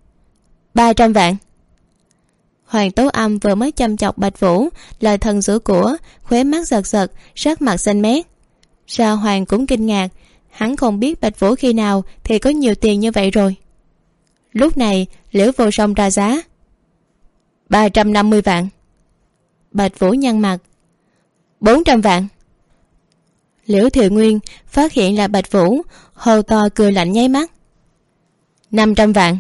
Speaker 1: 300 vạn. Hoàng Tố Âm vừa mới chăm chọc Bạch Vũ là thần giữ của, khóe mắt giật giật, sắc mặt xanh mét. Sa Hoàng cũng kinh ngạc, hắn không biết Bạch Vũ khi nào thì có nhiều tiền như vậy rồi. Lúc này Liễu Vô Song ra giá: 350 vạn. Bạch Vũ nhăn mặt: 400 vạn. Liễu Thiệu Nguyên phát hiện là Bạch Vũ, hô to cười lạnh nháy mắt: 500 vạn.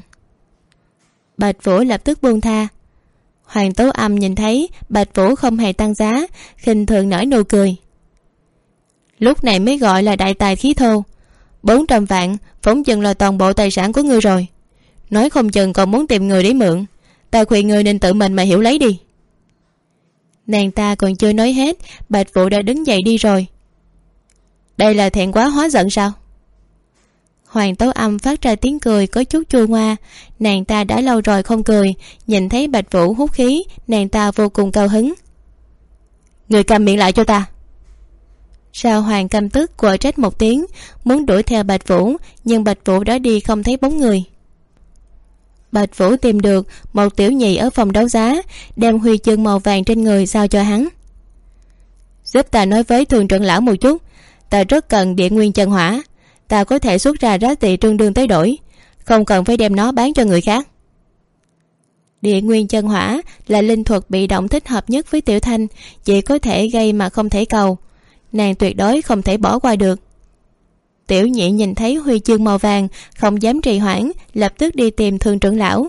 Speaker 1: Bạch Vũ lập tức buông tha. Hoàng Tố Âm nhìn thấy Bạch Vũ không hề tăng giá, khinh thường nở nụ cười: lúc này mới gọi là đại tài khí thô. 400 vạn phóng chừng là toàn bộ tài sản của ngươi rồi. Nói không chừng còn muốn tìm người để mượn. Ta khuyên ngươi nên tự mình mà hiểu lấy đi. Nàng ta còn chưa nói hết, Bạch Vũ đã đứng dậy đi rồi. Đây là thẹn quá hóa giận sao? Hoàng Tố Âm phát ra tiếng cười có chút chua ngoa. Nàng ta đã lâu rồi không cười, nhìn thấy Bạch Vũ hút khí, nàng ta vô cùng cao hứng. Người cầm miệng lại cho ta. Sao Hoàng căm tức quở trách một tiếng, muốn đuổi theo Bạch Vũ, nhưng Bạch Vũ đã đi không thấy bóng người. Bạch Vũ tìm được một tiểu nhị ở phòng đấu giá, đem huy chương màu vàng trên người giao cho hắn. Giúp ta nói với Thường trưởng lão một chút, ta rất cần địa nguyên chân hỏa. Ta có thể xuất ra giá trị tương đương tới đổi, không cần phải đem nó bán cho người khác. Địa nguyên chân hỏa là linh thuật bị động thích hợp nhất với Tiểu Thanh, chỉ có thể gây mà không thể cầu. Nàng tuyệt đối không thể bỏ qua được. Tiểu nhị nhìn thấy huy chương màu vàng, không dám trì hoãn, lập tức đi tìm Thường trưởng lão.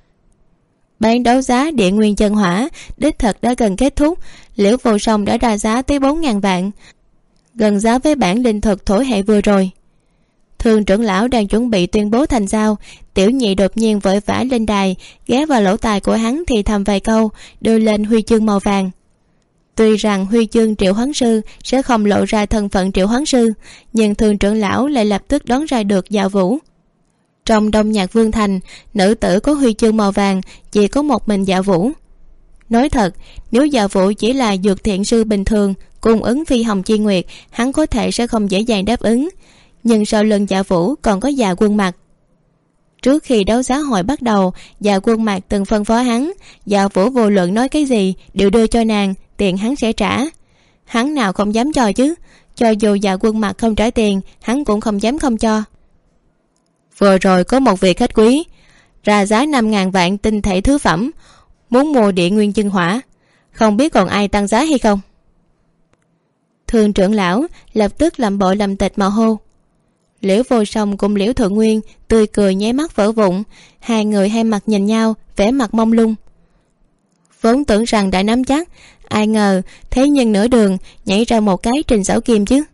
Speaker 1: Bán đấu giá địa nguyên chân hỏa đích thật đã gần kết thúc. Liễu Vô Song đã ra giá tới 4.000 vạn, gần giá với bản linh thuật thổ hệ vừa rồi. Thường trưởng lão đang chuẩn bị tuyên bố thành giao, tiểu nhị đột nhiên vội vã lên đài, ghé vào lỗ tai của hắn thì thầm vài câu, đưa lên huy chương màu vàng. Tuy rằng huy chương triệu hoán sư sẽ không lộ ra thân phận triệu hoán sư, nhưng Thường trưởng lão lại lập tức đoán ra được Dạ Vũ. Trong Đông Nhạc Vương Thành, nữ tử có huy chương màu vàng chỉ có một mình Dạ Vũ. Nói thật, nếu Dạ Vũ chỉ là dược thiện sư bình thường cung ứng phi hồng chi nguyệt, hắn có thể sẽ không dễ dàng đáp ứng. Nhưng sau lưng Dạ Vũ còn có Dạ Quân Mặc. Trước khi đấu giá hội bắt đầu, Dạ Quân Mặc từng phân phó hắn, Dạ Vũ vô luận nói cái gì đều đưa cho nàng, tiền hắn sẽ trả. Hắn nào không dám cho chứ, cho dù Dạ Quân Mặc không trả tiền, hắn cũng không dám không cho. Vừa rồi có một vị khách quý ra giá 5.000 vạn tinh thể thứ phẩm, muốn mua địa nguyên chân hỏa, không biết còn ai tăng giá hay không? Thường trưởng lão lập tức làm bộ làm tịch mà hô. Liễu Vô Song cùng Liễu Thượng Nguyên tươi cười nháy mắt vỡ vụn, hai người hai mặt nhìn nhau, vẻ mặt mông lung. Vốn tưởng rằng đã nắm chắc, ai ngờ thế nhưng nửa đường nhảy ra một cái Trình Xảo Kim chứ.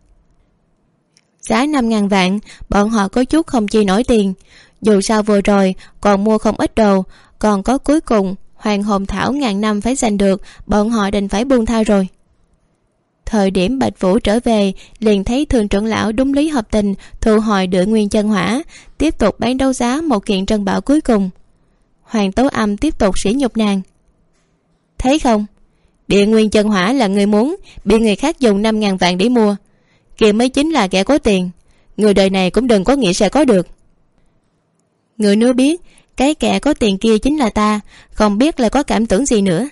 Speaker 1: Giá 5.000 vạn, bọn họ có chút không chi nổi tiền. Dù sao vừa rồi còn mua không ít đồ, còn có cuối cùng Hoàng Hồn Thảo ngàn năm phải giành được, bọn họ đành phải buông tha rồi. Thời điểm Bạch Vũ trở về, liền thấy Thường trưởng lão đúng lý hợp tình thu hồi địa nguyên chân hỏa, tiếp tục bán đấu giá một kiện trân bảo cuối cùng. Hoàng Tố Âm tiếp tục sỉ nhục nàng. Thấy không, địa nguyên chân hỏa là người muốn, bị người khác dùng 5.000 vạn để mua, kia mới chính là kẻ có tiền. Người đời này cũng đừng có nghĩ sẽ có được. Người nếu biết cái kẻ có tiền kia chính là ta, không biết là có cảm tưởng gì nữa.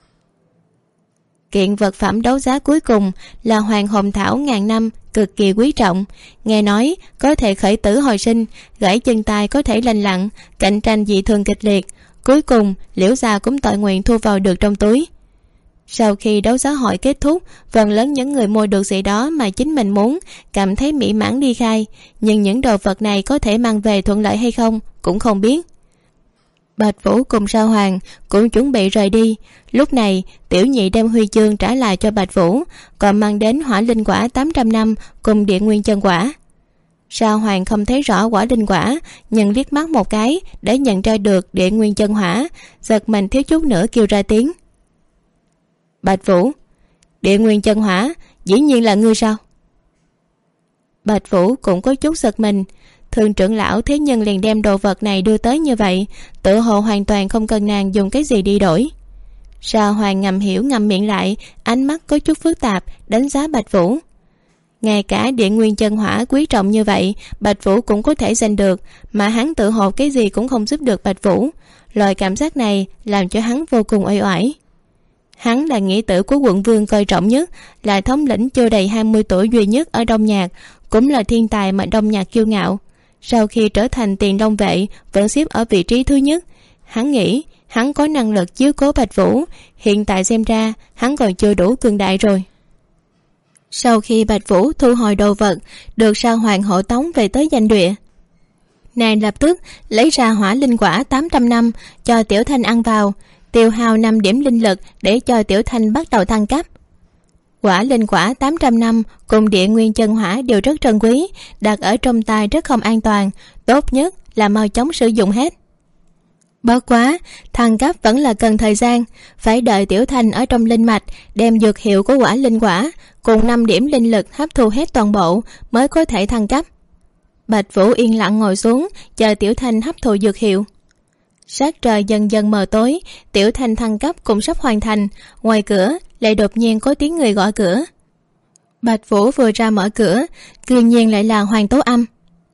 Speaker 1: Kiện vật phẩm đấu giá cuối cùng là Hoàng Hồn Thảo ngàn năm, cực kỳ quý trọng. Nghe nói có thể khởi tử hồi sinh, gãy chân tay có thể lành lặn, cạnh tranh dị thường kịch liệt. Cuối cùng Liễu gia cũng tự nguyện thu vào được trong túi. Sau khi đấu giá hội kết thúc, phần lớn những người mua được gì đó mà chính mình muốn, cảm thấy mỹ mãn đi khai. Nhưng những đồ vật này có thể mang về thuận lợi hay không cũng không biết. Bạch Vũ cùng Sao Hoàng cũng chuẩn bị rời đi. Lúc này tiểu nhị đem huy chương trả lại cho Bạch Vũ, còn mang đến hỏa linh quả 800 năm cùng địa nguyên chân quả. Sao Hoàng không thấy rõ quả linh quả, nhưng liếc mắt một cái để nhận ra được địa nguyên chân hỏa, giật mình thiếu chút nữa kêu ra tiếng. Bạch Vũ, địa nguyên chân hỏa dĩ nhiên là ngươi sao? Bạch Vũ cũng có chút giật mình. Thường trưởng lão thế nhưng liền đem đồ vật này đưa tới như vậy, tự hồ hoàn toàn không cần nàng dùng cái gì đi đổi. Sao Hoàng ngầm hiểu ngậm miệng lại, ánh mắt có chút phức tạp đánh giá Bạch Vũ. Ngay cả địa nguyên chân hỏa quý trọng như vậy Bạch Vũ cũng có thể giành được, mà hắn tự hột cái gì cũng không giúp được Bạch Vũ. Loại cảm giác này làm cho hắn vô cùng uể oải. Hắn là nghĩa tử của quận vương coi trọng nhất, là thống lĩnh chưa đầy 20 tuổi duy nhất ở Đông Nhạc, cũng là thiên tài mà Đông Nhạc kiêu ngạo. Sau khi trở thành Tiền Đông vệ vẫn xếp ở vị trí thứ nhất. Hắn nghĩ hắn có năng lực chiếu cố Bạch Vũ, hiện tại xem ra hắn còn chưa đủ cường đại rồi. Sau khi Bạch Vũ thu hồi đồ vật, được Sa Hoàng hộ tống về tới danh địa, nàng lập tức lấy ra hỏa linh quả 800 năm cho Tiểu Thanh ăn vào, tiêu hao 5 điểm linh lực để cho Tiểu Thanh bắt đầu thăng cấp. Quả linh quả 800 năm cùng địa nguyên chân hỏa đều rất trân quý, đặt ở trong tay rất không an toàn, tốt nhất là mau chóng sử dụng hết. Bất quá thăng cấp vẫn là cần thời gian, phải đợi Tiểu Thanh ở trong linh mạch đem dược hiệu của quả linh quả cùng 5 điểm linh lực hấp thu hết toàn bộ mới có thể thăng cấp. Bạch Vũ yên lặng ngồi xuống chờ Tiểu Thanh hấp thụ dược hiệu. Sắc trời dần dần mờ tối, Tiểu Thanh thăng cấp cũng sắp hoàn thành. Ngoài cửa lại đột nhiên có tiếng người gõ cửa. Bạch Vũ vừa ra mở cửa, cư nhiên lại là Hoàng Tố Âm.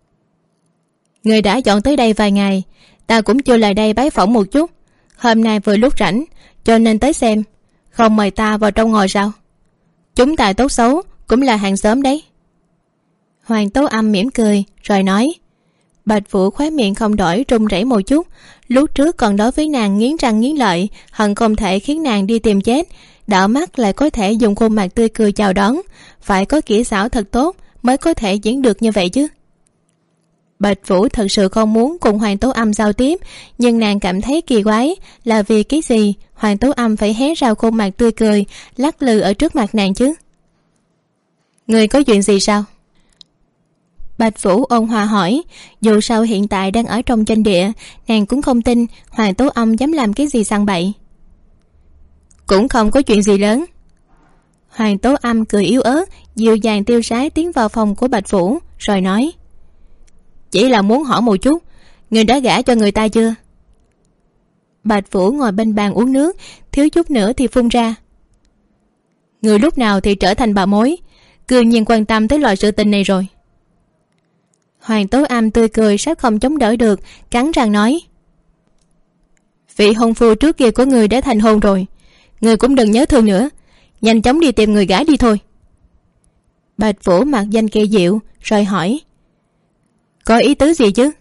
Speaker 1: Người đã dọn tới đây vài ngày, ta cũng chưa lại đây bái phỏng một chút. Hôm nay vừa lúc rảnh cho nên tới xem, không mời ta vào trong ngồi sao? Chúng ta tốt xấu cũng là hàng xóm đấy. Hoàng Tố Âm mỉm cười rồi nói. Bạch Vũ khóe miệng không đổi, run rẩy một chút. Lúc trước còn đối với nàng nghiến răng nghiến lợi, hận không thể khiến nàng đi tìm chết, đảo mắt lại có thể dùng khuôn mặt tươi cười chào đón. Phải có kỹ xảo thật tốt mới có thể diễn được như vậy chứ. Bạch Vũ thật sự không muốn cùng Hoàng Tố Âm giao tiếp, nhưng nàng cảm thấy kỳ quái, là vì cái gì Hoàng Tố Âm phải hé ra khuôn mặt tươi cười lắc lư ở trước mặt nàng chứ? Người có chuyện gì sao? Bạch Vũ ôn hòa hỏi. Dù sao hiện tại đang ở trong tranh địa, nàng cũng không tin Hoàng Tố Âm dám làm cái gì sằng bậy. Cũng không có chuyện gì lớn. Hoàng Tố Âm cười yếu ớt, dịu dàng tiêu sái tiến vào phòng của Bạch Vũ rồi nói. Chỉ là muốn hỏi một chút, người đã gả cho người ta chưa? Bạch Vũ ngồi bên bàn uống nước, thiếu chút nữa thì phun ra. Người lúc nào thì trở thành bà mối, cư nhiên quan tâm tới loại sự tình này rồi. Hoàng Tố Âm tươi cười sắp không chống đỡ được, cắn răng nói. Vị hôn phu trước kia của người đã thành hôn rồi, người cũng đừng nhớ thương nữa, nhanh chóng đi tìm người gả đi thôi. Bạch Vũ mặc danh kỳ diệu rồi hỏi. Có ý tứ gì chứ?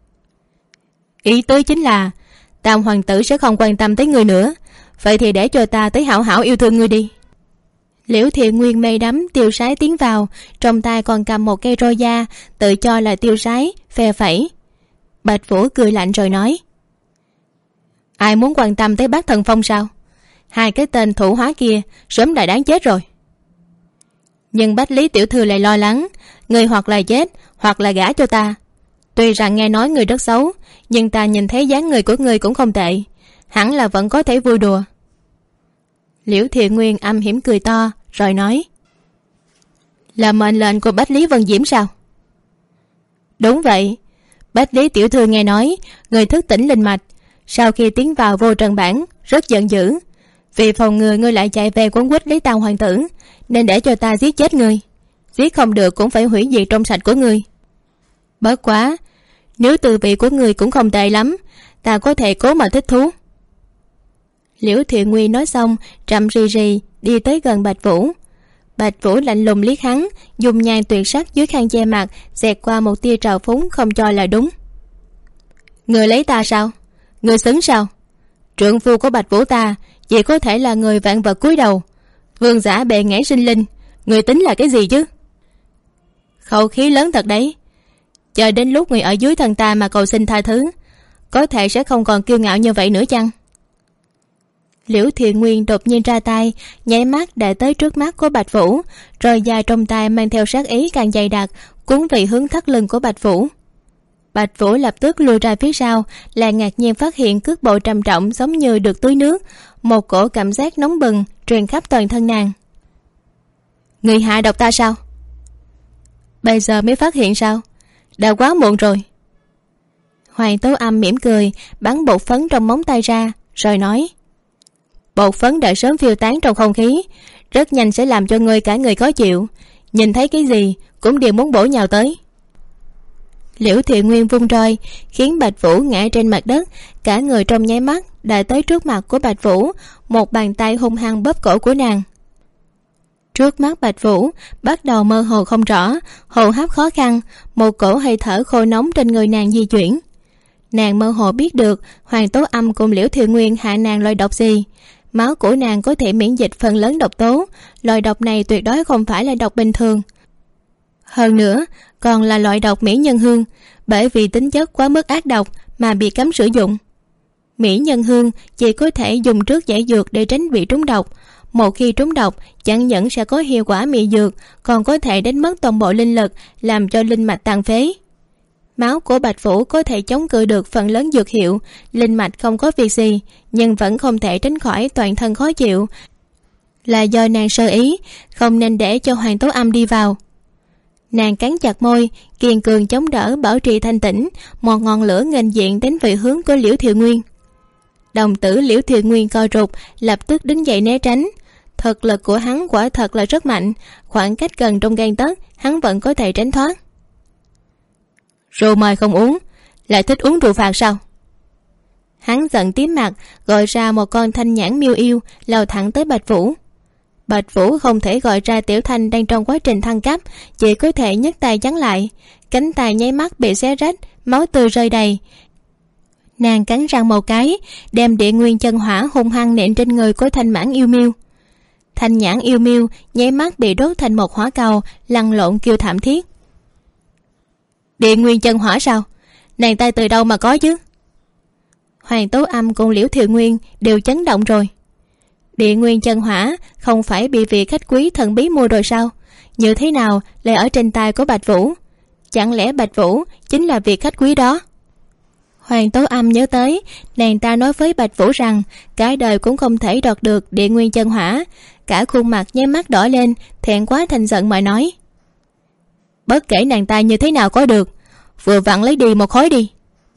Speaker 1: Ý tứ chính là Tam hoàng tử sẽ không quan tâm tới người nữa, vậy thì để cho ta tới hảo hảo yêu thương ngươi đi. Liễu Thiện Nguyên mê đắm tiêu sái tiến vào, trong tay còn cầm một cây roi da, tự cho là tiêu sái phe phẩy. Bạch Vũ cười lạnh rồi nói. Ai muốn quan tâm tới Bác Thần Phong sao? Hai cái tên thủ hóa kia sớm đã đáng chết rồi. Nhưng Bách Lý tiểu thư lại lo lắng, người hoặc là chết hoặc là gả cho ta. Tuy rằng nghe nói người rất xấu, nhưng ta nhìn thấy dáng người của người cũng không tệ, hẳn là vẫn có thể vui đùa. Liễu Thiện Nguyên âm hiểm cười to rồi nói. Là mệnh lệnh của Bách Lý Vân Diễm sao? Đúng vậy. Bách Lý tiểu thư nghe nói người thức tỉnh linh mạch, sau khi tiến vào vô trần bản rất giận dữ, vì phòng ngừa ngươi lại chạy về quấn quýt lấy Tam hoàng tử, nên để cho ta giết chết ngươi. Giết không được cũng phải hủy diệt trong sạch của ngươi. Bất quá nếu tư vị của ngươi cũng không tệ lắm, ta có thể cố mà thích thú. Liễu Thiện Nguyên nói xong chậm rì rì đi tới gần Bạch Vũ. Bạch Vũ lạnh lùng liếc hắn, dùng nhàn tuyệt sắc dưới khăn che mặt xẹt qua một tia trào phúng không cho là đúng. Người lấy ta sao? Người xứng sao? Trượng phu của Bạch Vũ ta chỉ có thể là người vạn vật cúi đầu, vương giả bệ nghệ sinh linh, người tính là cái gì chứ? Khẩu khí lớn thật đấy. Chờ đến lúc người ở dưới thân ta mà cầu xin tha thứ, có thể sẽ không còn kiêu ngạo như vậy nữa chăng? Liễu Thiện Nguyên đột nhiên ra tay, nháy mắt đã tới trước mắt của Bạch Vũ, rồi dài trong tay mang theo sát ý càng dày đặc cuốn về hướng thắt lưng của Bạch Vũ. Bạch Vũ lập tức lùi ra phía sau, là ngạc nhiên phát hiện cước bộ trầm trọng giống như được tưới nước, một cổ cảm giác nóng bừng truyền khắp toàn thân nàng. Người hạ độc ta sao? Bây giờ mới phát hiện sao? Đã quá muộn rồi. Hoàng Tố Âm mỉm cười, bắn bột phấn trong móng tay ra rồi nói. Bột phấn đã sớm phiêu tán trong không khí, rất nhanh sẽ làm cho ngươi cả người khó chịu, nhìn thấy cái gì cũng đều muốn bổ nhào tới. Liễu Thụy Nguyên vung roi khiến Bạch Vũ ngã trên mặt đất, cả người trong nháy mắt đã tới trước mặt của Bạch Vũ, một bàn tay hung hăng bóp cổ của nàng. Trước mắt Bạch Vũ bắt đầu mơ hồ không rõ, hô hấp khó khăn, một cổ hơi thở khô nóng trên người nàng di chuyển. Nàng mơ hồ biết được Hoàng Tố Âm cùng Liễu Thụy Nguyên hạ nàng loại độc gì. Máu của nàng có thể miễn dịch phần lớn độc tố, loại độc này tuyệt đối không phải là độc bình thường. Hơn nữa còn là loại độc mỹ nhân hương, bởi vì tính chất quá mức ác độc mà bị cấm sử dụng. Mỹ nhân hương chỉ có thể dùng trước giải dược để tránh bị trúng độc. Một khi trúng độc chẳng những sẽ có hiệu quả mị dược, còn có thể đánh mất toàn bộ linh lực, làm cho linh mạch tàn phế. Máu của Bạch Vũ có thể chống cự được phần lớn dược hiệu, linh mạch không có việc gì, nhưng vẫn không thể tránh khỏi toàn thân khó chịu. Là do nàng sơ ý, không nên để cho Hoàng Tố Âm đi vào. Nàng cắn chặt môi, kiên cường chống đỡ bảo trì thanh tĩnh, một ngọn lửa nghênh diện đến về hướng của Liễu Thụy Nguyên. Đồng tử Liễu Thụy Nguyên co rụt, lập tức đứng dậy né tránh. Thực lực của hắn quả thật là rất mạnh, khoảng cách gần trong gang tấc hắn vẫn có thể tránh thoát. Rượu mời không uống, lại thích uống rượu phạt sao? Hắn giận tím mặt, gọi ra một con thanh nhãn miêu yêu lao thẳng tới Bạch Vũ. Bạch Vũ không thể gọi ra Tiểu Thanh đang trong quá trình thăng cấp, chỉ có thể nhấc tay chắn lại. Cánh tay nháy mắt bị xé rách, máu tươi rơi đầy. Nàng cắn răng một cái, đem địa nguyên chân hỏa hung hăng nện trên người của thanh mãn yêu miêu. Thanh nhãn yêu miêu nháy mắt bị đốt thành một hỏa cầu, lăn lộn kêu thảm thiết. Địa nguyên chân hỏa sao? Nàng ta từ đâu mà có chứ? Hoàng Tố Âm cùng Liễu Thụy Nguyên đều chấn động rồi. Địa nguyên chân hỏa không phải bị vị khách quý thần bí mua rồi sao? Như thế nào lại ở trên tay của Bạch Vũ? Chẳng lẽ Bạch Vũ chính là vị khách quý đó? Hoàng Tố Âm nhớ tới nàng ta nói với Bạch Vũ rằng cái đời cũng không thể đoạt được địa nguyên chân hỏa, cả khuôn mặt nháy mắt đỏ lên, thẹn quá thành giận mà nói: bất kể nàng ta như thế nào có được, vừa vặn lấy đi một khối đi.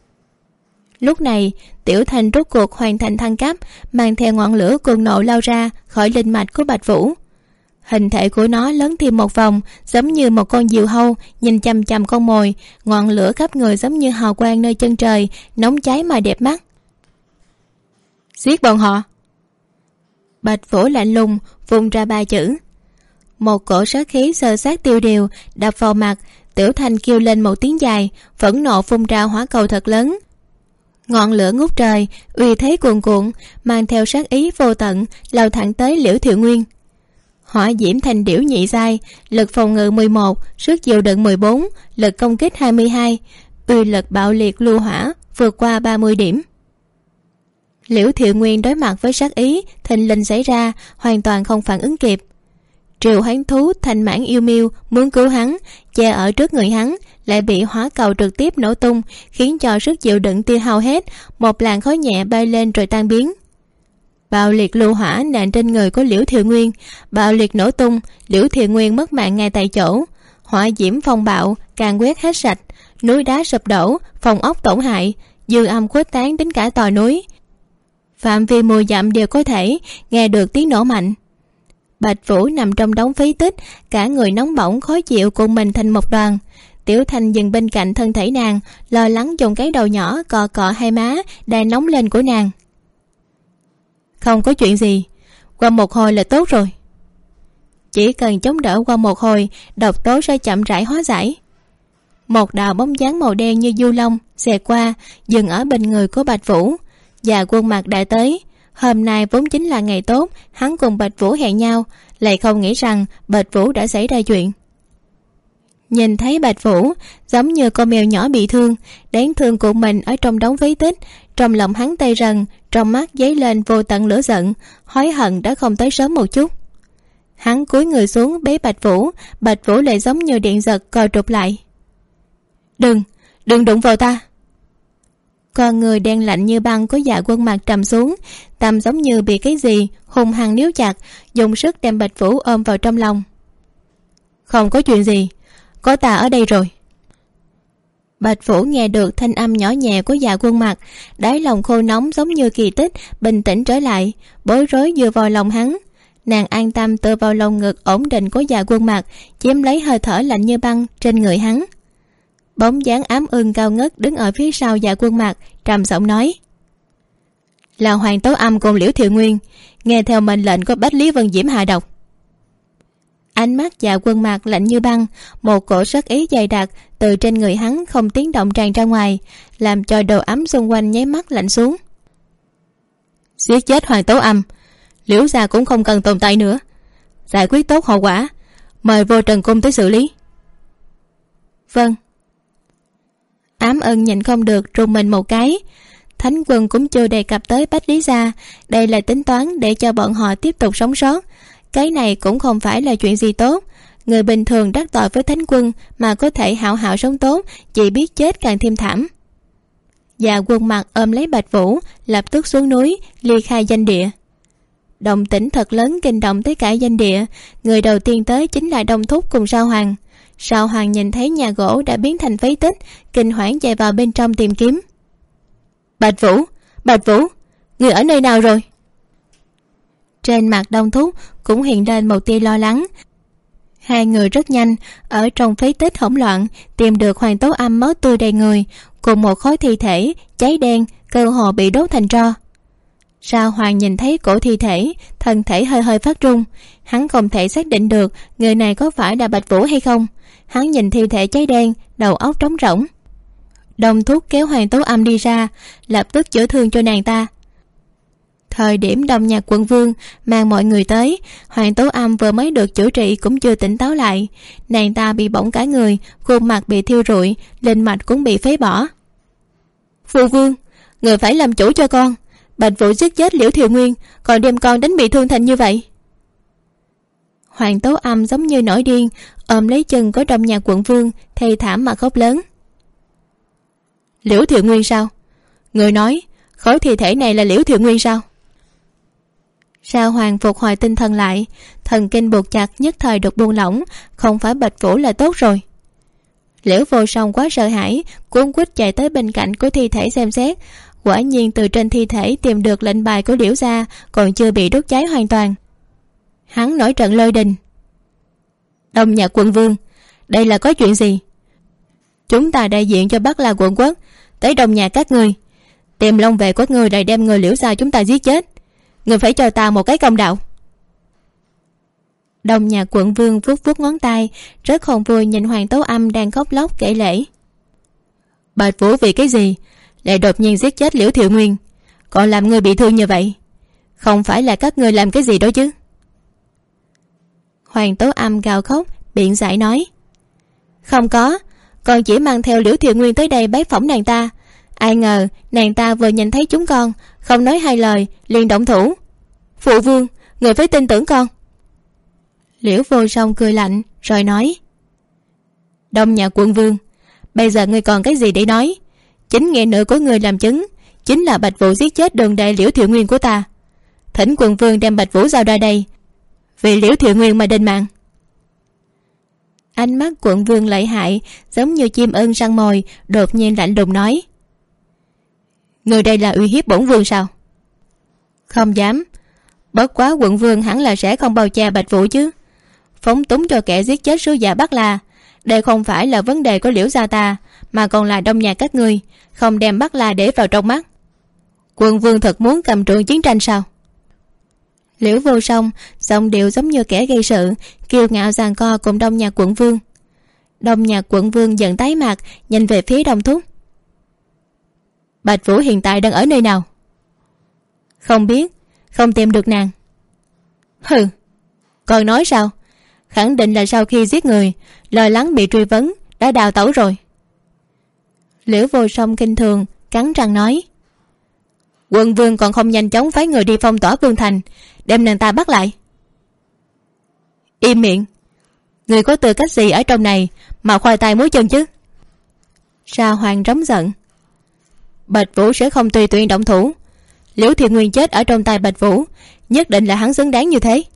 Speaker 1: Lúc này Tiểu Thanh rốt cuộc hoàn thành thăng cấp, mang theo ngọn lửa cuồng nộ lao ra khỏi linh mạch của Bạch Vũ. Hình thể của nó lớn thêm một vòng, giống như một con diều hâu nhìn chằm chằm con mồi, ngọn lửa khắp người giống như hào quang nơi chân trời, nóng cháy mà đẹp mắt. Giết bọn họ. Bạch Vũ lạnh lùng vung ra 3 chữ. Một cổ sát khí xơ xác tiêu điều đập vào mặt. Tiểu Thanh kêu lên một tiếng dài, phẫn nộ phun ra hỏa cầu thật lớn. Ngọn lửa ngút trời, uy thế cuồn cuộn, mang theo sát ý vô tận, lao thẳng tới Liễu Thụy Nguyên. Hỏa diễm thành điểu nhị giai, lực phòng ngự 11, sức chịu đựng 14, lực công kích 22, uy lực bạo liệt lưu hỏa vượt qua 30 điểm. Liễu Thụy Nguyên đối mặt với sát ý thình lình xảy ra, hoàn toàn không phản ứng kịp. Triệu hoán thú thanh mãn yêu miêu muốn cứu hắn, che ở trước người hắn, lại bị hỏa cầu trực tiếp nổ tung, khiến cho sức chịu đựng tiêu hao hết, một làn khói nhẹ bay lên rồi tan biến. Bạo liệt lưu hỏa nện trên người của Liễu Thụy Nguyên, bạo liệt nổ tung, Liễu Thụy Nguyên mất mạng ngay tại chỗ. Hỏa diễm phong bạo càng quét hết sạch, núi đá sụp đổ, phòng ốc tổn hại, dư âm khuếch tán đến cả tòa núi. Phạm vi 10 dặm đều có thể nghe được tiếng nổ mạnh. Bạch Vũ nằm trong đống phế tích, cả người nóng bỏng khó chịu cuộn mình thành một đoàn. Tiểu Thanh dừng bên cạnh thân thể nàng, lo lắng dùng cái đầu nhỏ cọ cọ hai má đang nóng lên của nàng. Không có chuyện gì, qua một hồi là tốt rồi. Chỉ cần chống đỡ qua một hồi, độc tố sẽ chậm rãi hóa giải. Một đạo bóng dáng màu đen như du long xẹt qua, dừng ở bên người của Bạch Vũ. Và khuôn mặt đã tới. Hôm nay vốn chính là ngày tốt, hắn cùng Bạch Vũ hẹn nhau, lại không nghĩ rằng Bạch Vũ đã xảy ra chuyện. Nhìn thấy Bạch Vũ giống như con mèo nhỏ bị thương, đáng thương của mình ở trong đống phế tích, trong lòng hắn tê rần, trong mắt dấy lên vô tận lửa giận, hối hận đã không tới sớm một chút. Hắn cúi người xuống bế Bạch Vũ, Bạch Vũ lại giống như điện giật co rụt lại. Đừng đụng vào ta. Con người đen lạnh như băng của Dạ Quân Mặc trầm xuống, tâm giống như bị cái gì hung hăng níu chặt, dùng sức đem Bạch Vũ ôm vào trong lòng. Không có chuyện gì, có ta ở đây rồi. Bạch Vũ nghe được thanh âm nhỏ nhẹ của Dạ Quân Mặc, đáy lòng khô nóng giống như kỳ tích bình tĩnh trở lại, bối rối dựa vào lòng hắn. Nàng an tâm tựa vào lồng ngực ổn định của Dạ Quân Mặc, chiếm lấy hơi thở lạnh như băng trên người hắn. Bóng dáng ám ương cao ngất đứng ở phía sau Dạ Quân Mặc, trầm giọng nói: là Hoàng Tố Âm cùng Liễu Thiệu Nguyên nghe theo mệnh lệnh của Bách Lý Vân Diễm hạ độc. Ánh mắt Dạ Quân Mặc lạnh như băng, một cổ sát ý dày đặc từ trên người hắn không tiếng động tràn ra ngoài, làm cho đồ ấm xung quanh nháy mắt lạnh xuống. Giết chết Hoàng Tố Âm, Liễu gia cũng không cần tồn tại nữa. Giải quyết tốt hậu quả, mời vô Trần cung tới xử lý. Vâng. Ám Ân nhìn không được rùng mình một cái. Thánh Quân cũng chưa đề cập tới Bách Lý gia, đây là tính toán để cho bọn họ tiếp tục sống sót. Cái này cũng không phải là chuyện gì tốt. Người bình thường đắc tội với Thánh Quân mà có thể hảo hảo sống tốt, chỉ biết chết càng thêm thảm. Dạ Quân Mặc ôm lấy Bạch Vũ, lập tức xuống núi ly khai danh địa. Động tĩnh thật lớn kinh động tới cả danh địa. Người đầu tiên tới chính là Đông Thúc cùng Sao Hoàng. Sao Hoàng nhìn thấy nhà gỗ đã biến thành phế tích, kinh hoảng chạy vào bên trong tìm kiếm. Bạch Vũ, Bạch Vũ, người ở nơi nào rồi? Trên mặt Đông Thúc cũng hiện lên một tia lo lắng. Hai người rất nhanh ở trong phế tích hỗn loạn tìm được Hoàng Tố Âm máu tươi đầy người, cùng một khối thi thể cháy đen, cơ hồ bị đốt thành tro. Sao Hoàng nhìn thấy cổ thi thể, thân thể hơi hơi phát run. Hắn không thể xác định được người này có phải là Bạch Vũ hay không. Hắn nhìn thi thể cháy đen, đầu óc trống rỗng. Đông Thúc kéo Hoàng Tố Âm đi ra, lập tức chữa thương cho nàng ta. Thời điểm Đông Nhạc Quận Vương mang mọi người tới, Hoàng Tố Âm vừa mới được chữa trị cũng chưa tỉnh táo lại. Nàng ta bị bỏng cả người, khuôn mặt bị thiêu rụi, linh mạch cũng bị phế bỏ. Phụ vương, người phải làm chủ cho con. Bạch Vũ giết chết Liễu Thiệu Nguyên, còn đem con đánh bị thương thành như vậy. Hoàng Tố Âm giống như nổi điên, ôm lấy chân của Đông Nhạc Quận Vương, thê thảm mà khóc lớn. Liễu Thiệu Nguyên sao? Người nói khối thi thể này là Liễu Thiệu Nguyên sao? Sao Hoàng phục hồi tinh thần lại, thần kinh buộc chặt nhất thời được buông lỏng. Không phải Bạch Vũ là tốt rồi. Liễu Vô Song quá sợ hãi, cuống quýt chạy tới bên cạnh của thi thể xem xét. Quả nhiên từ trên thi thể tìm được lệnh bài của Liễu gia, còn chưa bị đốt cháy hoàn toàn. Hắn nổi trận lôi đình. Đông Nhạc Quận Vương, đây là có chuyện gì? Chúng ta đại diện cho Bắc La quận quốc tới Đông Nhạc các ngươi, tìm long vệ của ngươi lại đem người Liễu gia chúng ta giết chết. Ngươi phải cho ta một cái công đạo. Đông Nhạc Quận Vương vuốt vuốt ngón tay, rất không vui nhìn Hoàng Tố Âm đang khóc lóc kể lể. Bạch Vũ vì cái gì lại đột nhiên giết chết Liễu Thiệu Nguyên, còn làm người bị thương như vậy? Không phải là các ngươi làm cái gì đó chứ? Hoàng Tố Âm gào khóc biện giải nói. Không có, con chỉ mang theo Liễu Thiệu Nguyên tới đây bái phỏng nàng ta. Ai ngờ nàng ta vừa nhìn thấy chúng con, không nói hai lời liền động thủ. Phụ vương, người phải tin tưởng con. Liễu Vô Song cười lạnh rồi nói. Đông Nhạc Quận Vương, bây giờ ngươi còn cái gì để nói? Chính nghe nữ của ngươi làm chứng, chính là Bạch Vũ giết chết đường đệ Liễu Thiệu Nguyên của ta. Thỉnh Quận Vương đem Bạch Vũ giao ra đây, vì Liễu Thiệu Nguyên mà đền mạng. Ánh mắt Quận Vương lợi hại, giống như chim ưng săn mồi, đột nhiên lạnh lùng nói. Người đây là uy hiếp bổn vương sao? Không dám. Bất quá Quận Vương hẳn là sẽ không bao che Bạch Vũ chứ. Phóng túng cho kẻ giết chết sứ giả Bắc La, đây không phải là vấn đề của Liễu gia ta, mà còn là Đông Nhạc các ngươi không đem Bắc La để vào trong mắt. Quận Vương thật muốn cầm trượng chiến tranh sao? Liễu Vô Song giọng điệu giống như kẻ gây sự, kiêu ngạo giằng co cùng Đông Nhạc Quận Vương. Đông Nhạc Quận Vương giận tái mặt, nhìn về phía Đông Thúc. Bạch Vũ hiện tại đang ở nơi nào? Không biết, không tìm được nàng. Hừ, còn nói sao? Khẳng định là sau khi giết người, lo lắng bị truy vấn, đã đào tẩu rồi. Liễu Vô Song kinh thường cắn răng nói. Quận Vương còn không nhanh chóng phái người đi phong tỏa Vương Thành, đem nàng ta bắt lại. Im miệng. Người có tư cách gì ở trong này mà khoai tay muối chân chứ? Sa Hoàng rống giận. Bạch Vũ sẽ không tùy tiện động thủ. Liễu Thiệu Nguyên chết ở trong tay Bạch Vũ, nhất định là hắn xứng đáng như thế.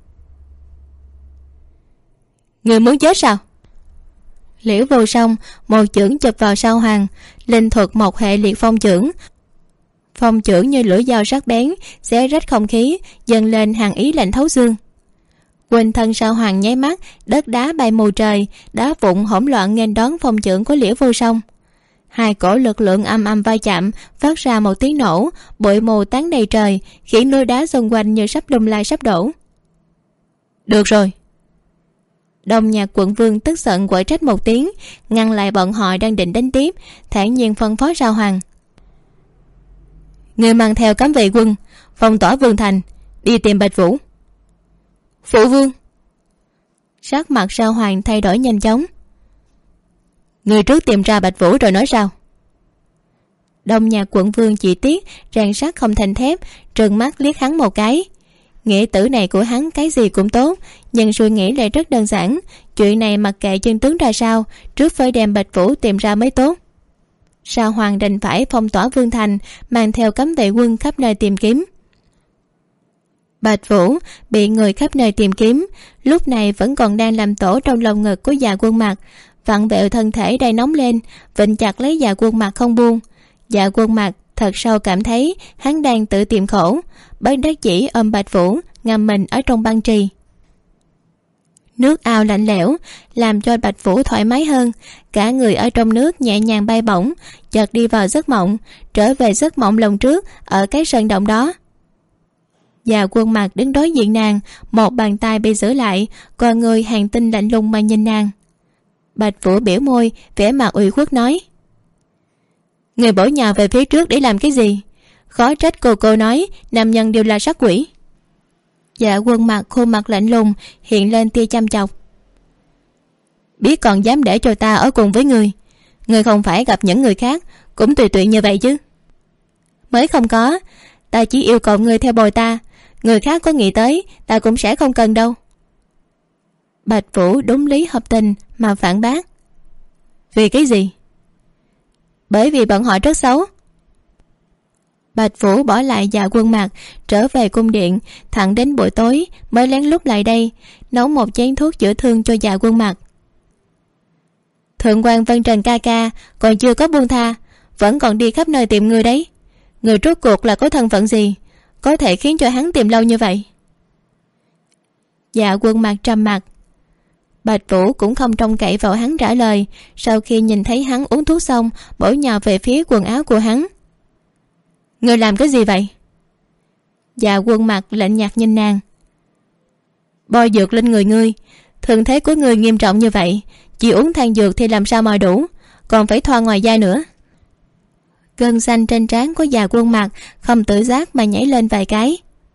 Speaker 1: Người muốn chết sao? Liễu Vô Song một chưởng chụp vào Sao Hoàng, linh thuật một hệ liệt phong chưởng. Phong chưởng như lưỡi dao sắc bén, xé rách không khí, dâng lên hàng ý lạnh thấu xương. quỳnh thân Sao Hoàng nháy mắt, đất đá bay mù trời, đá vụn hỗn loạn nghênh đón phong chưởng của Liễu Vô Song. Hai cổ lực lượng âm âm va chạm, phát ra một tiếng nổ, bụi mù tán đầy trời, khiến núi đá xung quanh như sắp lung lay sắp đổ. Được rồi. Đông Nhạc quận vương tức giận quở trách một tiếng, ngăn lại bọn họ đang định đánh tiếp, thản nhiên phân phó Sao Hoàng: người mang theo cấm vệ quân phong tỏa vương thành, đi tìm Bạch Vũ. Phụ vương. Sắc mặt Sao Hoàng thay đổi nhanh chóng. Người trước tìm ra Bạch Vũ rồi nói sao? Đông Nhạc quận vương chỉ tiếc rèn sắt không thành thép, trừng mắt liếc hắn một cái. Nghĩa tử này của hắn cái gì cũng tốt, nhưng suy nghĩ lại rất đơn giản. Chuyện này mặc kệ chân tướng ra sao, trước phải đem Bạch Vũ tìm ra mới tốt. Sao Hoàng đành phải phong tỏa vương thành, mang theo cấm vệ quân khắp nơi tìm kiếm. Bạch Vũ bị người khắp nơi tìm kiếm, lúc này vẫn còn đang làm tổ trong lồng ngực của Dạ Quân Mặc, vặn vẹo thân thể đầy nóng lên, vịnh chặt lấy Dạ Quân Mặc không buông. Dạ Quân Mặc thật sâu cảm thấy hắn đang tự tìm khổ, bất đắc dĩ ôm Bạch Vũ ngâm mình ở trong băng trì. Nước ao lạnh lẽo làm cho Bạch Vũ thoải mái hơn, cả người ở trong nước nhẹ nhàng bay bổng, chợt đi vào giấc mộng, trở về giấc mộng lần trước ở cái sơn động đó. Dạ Quân Mặc đứng đối diện nàng, một bàn tay bị giữ lại, con người hàng tinh lạnh lùng mà nhìn nàng. Bạch Vũ biểu môi, vẻ mặt ủy khuất nói: người bổ nhào về phía trước để làm cái gì? Khó trách cô nói nam nhân đều là sát quỷ. Dạ Quân Mặc khuôn mặt lạnh lùng hiện lên tia chăm chọc. Biết còn dám để cho ta ở cùng với người, người không phải gặp những người khác cũng tùy tiện như vậy chứ? Mới không có, ta chỉ yêu cầu người theo bồi ta, người khác có nghĩ tới ta cũng sẽ không cần đâu. Bạch Vũ đúng lý hợp tình mà phản bác. Vì cái gì? Bởi vì bọn họ rất xấu. Bạch Vũ bỏ lại Dạ Quân Mặc, trở về cung điện, thẳng đến buổi tối mới lén lút lại đây, nấu một chén thuốc chữa thương cho Dạ Quân Mặc. Thượng quan Vân Trần ca ca còn chưa có buông tha, vẫn còn đi khắp nơi tìm người đấy. Người rốt cuộc là có thân phận gì, có thể khiến cho hắn tìm lâu như vậy? Dạ Quân Mặc trầm mặc. Bạch Vũ cũng không trông cậy vào hắn trả lời, sau khi nhìn thấy hắn uống thuốc xong, bổ nhào về phía quần áo của hắn. Ngươi làm cái gì vậy? Dạ Quân Mặc lạnh nhạt nhìn nàng. Bôi dược lên người ngươi, thương thế của ngươi nghiêm trọng như vậy, chỉ uống than dược thì làm sao mà đủ, còn phải thoa ngoài da nữa. Gân xanh trên trán của Dạ Quân Mặc không tự giác mà nhảy lên vài cái.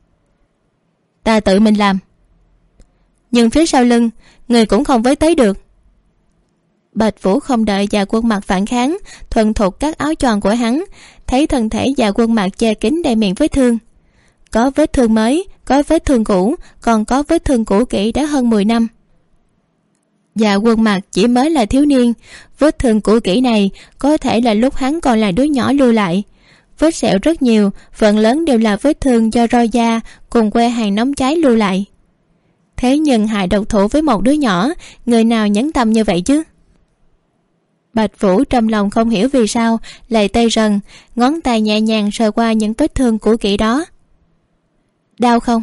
Speaker 1: Ta tự mình làm. Nhưng phía sau lưng người cũng không với tới được. Bạch Vũ không đợi Dạ Quân Mặc phản kháng, thuần thục cắt áo choàng của hắn, thấy thân thể Dạ Quân Mặc che kín đầy miệng vết thương. Có vết thương mới, có vết thương cũ, còn có vết thương cũ kỹ đã hơn 10 năm. Dạ Quân Mặc chỉ mới là thiếu niên, vết thương cũ kỹ này có thể là lúc hắn còn là đứa nhỏ lưu lại. Vết sẹo rất nhiều, phần lớn đều là vết thương do roi da cùng que hàn nóng cháy lưu lại. Thế nhưng hại độc thủ với một đứa nhỏ, người nào nhẫn tâm như vậy chứ? Bạch Vũ trong lòng không hiểu vì sao lại tê rần, ngón tay nhẹ nhàng sờ qua những vết thương cũ kỹ đó. Đau không?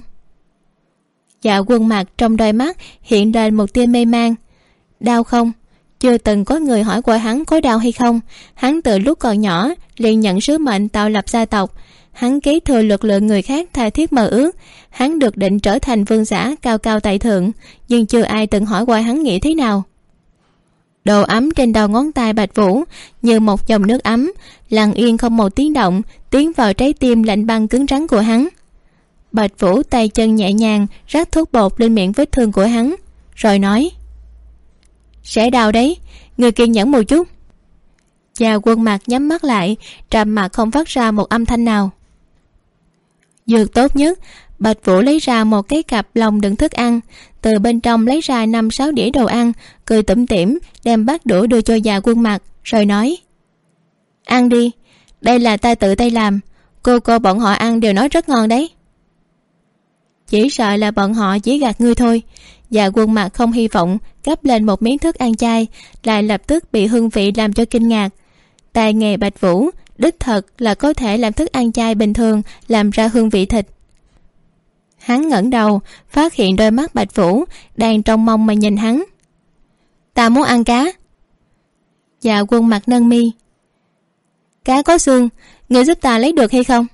Speaker 1: Dạ Quân Mặc trong đôi mắt hiện lên một tia mê man. Đau không? Chưa từng có người hỏi qua hắn có đau hay không. Hắn từ lúc còn nhỏ liền nhận sứ mệnh tạo lập gia tộc, hắn kế thừa lực lượng người khác tha thiết mơ ước, hắn được định trở thành vương giả cao cao tại thượng, nhưng chưa ai từng hỏi qua hắn nghĩ thế nào. Độ ấm trên đầu ngón tay Bạch Vũ như một dòng nước ấm, lặng yên không một tiếng động tiến vào trái tim lạnh băng cứng rắn của hắn. Bạch Vũ tay chân nhẹ nhàng rắc thuốc bột lên miệng vết thương của hắn, rồi nói: sẽ đau đấy, người kiên nhẫn một chút. Dạ Quân Mặc nhắm mắt lại, trầm mặc không phát ra một âm thanh nào. Dược tốt nhất. Bạch Vũ lấy ra một cái cặp lồng đựng thức ăn, từ bên trong lấy ra 5-6 đĩa đồ ăn, cười tủm tỉm đem bát đũa đưa cho Dạ Quân Mặc, rồi nói: ăn đi, đây là ta tự tay làm, cô bọn họ ăn đều nói rất ngon đấy. Chỉ sợ là bọn họ chỉ gạt ngươi thôi. Dạ Quân Mặc không hy vọng gắp lên một miếng thức ăn chay, lại lập tức bị hương vị làm cho kinh ngạc. Tài nghề Bạch Vũ đích thật là có thể làm thức ăn chay bình thường làm ra hương vị thịt. Hắn ngẩng đầu, phát hiện đôi mắt Bạch Vũ đang trông mong mà nhìn hắn. Ta muốn ăn cá. Dạ Quân Mặc nâng mi. Cá có xương, ngươi giúp ta lấy được hay không?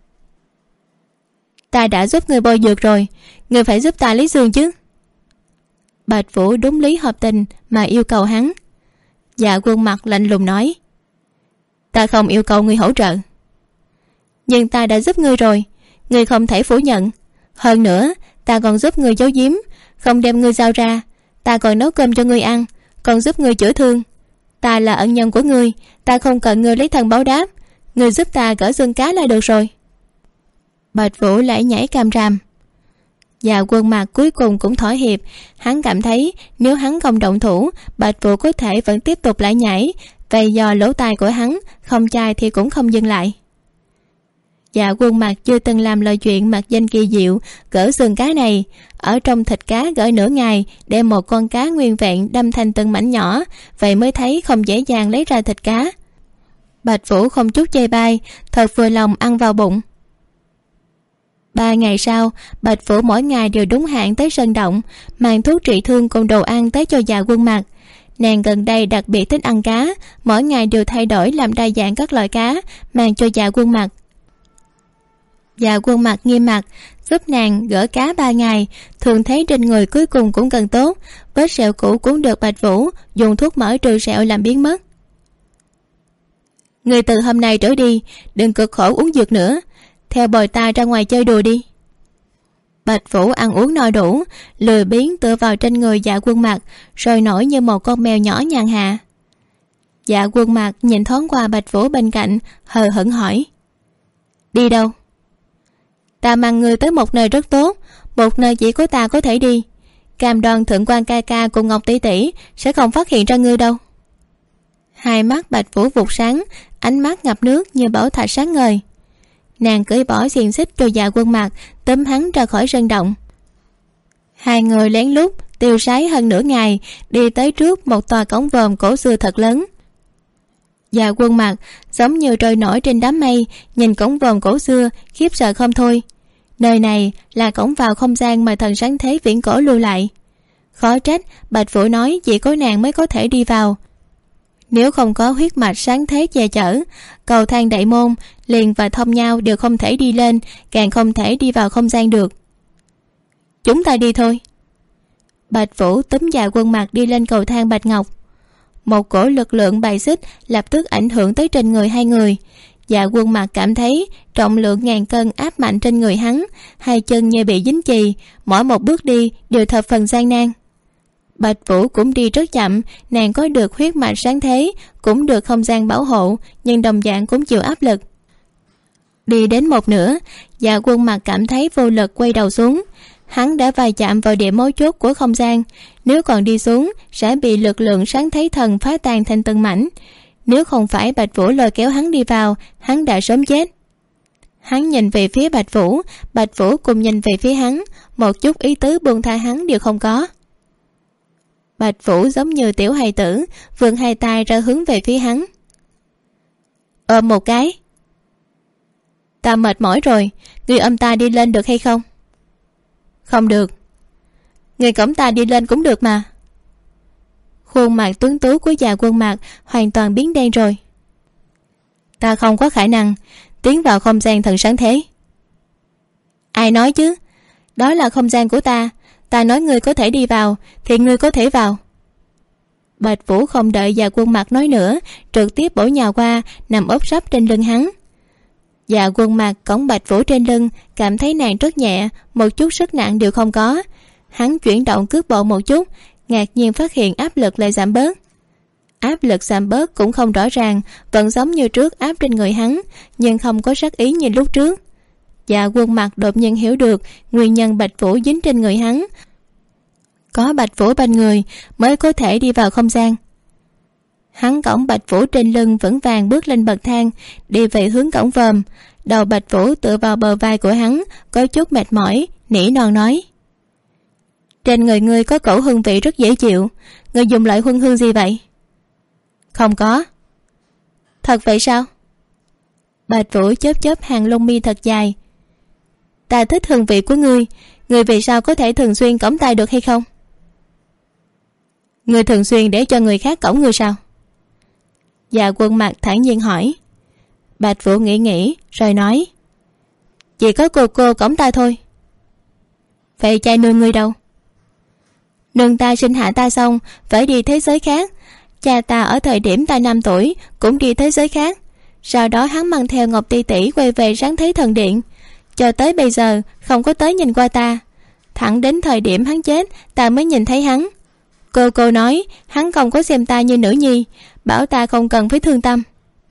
Speaker 1: Ta đã giúp ngươi bôi dược rồi, ngươi phải giúp ta lấy xương chứ. Bạch Vũ đúng lý hợp tình mà yêu cầu hắn. Dạ Quân Mặc lạnh lùng nói. Ta không yêu cầu ngươi hỗ trợ. Nhưng ta đã giúp ngươi rồi, ngươi không thể phủ nhận. Hơn nữa, ta còn giúp ngươi giấu giếm, không đem ngươi giao ra. Ta còn nấu cơm cho ngươi ăn, còn giúp ngươi chữa thương. Ta là ân nhân của ngươi, ta không cần ngươi lấy thân báo đáp. Ngươi giúp ta gỡ xương cá là được rồi. Bạch Vũ lại nhảy cam ràm. Dạ Quân Mặc cuối cùng cũng thỏa hiệp. Hắn cảm thấy nếu hắn không động thủ, Bạch Vũ có thể vẫn tiếp tục lại nhảy. Vậy do lỗ tai của hắn không chai thì cũng không dừng lại. Dạ Quân Mặc chưa từng làm lời chuyện mặc danh kỳ diệu gỡ xương cá này. Ở trong thịt cá gỡ nửa ngày, đem một con cá nguyên vẹn đâm thành từng mảnh nhỏ, vậy mới thấy không dễ dàng lấy ra thịt cá. Bạch Vũ không chút chê bai, thật vừa lòng ăn vào bụng. 3 ngày sau, Bạch Vũ mỗi ngày đều đúng hạn tới sơn động, mang thuốc trị thương cùng đồ ăn tới cho Dạ Quân Mặc. Nàng gần đây đặc biệt thích ăn cá, mỗi ngày đều thay đổi làm đa dạng các loại cá mang cho Dạ Quân Mặc. Dạ Quân Mặc nghiêm mặt giúp nàng gỡ cá 3 ngày, thường thấy trên người cuối cùng cũng cần tốt, vết sẹo cũ cũng được Bạch Vũ dùng thuốc mỡ trừ sẹo làm biến mất. Người từ hôm nay trở đi đừng cực khổ uống dược nữa, theo bồi ta ra ngoài chơi đùa đi. Bạch Vũ ăn uống no đủ, lười biếng tựa vào trên người Dạ Quân Mặc, rồi nổi như một con mèo nhỏ nhàn hạ. Dạ Quân Mặc nhìn thoáng qua Bạch Vũ bên cạnh, hờ hững hỏi. Đi đâu? Ta mang ngươi tới một nơi rất tốt, một nơi chỉ có ta có thể đi. Cam đoan Thượng Quan ca ca cùng Ngọc tỷ tỷ sẽ không phát hiện ra ngươi đâu. Hai mắt Bạch Vũ vụt sáng, ánh mắt ngập nước như bảo thạch sáng ngời. Nàng cởi bỏ xiềng xích cho Dạ Quân Mặc, tóm hắn ra khỏi sơn động. Hai người lén lút tiêu sái hơn nửa ngày, đi tới trước một tòa cổng vòm cổ xưa thật lớn. Dạ Quân Mặc giống như trôi nổi trên đám mây, nhìn cổng vòm cổ xưa khiếp sợ không thôi. Nơi này là cổng vào không gian mà thần sáng thế viễn cổ lưu lại. Khó trách Bạch Vũ nói chỉ có nàng mới có thể đi vào. Nếu không có huyết mạch sáng thế che chở, cầu thang đại môn liền và thông nhau đều không thể đi lên, càng không thể đi vào không gian được. Chúng ta đi thôi. Bạch Vũ túm Dạ Quân Mặc đi lên cầu thang bạch ngọc. Một cổ lực lượng bài xích lập tức ảnh hưởng tới trên người hai người. Dạ Quân Mặc cảm thấy trọng lượng ngàn cân áp mạnh trên người hắn, hai chân như bị dính chì, mỗi một bước đi đều thập phần gian nan. Bạch Vũ cũng đi rất chậm, nàng có được huyết mạch sáng thế, cũng được không gian bảo hộ, nhưng đồng dạng cũng chịu áp lực. Đi đến một nửa, Dạ Quân Mặc cảm thấy vô lực quay đầu xuống. Hắn đã va chạm vào điểm mấu chốt của không gian, nếu còn đi xuống sẽ bị lực lượng sáng thế thần phá tan thành từng mảnh. Nếu không phải Bạch Vũ lôi kéo hắn đi vào, hắn đã sớm chết. Hắn nhìn về phía Bạch Vũ cùng nhìn về phía hắn, một chút ý tứ buông tha hắn đều không có. Bạch Vũ giống như tiểu hài tử, vươn hai tay ra hướng về phía hắn. Ôm một cái. Ta mệt mỏi rồi, ngươi ôm ta đi lên được hay không? Không được. Ngươi cõng ta đi lên cũng được mà. Khuôn mặt tuấn tú của Dạ Quân Mặc hoàn toàn biến đen rồi. Ta không có khả năng tiến vào không gian thần sáng thế. Ai nói chứ? Đó là không gian của ta. Ta nói ngươi có thể đi vào thì ngươi có thể vào. Bạch Vũ không đợi Dạ Quân Mặc nói nữa, trực tiếp bổ nhào qua, nằm ốp sấp trên lưng hắn. Dạ Quân Mặc cõng Bạch Vũ trên lưng, cảm thấy nàng rất nhẹ, một chút sức nặng đều không có. Hắn chuyển động cước bộ một chút, ngạc nhiên phát hiện áp lực lại giảm bớt. Áp lực giảm bớt cũng không rõ ràng, vẫn giống như trước áp trên người hắn, nhưng không có sát ý như lúc trước. Dạ Quân Mặc đột nhiên hiểu được nguyên nhân Bạch Vũ dính trên người hắn. Có Bạch Vũ bên người mới có thể đi vào không gian. Hắn cõng Bạch Vũ trên lưng vững vàng bước lên bậc thang, đi về hướng cổng vòm. Đầu Bạch Vũ tựa vào bờ vai của hắn, có chút mệt mỏi, nỉ non nói. Trên người ngươi có cổ hương vị rất dễ chịu, ngươi dùng loại huân hương gì vậy? Không có. Thật vậy sao? Bạch Vũ chớp chớp hàng lông mi thật dài. ta thích hương vị của ngươi. Ngươi vì sao có thể thường xuyên cõng ta được hay không? Ngươi thường xuyên để cho người khác cõng ngươi sao? Dạ Quân Mặc thản nhiên hỏi. Bạch Vũ nghĩ rồi nói, chỉ có cô cõng ta thôi. Vậy cha nương ngươi đâu? Nương ta sinh hạ ta xong phải đi thế giới khác. Cha ta ở thời điểm ta 5 tuổi cũng đi thế giới khác. Sau đó hắn mang theo Ngọc Tỷ Tỷ quay về Sáng Thế Thần Điện, cho tới bây giờ không có tới nhìn qua ta. Thẳng đến thời điểm hắn chết ta mới nhìn thấy hắn. Cô nói hắn không có xem ta như nữ nhi, bảo ta không cần phải thương tâm.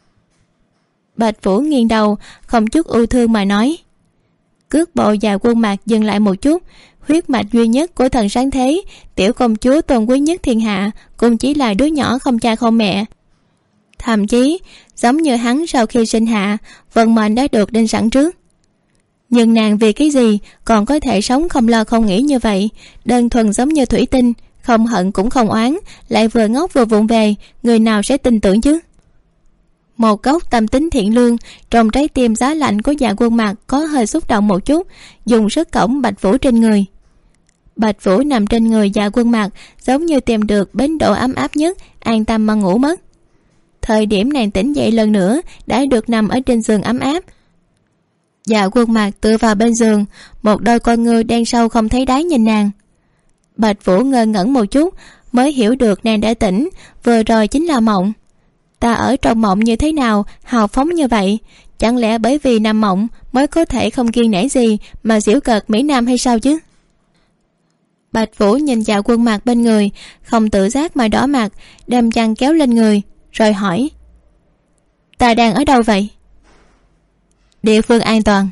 Speaker 1: Bạch Vũ nghiêng đầu không chút ưu thương mà nói. Cước bộ Dạ Quân Mặc dừng lại một chút. Huyết mạch duy nhất của thần sáng thế, tiểu công chúa tôn quý nhất thiên hạ, cũng chỉ là đứa nhỏ không cha không mẹ. Thậm chí giống như hắn sau khi sinh hạ, vận mệnh đã được định sẵn trước. Nhưng nàng vì cái gì còn có thể sống không lo không nghĩ như vậy, đơn thuần giống như thủy tinh, không hận cũng không oán, lại vừa ngốc vừa vụng về, người nào sẽ tin tưởng chứ? Một góc tâm tính thiện lương trong trái tim giá lạnh của Dạ Quân Mặc có hơi xúc động một chút, dùng sức cõng Bạch Vũ trên người. Bạch Vũ nằm trên người Dạ Quân Mặc giống như tìm được bến độ ấm áp nhất, an tâm mà ngủ mất. Thời điểm nàng tỉnh dậy lần nữa đã được nằm ở trên giường ấm áp. Dạ Quân Mặc tựa vào bên giường, một đôi con ngươi đen sâu không thấy đáy nhìn nàng. Bạch Vũ ngơ ngẩn một chút mới hiểu được nàng đã tỉnh, vừa rồi chính là mộng. Ta ở trong mộng như thế nào hào phóng như vậy? Chẳng lẽ bởi vì nằm mộng mới có thể không kiêng nể gì mà giễu cợt Mỹ Nam hay sao chứ? Bạch Vũ nhìn Dạ Quân Mặc bên người, không tự giác mà đỏ mặt, đem chăn kéo lên người rồi hỏi, ta đang ở đâu vậy? Địa phương an toàn.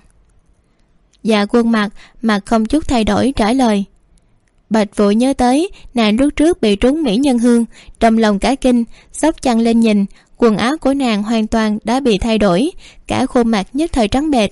Speaker 1: Dạ Quân Mặc mặt không chút thay đổi trả lời. Bạch Vũ nhớ tới nàng lúc trước bị trúng mỹ nhân hương, trong lòng cả kinh, xốc chăn lên nhìn, quần áo của nàng hoàn toàn đã bị thay đổi, cả khuôn mặt nhất thời trắng bệch.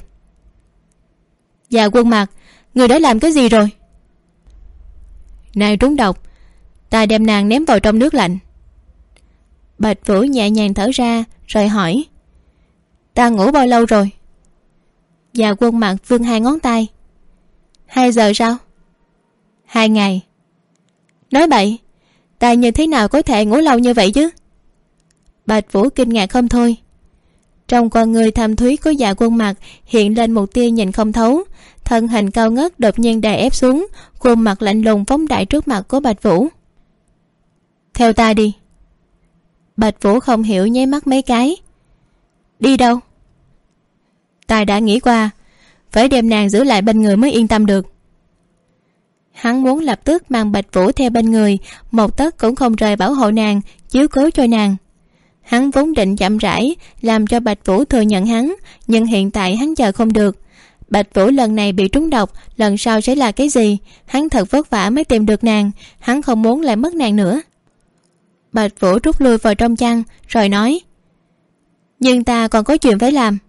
Speaker 1: Dạ Quân Mặc, người đã làm cái gì rồi? Nàng trúng độc, ta đem nàng ném vào trong nước lạnh. Bạch Vũ nhẹ nhàng thở ra rồi hỏi, ta ngủ bao lâu rồi? Dạ Quân Mặc vươn 2 ngón tay. 2 giờ sao? 2 ngày. Nói bậy, ta như thế nào có thể ngủ lâu như vậy chứ? Bạch Vũ kinh ngạc không thôi. Trong con người thâm thúy của Dạ Quân Mặc hiện lên một tia nhìn không thấu, thân hình cao ngất đột nhiên đè ép xuống, khuôn mặt lạnh lùng phóng đại trước mặt của Bạch Vũ. Theo ta đi. Bạch Vũ không hiểu nháy mắt mấy cái. Đi đâu? Ta đã nghĩ qua, phải đem nàng giữ lại bên người mới yên tâm được. Hắn muốn lập tức mang Bạch Vũ theo bên người, một tấc cũng không rời bảo hộ nàng, chiếu cố cho nàng. Hắn vốn định chậm rãi làm cho Bạch Vũ thừa nhận hắn, nhưng hiện tại hắn chờ không được. Bạch Vũ lần này bị trúng độc, lần sau sẽ là cái gì? Hắn thật vất vả mới tìm được nàng, hắn không muốn lại mất nàng nữa. Bạch Vũ rút lui vào trong chăn rồi nói, nhưng ta còn có chuyện phải làm.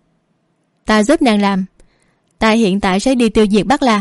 Speaker 1: Ta giúp nàng làm. Ta hiện tại sẽ đi tiêu diệt Bắc La.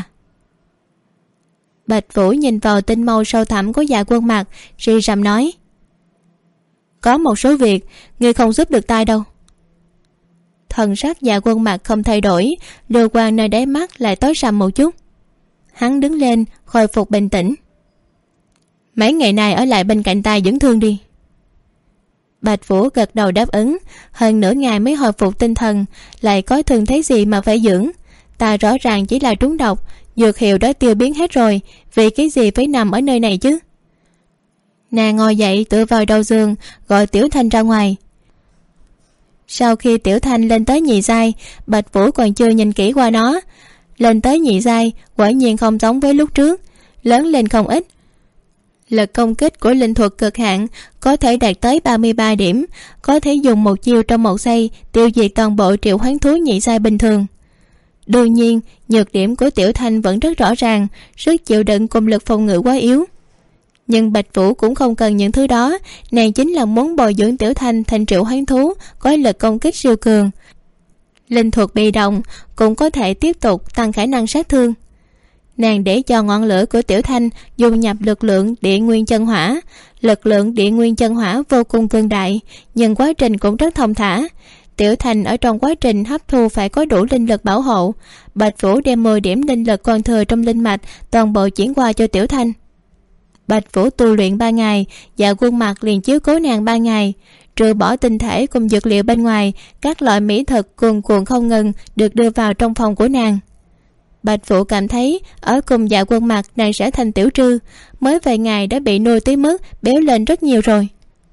Speaker 1: Bạch Vũ nhìn vào tinh mâu sâu thẳm của Dạ Quân Mặc, rì rầm nói, có một số việc ngươi không giúp được ta đâu. Thần sắc Dạ Quân Mặc không thay đổi, lưu quang nơi đáy mắt lại tối sầm một chút. Hắn đứng lên khôi phục bình tĩnh. Mấy ngày nay ở lại bên cạnh ta dưỡng thương đi. Bạch Vũ gật đầu đáp ứng. Hơn nửa ngày mới hồi phục tinh thần, lại có thương thế gì mà phải dưỡng? Ta rõ ràng chỉ là trúng độc, dược hiệu đã tiêu biến hết rồi, vì cái gì phải nằm ở nơi này chứ? Nàng ngồi dậy tựa vào đầu giường, gọi Tiểu Thanh ra ngoài. Sau khi Tiểu Thanh lên tới nhị giai, Bạch Vũ còn chưa nhìn kỹ qua nó. Lên tới nhị giai quả nhiên không giống với lúc trước, lớn lên không ít. Lực công kích của linh thuật cực hạn có thể đạt tới 33 điểm, có thể dùng một chiêu trong một giây tiêu diệt toàn bộ triệu hoán thú nhị giai bình thường. Đương nhiên, nhược điểm của Tiểu Thanh vẫn rất rõ ràng, sức chịu đựng cùng lực phòng ngự quá yếu. Nhưng Bạch Vũ cũng không cần những thứ đó, nàng chính là muốn bồi dưỡng Tiểu Thanh thành triệu hoán thú có lực công kích siêu cường. Linh thuật bị động cũng có thể tiếp tục tăng khả năng sát thương. Nàng để cho ngọn lửa của Tiểu Thanh dùng nhập lực lượng địa nguyên chân hỏa. Lực lượng địa nguyên chân hỏa vô cùng cường đại, nhưng quá trình cũng rất thông thả. Tiểu Thành ở trong quá trình hấp thu phải có đủ linh lực bảo hộ. Bạch Vũ đem 10 điểm linh lực còn thừa trong linh mạch toàn bộ chuyển qua cho Tiểu Thanh. Bạch Vũ tu luyện 3 ngày và Quân Mặc liền chiếu cố nàng 3 ngày. Trừ bỏ tinh thể cùng dược liệu bên ngoài, các loại mỹ thực cuồn cuộn không ngừng được đưa vào trong phòng của nàng. Bạch Vũ cảm thấy ở cùng Dạ Quân Mặc nàng sẽ thành tiểu trư, mới vài ngày đã bị nuôi tới mức béo lên rất nhiều rồi.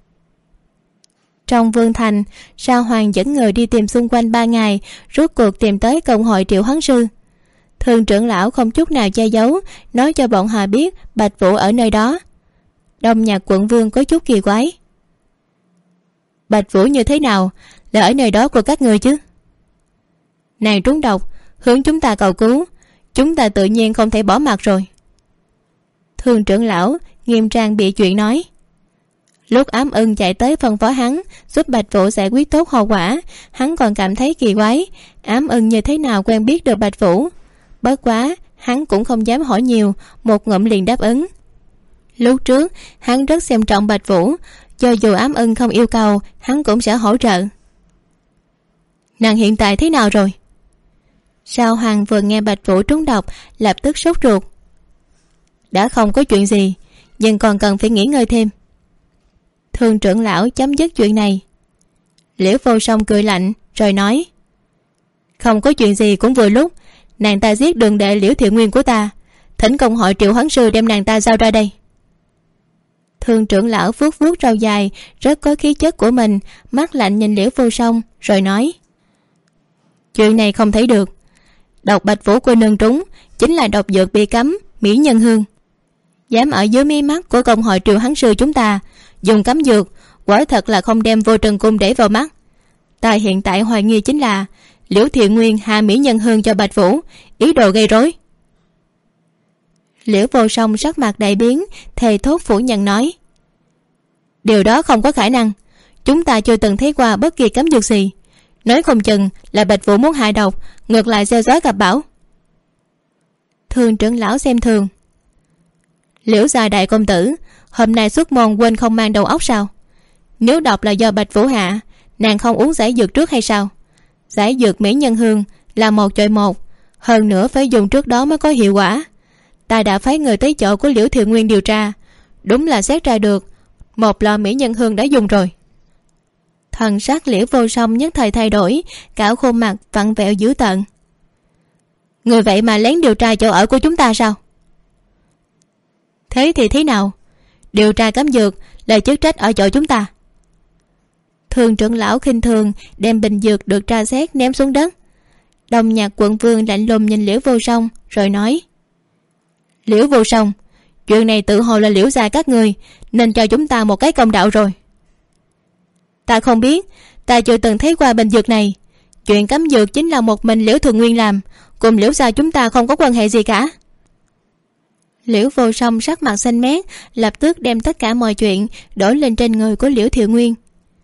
Speaker 1: Trong vương thành, Sao Hoàng dẫn người đi tìm xung quanh 3 ngày, rốt cuộc tìm tới công hội Triệu Hoán Sư. Thường trưởng lão không chút nào che giấu, nói cho bọn họ biết Bạch Vũ ở nơi đó. Đông Nhạc quận vương có chút kỳ quái. Bạch Vũ như thế nào là ở nơi đó của các người chứ? Nàng trúng độc, hướng chúng ta cầu cứu, chúng ta tự nhiên không thể bỏ mặc rồi. Thường trưởng lão nghiêm trang bị chuyện nói. Lúc Ám Ưng chạy tới phân phó hắn giúp Bạch Vũ giải quyết tốt hậu quả, hắn còn cảm thấy kỳ quái, Ám Ưng như thế nào quen biết được Bạch Vũ. Bất quá hắn cũng không dám hỏi nhiều, một ngụm liền đáp ứng. Lúc trước hắn rất xem trọng Bạch Vũ, cho dù Ám Ưng không yêu cầu, hắn cũng sẽ hỗ trợ. Nàng hiện tại thế nào rồi? Sao Hoàng vừa nghe Bạch Vũ trúng độc lập tức sốt ruột. Đã không có chuyện gì, nhưng còn cần phải nghỉ ngơi thêm. Thường trưởng lão chấm dứt chuyện này. Liễu Vô Song cười lạnh rồi nói. Không có chuyện gì cũng vừa lúc, nàng ta giết đường đệ Liễu Thiện Nguyên của ta, thỉnh công hội Triệu Hoán Sư đem nàng ta giao ra đây. Thường trưởng lão vuốt vuốt râu dài rất có khí chất của mình, mắt lạnh nhìn Liễu Vô Song rồi nói. Chuyện này không thấy được. Độc Bạch Vũ cô nương trúng chính là độc dược bị cấm Mỹ Nhân Hương. Dám ở dưới mí mắt của công hội Triệu Hoán Sư chúng ta dùng cấm dược, quả thật là không đem Vô Trần Cung để vào mắt. Ta hiện tại hoài nghi chính là Liễu Thiện Nguyên hạ Mỹ Nhân Hương cho Bạch Vũ, ý đồ gây rối. Liễu Vô Song sắc mặt đại biến, thề thốt phủ nhận nói. Điều đó không có khả năng, chúng ta chưa từng thấy qua bất kỳ cấm dược gì. Nói không chừng là Bạch Vũ muốn hại độc, ngược lại gieo gió gặp bão. Thường trưởng lão xem thường. Liễu gia đại công tử, hôm nay xuất môn quên không mang đầu óc sao? Nếu độc là do Bạch Vũ hạ, nàng không uống giải dược trước hay sao? Giải dược Mỹ Nhân Hương là một chọi một, hơn nữa phải dùng trước đó mới có hiệu quả. Ta đã phái người tới chỗ của Liễu Thiện Nguyên điều tra, đúng là xét ra được một lọ Mỹ Nhân Hương đã dùng rồi. Thần sắc Liễu Vô Song nhất thời thay đổi, cả khuôn mặt vặn vẹo dữ tợn. Người vậy mà lén điều tra chỗ ở của chúng ta sao? Thế thì thế nào? Điều tra cấm dược là chức trách ở chỗ chúng ta. Thường trưởng lão khinh thường đem bình dược được tra xét ném xuống đất. Đông Nhạc quận vương lạnh lùng nhìn Liễu Vô Song rồi nói. Liễu Vô Song, chuyện này tự hồ là Liễu gia các người, nên cho chúng ta một cái công đạo rồi. Ta không biết, ta chưa từng thấy qua bình dược này. Chuyện cấm dược chính là một mình Liễu Thuần Nguyên làm, cùng Liễu gia chúng ta không có quan hệ gì cả. Liễu Vô Song sắc mặt xanh mét, lập tức đem tất cả mọi chuyện đổ lên trên người của Liễu Thiệu Nguyên.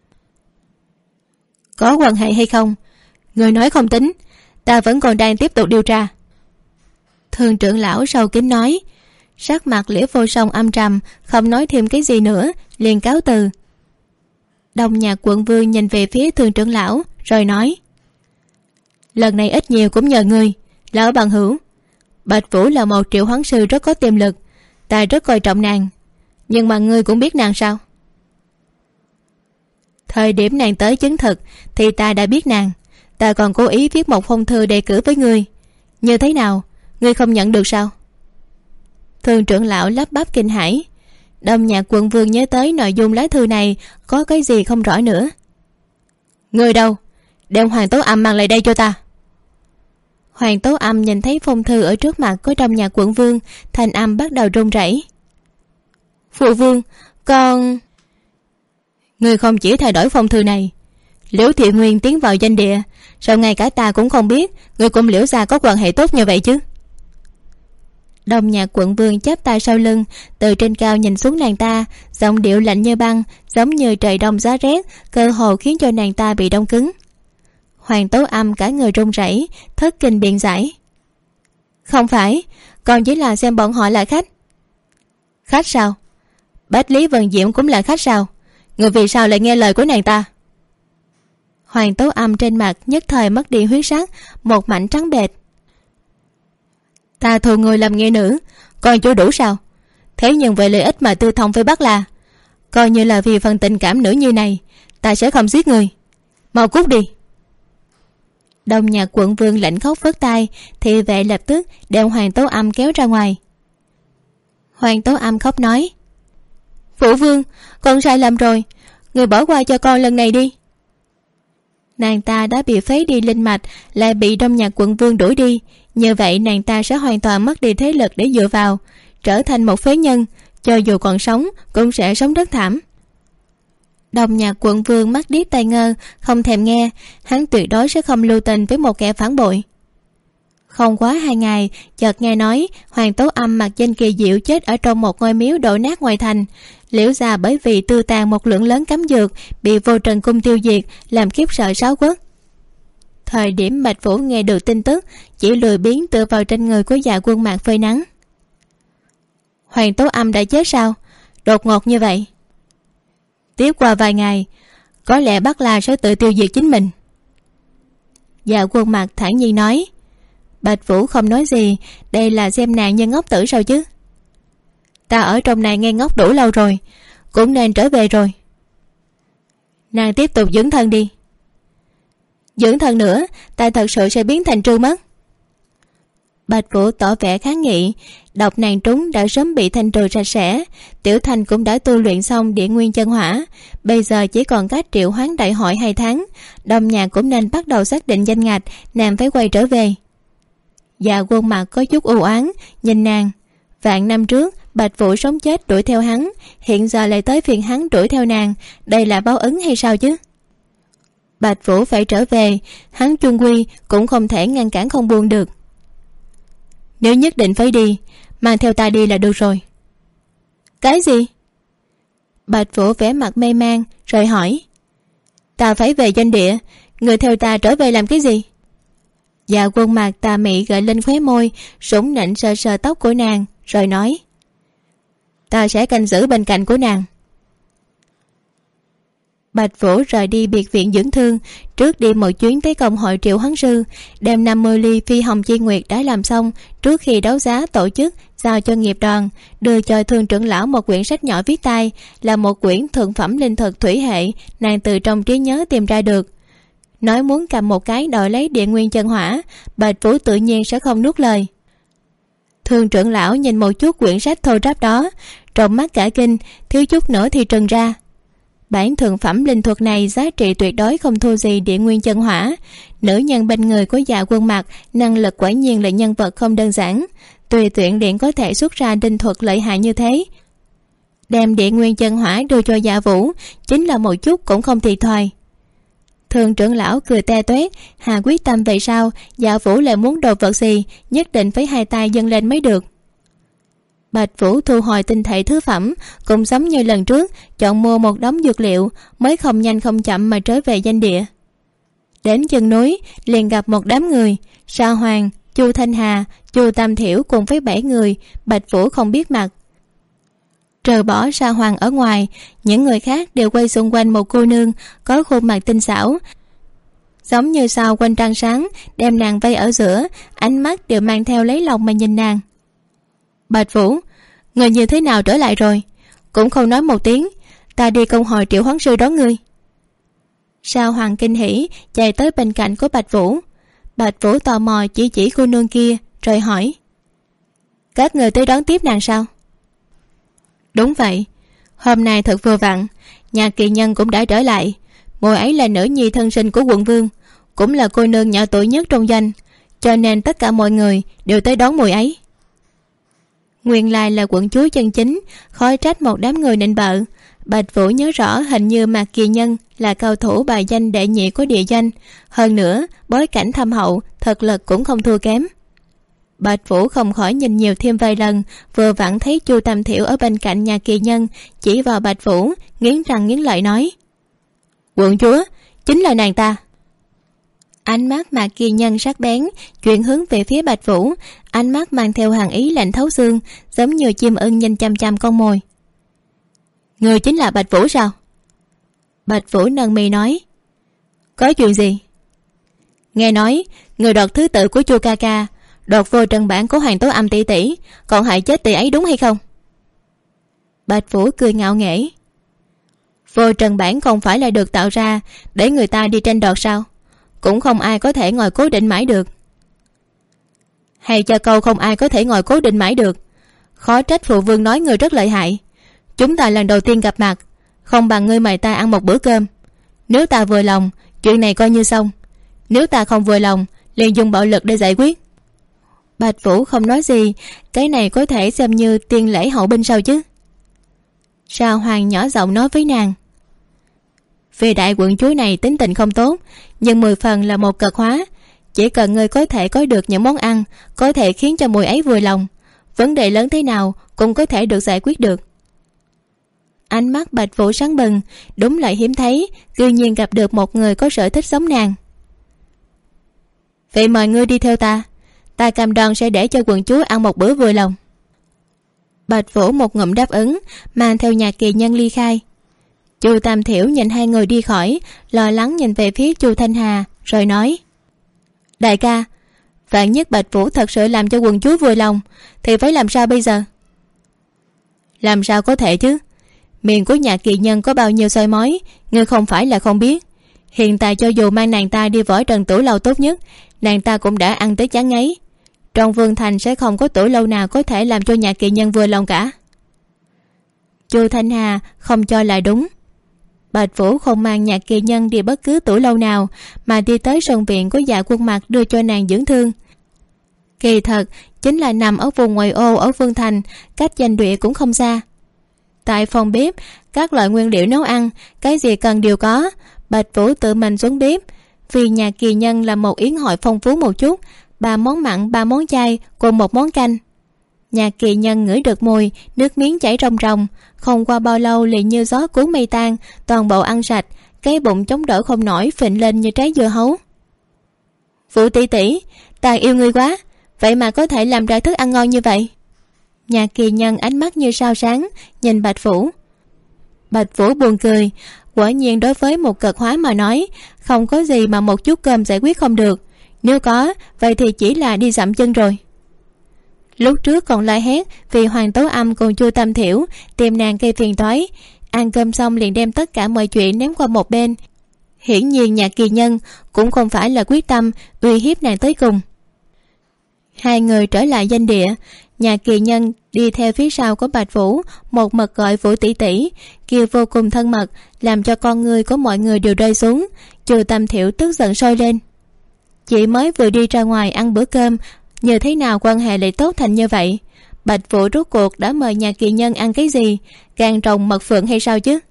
Speaker 1: Có quan hệ hay không, người nói không tính, ta vẫn còn đang tiếp tục điều tra. Thường trưởng lão sâu kín nói. Sắc mặt Liễu Vô Song âm trầm, không nói thêm cái gì nữa, liền cáo từ. Đông Nhạc quận vương nhìn về phía thường trưởng lão rồi nói. Lần này ít nhiều cũng nhờ ngươi, lão bằng hữu. Bạch Vũ là một Triệu Hoán Sư rất có tiềm lực, ta rất coi trọng nàng, nhưng mà ngươi cũng biết nàng sao? Thời điểm nàng tới chứng thực thì ta đã biết nàng. Ta còn cố ý viết một phong thư đề cử với ngươi. Như thế nào, ngươi không nhận được sao? Thường trưởng lão lắp bắp kinh hãi. Đông Nhạc quận vương nhớ tới nội dung lá thư này có cái gì không rõ nữa. Ngươi đâu? Đem Hoàng Tố Âm mang lại đây cho ta. Hoàng Tố Âm nhìn thấy phong thư ở trước mặt của Đông Nhạc quận vương, thanh âm bắt đầu run rẩy. Phụ vương, con... Ngươi không chỉ thay đổi phong thư này, Liễu Thiện Nguyên tiến vào danh địa, sao ngay cả ta cũng không biết ngươi cùng Liễu gia có quan hệ tốt như vậy chứ? Đông Nhạc quận vương chắp tay sau lưng, từ trên cao nhìn xuống nàng ta, giọng điệu lạnh như băng, giống như trời đông giá rét, cơ hồ khiến cho nàng ta bị đông cứng. Hoàng Tố Âm cả người run rẩy, thất kinh biện giải. Không phải, còn chỉ là xem bọn họ là khách. Khách sao? Bách Lý Vân Diễm cũng là khách sao? Người vì sao lại nghe lời của nàng ta? Hoàng Tố Âm trên mặt nhất thời mất đi huyết sắc, một mảnh trắng bệch. Ta thù người làm nghĩa nữ, còn chưa đủ sao? Thế nhưng về lợi ích mà tư thông với Bắc La, coi như là vì phần tình cảm nữ nhi này, ta sẽ không giết người. Mau cút đi. Đông Nhạc quận vương lạnh khóc vớt tay, thị vệ lập tức đem Hoàng Tố Âm kéo ra ngoài. Hoàng Tố Âm khóc nói: Phụ vương, con sai lầm rồi, người bỏ qua cho con lần này đi. Nàng ta đã bị phế đi linh mạch, lại bị Đông Nhạc quận vương đuổi đi, như vậy nàng ta sẽ hoàn toàn mất đi thế lực để dựa vào, trở thành một phế nhân, cho dù còn sống cũng sẽ sống rất thảm. Đông Nhạc quận vương mắt điếc tai ngơ, không thèm nghe, hắn tuyệt đối sẽ không lưu tình với một kẻ phản bội. Không quá 2 ngày, chợt nghe nói Hoàng Tố Âm mặc danh kỳ diệu chết ở trong một ngôi miếu đổ nát ngoài thành. Liễu gia bởi vì tư tàn một lượng lớn cấm dược, bị Vô Trần cung tiêu diệt, làm khiếp sợ 6 quốc. Thời điểm Bạch Vũ nghe được tin tức, chỉ lười biếng tựa vào trên người của Dạ Quân Mạc phơi nắng. Hoàng Tố Âm đã chết sao? Đột ngột như vậy. Tiếp qua vài ngày, có lẽ Bắc La sẽ tự tiêu diệt chính mình. Dạ Quân Mạc thản nhiên nói. Bạch Vũ không nói gì, đây là xem nàng như ngốc tử sao chứ? Ta ở trong này nghe ngốc đủ lâu rồi, cũng nên trở về rồi. Nàng tiếp tục dưỡng thân đi. Dưỡng thân nữa, ta thật sự sẽ biến thành trư mất. Bạch Vũ tỏ vẻ kháng nghị. Độc nàng trúng đã sớm bị thanh trừ sạch sẽ, Tiểu Thành cũng đã tu luyện xong địa nguyên chân hỏa, bây giờ chỉ còn cách triệu hoán đại hội 2 tháng. Đông Nhạc cũng nên bắt đầu xác định danh ngạch, nàng phải quay trở về. Dạ Quân Mạc có chút u oán nhìn nàng. Vạn năm trước Bạch Vũ sống chết đuổi theo hắn, hiện giờ lại tới phiền hắn đuổi theo nàng, đây là báo ứng hay sao chứ? Bạch Vũ phải trở về, hắn chung quy cũng không thể ngăn cản không buông được. Nếu nhất định phải đi, mang theo ta đi là được rồi. Cái gì? Bạch Vũ vẻ mặt mê man rồi hỏi. Ta phải về doanh địa, người theo ta trở về làm cái gì? Dạ Quân Mạc tà mị gợi lên khóe môi, sủng nịnh sờ sờ tóc của nàng rồi nói. Ta sẽ canh giữ bên cạnh của nàng. Bạch Vũ rời đi biệt viện dưỡng thương, trước đi một chuyến tới công hội Triệu Hoán Sư, đem 50 ly phi hồng chi nguyệt đã làm xong, trước khi đấu giá tổ chức giao cho nghiệp đoàn, đưa cho Thương trưởng lão một quyển sách nhỏ viết tay, là một quyển thượng phẩm linh thực thủy hệ, nàng từ trong trí nhớ tìm ra được. Nói muốn cầm một cái đòi lấy địa nguyên chân hỏa, Bạch Vũ tự nhiên sẽ không nuốt lời. Thương trưởng lão nhìn một chút quyển sách thô ráp đó, trong mắt cả kinh, thiếu chút nữa thì trừng ra. Bản thượng phẩm linh thuật này giá trị tuyệt đối không thua gì địa nguyên chân hỏa. Nữ nhân bên người của Dạ Quân Mạc năng lực quả nhiên là nhân vật không đơn giản, tùy tiện điện có thể xuất ra linh thuật lợi hại như thế. Đem địa nguyên chân hỏa đưa cho Dạ Vũ chính là một chút cũng không thiệt thòi. Thường trưởng lão cười te toét, hà quyết tâm về sau Dạ Vũ lại muốn đồ vật gì, nhất định phải 2 tay dâng lên mới được. Bạch Vũ thu hồi tinh thể thứ phẩm, cũng giống như lần trước chọn mua một đống dược liệu, mới không nhanh không chậm mà trở về danh địa. Đến chân núi liền gặp một đám người, Sa Hoàng, Chu Thanh Hà, Chu Tam Thiểu cùng với 7 người, Bạch Vũ không biết mặt. Trừ bỏ Sa Hoàng ở ngoài, những người khác đều quay xung quanh một cô nương có khuôn mặt tinh xảo, giống như sao quanh trăng sáng, đem nàng vây ở giữa, ánh mắt đều mang theo lấy lòng mà nhìn nàng. Bạch Vũ, người như thế nào trở lại rồi? Cũng không nói một tiếng, ta đi công hội Triệu Hoán Sư đón ngươi. Sa Hoàng kinh hỉ chạy tới bên cạnh của Bạch Vũ. Bạch Vũ tò mò chỉ cô nương kia rồi hỏi. Các người tới đón tiếp nàng sao? Đúng vậy, hôm nay thật vừa vặn, nhà kỳ nhân cũng đã trở lại. Muội ấy là nữ nhi thân sinh của quận vương, cũng là cô nương nhỏ tuổi nhất trong danh, cho nên tất cả mọi người đều tới đón muội ấy. Nguyên lai là quận chúa chân chính, khó trách một đám người nịnh bợ. Bạch Vũ nhớ rõ hình như Mạc Kỳ Nhân là cao thủ bài danh đệ nhị của địa danh, hơn nữa bối cảnh thâm hậu, thực lực cũng không thua kém. Bạch Vũ không khỏi nhìn nhiều thêm vài lần, vừa vặn thấy Chu Tam Thiểu ở bên cạnh nhà Kỳ Nhân, chỉ vào Bạch Vũ nghiến răng nghiến lợi nói. Quận chúa, chính là nàng ta. Ánh mắt Mạc Kỳ Nhân sắc bén chuyển hướng về phía Bạch Vũ, ánh mắt mang theo hàn ý lạnh thấu xương, giống như chim ưng nhìn chăm chăm con mồi. Người chính là Bạch Vũ sao? Bạch Vũ nâng mi nói. Có chuyện gì? Nghe nói người đoạt thứ tự của Chu ca ca đột vô trần bản của Hoàng Tố Âm tỷ tỷ, còn hại chết tỷ ấy đúng hay không? Bạch Vũ cười ngạo nghễ. Vô trần bản không phải là được tạo ra để người ta đi tranh đoạt sao? Cũng không ai có thể ngồi cố định mãi được. Hay cho câu không ai có thể ngồi cố định mãi được. Khó trách phụ vương nói người rất lợi hại. Chúng ta lần đầu tiên gặp mặt, không bằng ngươi mời ta ăn một bữa cơm. Nếu ta vừa lòng, chuyện này coi như xong. Nếu ta không vừa lòng, liền dùng bạo lực để giải quyết. Bạch Vũ không nói gì. Cái này có thể xem như tiền lễ hậu binh sao chứ? Sao Hoàng nhỏ giọng nói với nàng. Vì đại quận chúa này tính tình không tốt, nhưng 10 phần là một cật hóa. Chỉ cần ngươi có thể có được những món ăn có thể khiến cho mùi ấy vừa lòng, vấn đề lớn thế nào cũng có thể được giải quyết được. Ánh mắt Bạch Vũ sáng bừng. Đúng lại hiếm thấy, cư nhiên gặp được một người có sở thích giống nàng. Vậy mời ngươi đi theo ta. Ta cam đoan sẽ để cho quận chúa ăn một bữa vừa lòng. Bạch Vũ một ngụm đáp ứng, mang theo Nhạc Kỳ Nhân ly khai. Chu Tam Thiểu nhìn hai người đi khỏi, lo lắng nhìn về phía Chu Thanh Hà, rồi nói: Đại ca, vạn nhất Bạch Vũ thật sự làm cho quận chúa vừa lòng thì phải làm sao bây giờ? Làm sao có thể chứ? Miệng của Nhạc Kỳ Nhân có bao nhiêu soi mói, ngươi không phải là không biết. Hiện tại cho dù mang nàng ta đi Võ Trần Tử Lâu tốt nhất, nàng ta cũng đã ăn tới chán ngấy. Trong Vương Thành sẽ không có tử lâu nào có thể làm cho Nhạc Kỳ Nhân vừa lòng cả. Chu Thanh Hà không cho là đúng. Bạch Vũ không mang Nhạc Kỳ Nhân đi bất cứ tử lâu nào, mà đi tới sân viện của Dạ Quân Mặc đưa cho nàng dưỡng thương. Kỳ thật chính là nằm ở vùng ngoại ô ở Vương Thành, cách danh địa cũng không xa. Tại phòng bếp, các loại nguyên liệu nấu ăn, cái gì cần đều có. Bạch Vũ tự mình xuống bếp. Vì Nhạc Kỳ Nhân là một yến hội phong phú một chút, 3 món mặn 3 món chay cùng 1 món canh. Nhạc Kỳ Nhân ngửi được mùi, nước miếng chảy ròng ròng. Không qua bao lâu liền như gió cuốn mây tan, toàn bộ ăn sạch, cái bụng chống đỡ không nổi, phình lên như trái dưa hấu. Vũ tỷ tỷ, ta yêu ngươi quá, vậy mà có thể làm ra thức ăn ngon như vậy. Nhạc Kỳ Nhân ánh mắt như sao sáng nhìn Bạch Vũ. Bạch Vũ buồn cười. Quả nhiên đối với một cật hóa mà nói, không có gì mà một chút cơm giải quyết không được. Nếu có, vậy thì chỉ là đi dậm chân rồi. Lúc trước còn la hét vì Hoàng Tố Âm cùng Chu Tam Thiểu tìm nàng gây phiền toái. Ăn cơm xong liền đem tất cả mọi chuyện ném qua một bên. Hiển nhiên Nhạc Kỳ Nhân cũng không phải là quyết tâm uy hiếp nàng tới cùng. Hai người trở lại danh địa. Nhạc Kỳ Nhân đi theo phía sau của Bạch Vũ, một mực gọi Vũ tỷ tỷ, kêu vô cùng thân mật, làm cho con người của mọi người đều rơi xuống. Chu Tam Thiểu tức giận sôi lên. Chị mới vừa đi ra ngoài ăn bữa cơm, như thế nào quan hệ lại tốt thành như vậy? Bạch Vũ rốt cuộc đã mời Nhạc Kỳ Nhân ăn cái gì? Càng trồng mật phượng hay sao chứ?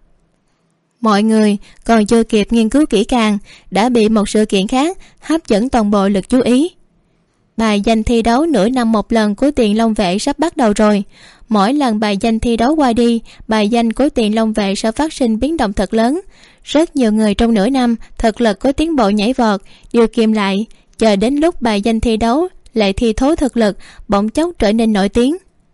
Speaker 1: Mọi người còn chưa kịp nghiên cứu kỹ càng, đã bị một sự kiện khác hấp dẫn toàn bộ lực chú ý. Bài danh thi đấu nửa năm một lần của Tiền Long Vệ sắp bắt đầu rồi. Mỗi lần bài danh thi đấu qua đi, bài danh của Tiền Long Vệ sẽ phát sinh biến động thật lớn. Rất nhiều người trong nửa năm thực lực có tiến bộ nhảy vọt, đều kiềm lại, chờ đến lúc bài danh thi đấu lại thi thố thực lực, bỗng chốc trở nên nổi tiếng.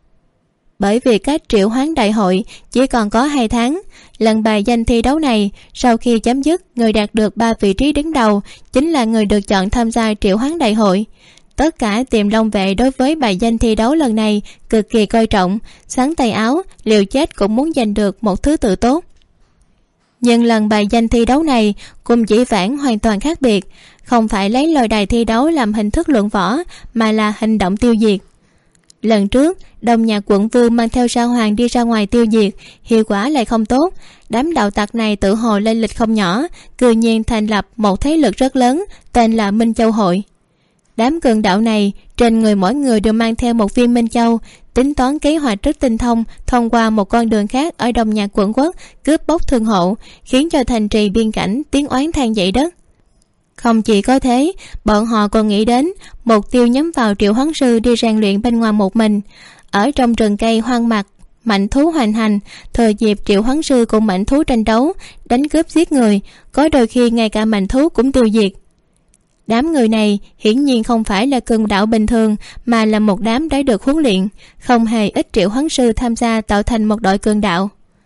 Speaker 1: Bởi vì cách triệu hoán đại hội chỉ còn có 2 tháng, lần bài danh thi đấu này sau khi chấm dứt, người đạt được 3 vị trí đứng đầu chính là người được chọn tham gia triệu hoán đại hội. Tất cả Tiền Long Vệ đối với bài danh thi đấu lần này cực kỳ coi trọng, sắn tay áo, liều chết cũng muốn giành được một thứ tự tốt. Nhưng lần bài danh thi đấu này cùng dĩ vãng hoàn toàn khác biệt, không phải lấy lôi đài thi đấu làm hình thức luận võ, mà là hành động tiêu diệt. Lần trước, Đông Nhạc quận vương mang theo Sa Hoàng đi ra ngoài tiêu diệt, hiệu quả lại không tốt. Đám đạo tặc này tự hồ lên lịch không nhỏ, cư nhiên thành lập một thế lực rất lớn, tên là Minh Châu Hội. Đám cường đạo này trên người mỗi người đều mang theo một viên minh châu, tính toán kế hoạch rất tinh thông, thông qua một con đường khác ở Đông Nhạc quận quốc cướp bóc thương hộ, khiến cho thành trì biên cảnh tiếng oán than dậy đất. Không chỉ có thế, bọn họ còn nghĩ đến mục tiêu nhắm vào Triệu Hoán Sư đi rèn luyện bên ngoài một mình. Ở trong rừng cây hoang mạc, mạnh thú hoành hành, thời dịp Triệu Hoán Sư cùng mạnh thú tranh đấu, đánh cướp giết người, có đôi khi ngay cả mạnh thú cũng tiêu diệt. Đám người này hiển nhiên không phải là cường đạo bình thường, mà là một đám đã được huấn luyện, không hề ít Triệu Hoán Sư tham gia tạo thành một đội cường đạo.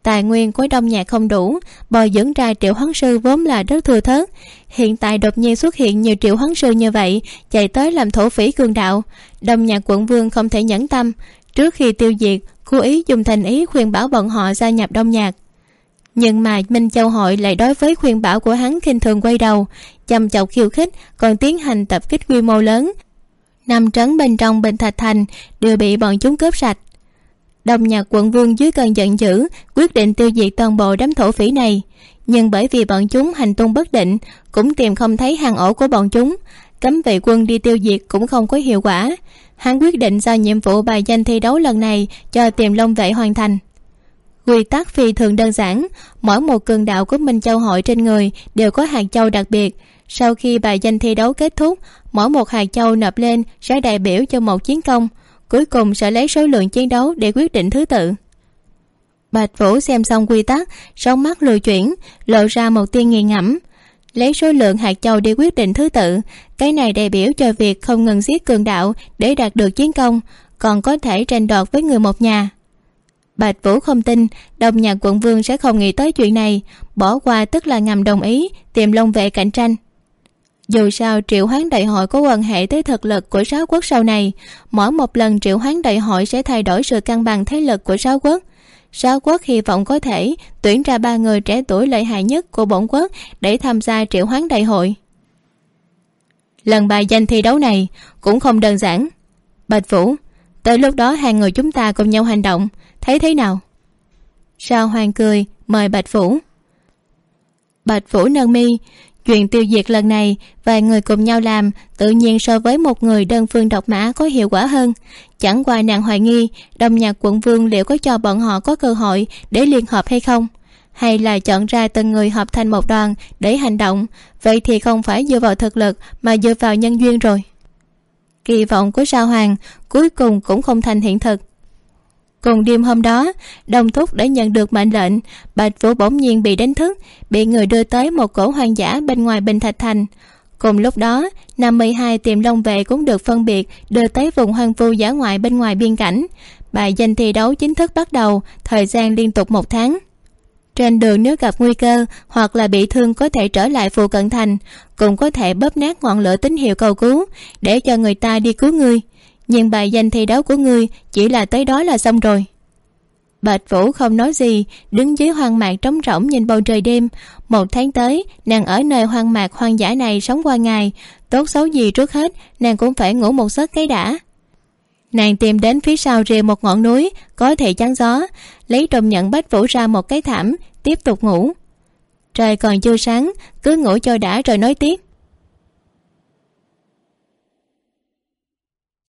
Speaker 1: Tài nguyên của Đông Nhạc không đủ, bồi dưỡng ra triệu hoán sư vốn là rất thưa thớt. Hiện tại đột nhiên xuất hiện nhiều triệu hoán sư như vậy chạy tới làm thổ phỉ cường đạo. Đông Nhạc quận vương không thể nhẫn tâm, trước khi tiêu diệt cố ý dùng thành ý khuyên bảo bọn họ gia nhập Đông Nhạc. Nhưng mà Minh Châu hội lại đối với khuyên bảo của hắn khinh thường quay đầu, chăm chọc khiêu khích, còn tiến hành tập kích quy mô lớn. 5 trấn bên trong Bình Thạch Thành đều bị bọn chúng cướp sạch. Đông Nhạc quận vương dưới cơn giận dữ quyết định tiêu diệt toàn bộ đám thổ phỉ này, nhưng bởi vì bọn chúng hành tung bất định, cũng tìm không thấy hang ổ của bọn chúng, cấm vệ quân đi tiêu diệt cũng không có hiệu quả. Hắn quyết định giao nhiệm vụ bài danh thi đấu lần này cho Tiềm Long vệ hoàn thành. Quy tắc phi thường đơn giản, mỗi một cường đạo của Minh Châu hội trên người đều có hạt châu đặc biệt. Sau khi bài danh thi đấu kết thúc, mỗi một hạt châu nộp lên sẽ đại biểu cho một chiến công, cuối cùng sẽ lấy số lượng chiến đấu để quyết định thứ tự. Bạch Vũ xem xong quy tắc, sóng mắt lùi chuyển, lộ ra một tia nghiền ngẫm. Lấy số lượng hạt châu để quyết định thứ tự, cái này đại biểu cho việc không ngừng giết cường đạo để đạt được chiến công, còn có thể tranh đoạt với người một nhà. Bạch Vũ không tin Đông Nhạc quận vương sẽ không nghĩ tới chuyện này, bỏ qua tức là ngầm đồng ý Tiềm Long vệ cạnh tranh. Dù sao triệu hoán đại hội có quan hệ tới thực lực của 6 quốc sau này, mỗi một lần triệu hoán đại hội sẽ thay đổi sự cân bằng thế lực của 6 quốc. 6 quốc hy vọng có thể tuyển ra 3 người trẻ tuổi lợi hại nhất của bổn quốc để tham gia triệu hoán đại hội. Lần bài danh thi đấu này cũng không đơn giản. Bạch Vũ, tới lúc đó hai người chúng ta cùng nhau hành động, thấy thế nào? Sao Hoàng cười mời Bạch Vũ. Bạch Vũ nâng mi, chuyện tiêu diệt lần này vài người cùng nhau làm tự nhiên so với một người đơn phương độc mã có hiệu quả hơn. Chẳng qua nàng hoài nghi Đông Nhạc quận vương liệu có cho bọn họ có cơ hội để liên hợp hay không, hay là chọn ra từng người hợp thành một đoàn để hành động. Vậy thì không phải dựa vào thực lực mà dựa vào nhân duyên rồi. Kỳ vọng của Sao Hoàng cuối cùng cũng không thành hiện thực. Cùng đêm hôm đó, Đông Thúc đã nhận được mệnh lệnh. Bạch Vũ bỗng nhiên bị đánh thức, bị người đưa tới một cổ hoang dã bên ngoài Bình Thạch Thành. Cùng lúc đó 52 Tiềm Long vệ cũng được phân biệt đưa tới vùng hoang vu dã ngoại bên ngoài biên cảnh. Bài danh thi đấu chính thức bắt đầu, thời gian liên tục 1 tháng. Trên đường nếu gặp nguy cơ hoặc là bị thương có thể trở lại Phù Cận Thành, cũng có thể bóp nát ngọn lửa tín hiệu cầu cứu để cho người ta đi cứu ngươi. Nhưng bài danh thi đấu của ngươi chỉ là tới đó là xong rồi. Bạch Vũ không nói gì, đứng dưới hoang mạc trống rỗng nhìn bầu trời đêm. 1 tháng tới, nàng ở nơi hoang mạc hoang dã này sống qua ngày, tốt xấu gì trước hết nàng cũng phải ngủ một giấc cái đã. Nàng tìm đến phía sau rìa một ngọn núi có thể chắn gió, lấy trong nhận Bạch Vũ ra một cái thảm, tiếp tục ngủ. Trời còn chưa sáng, cứ ngủ cho đã rồi nói tiếp.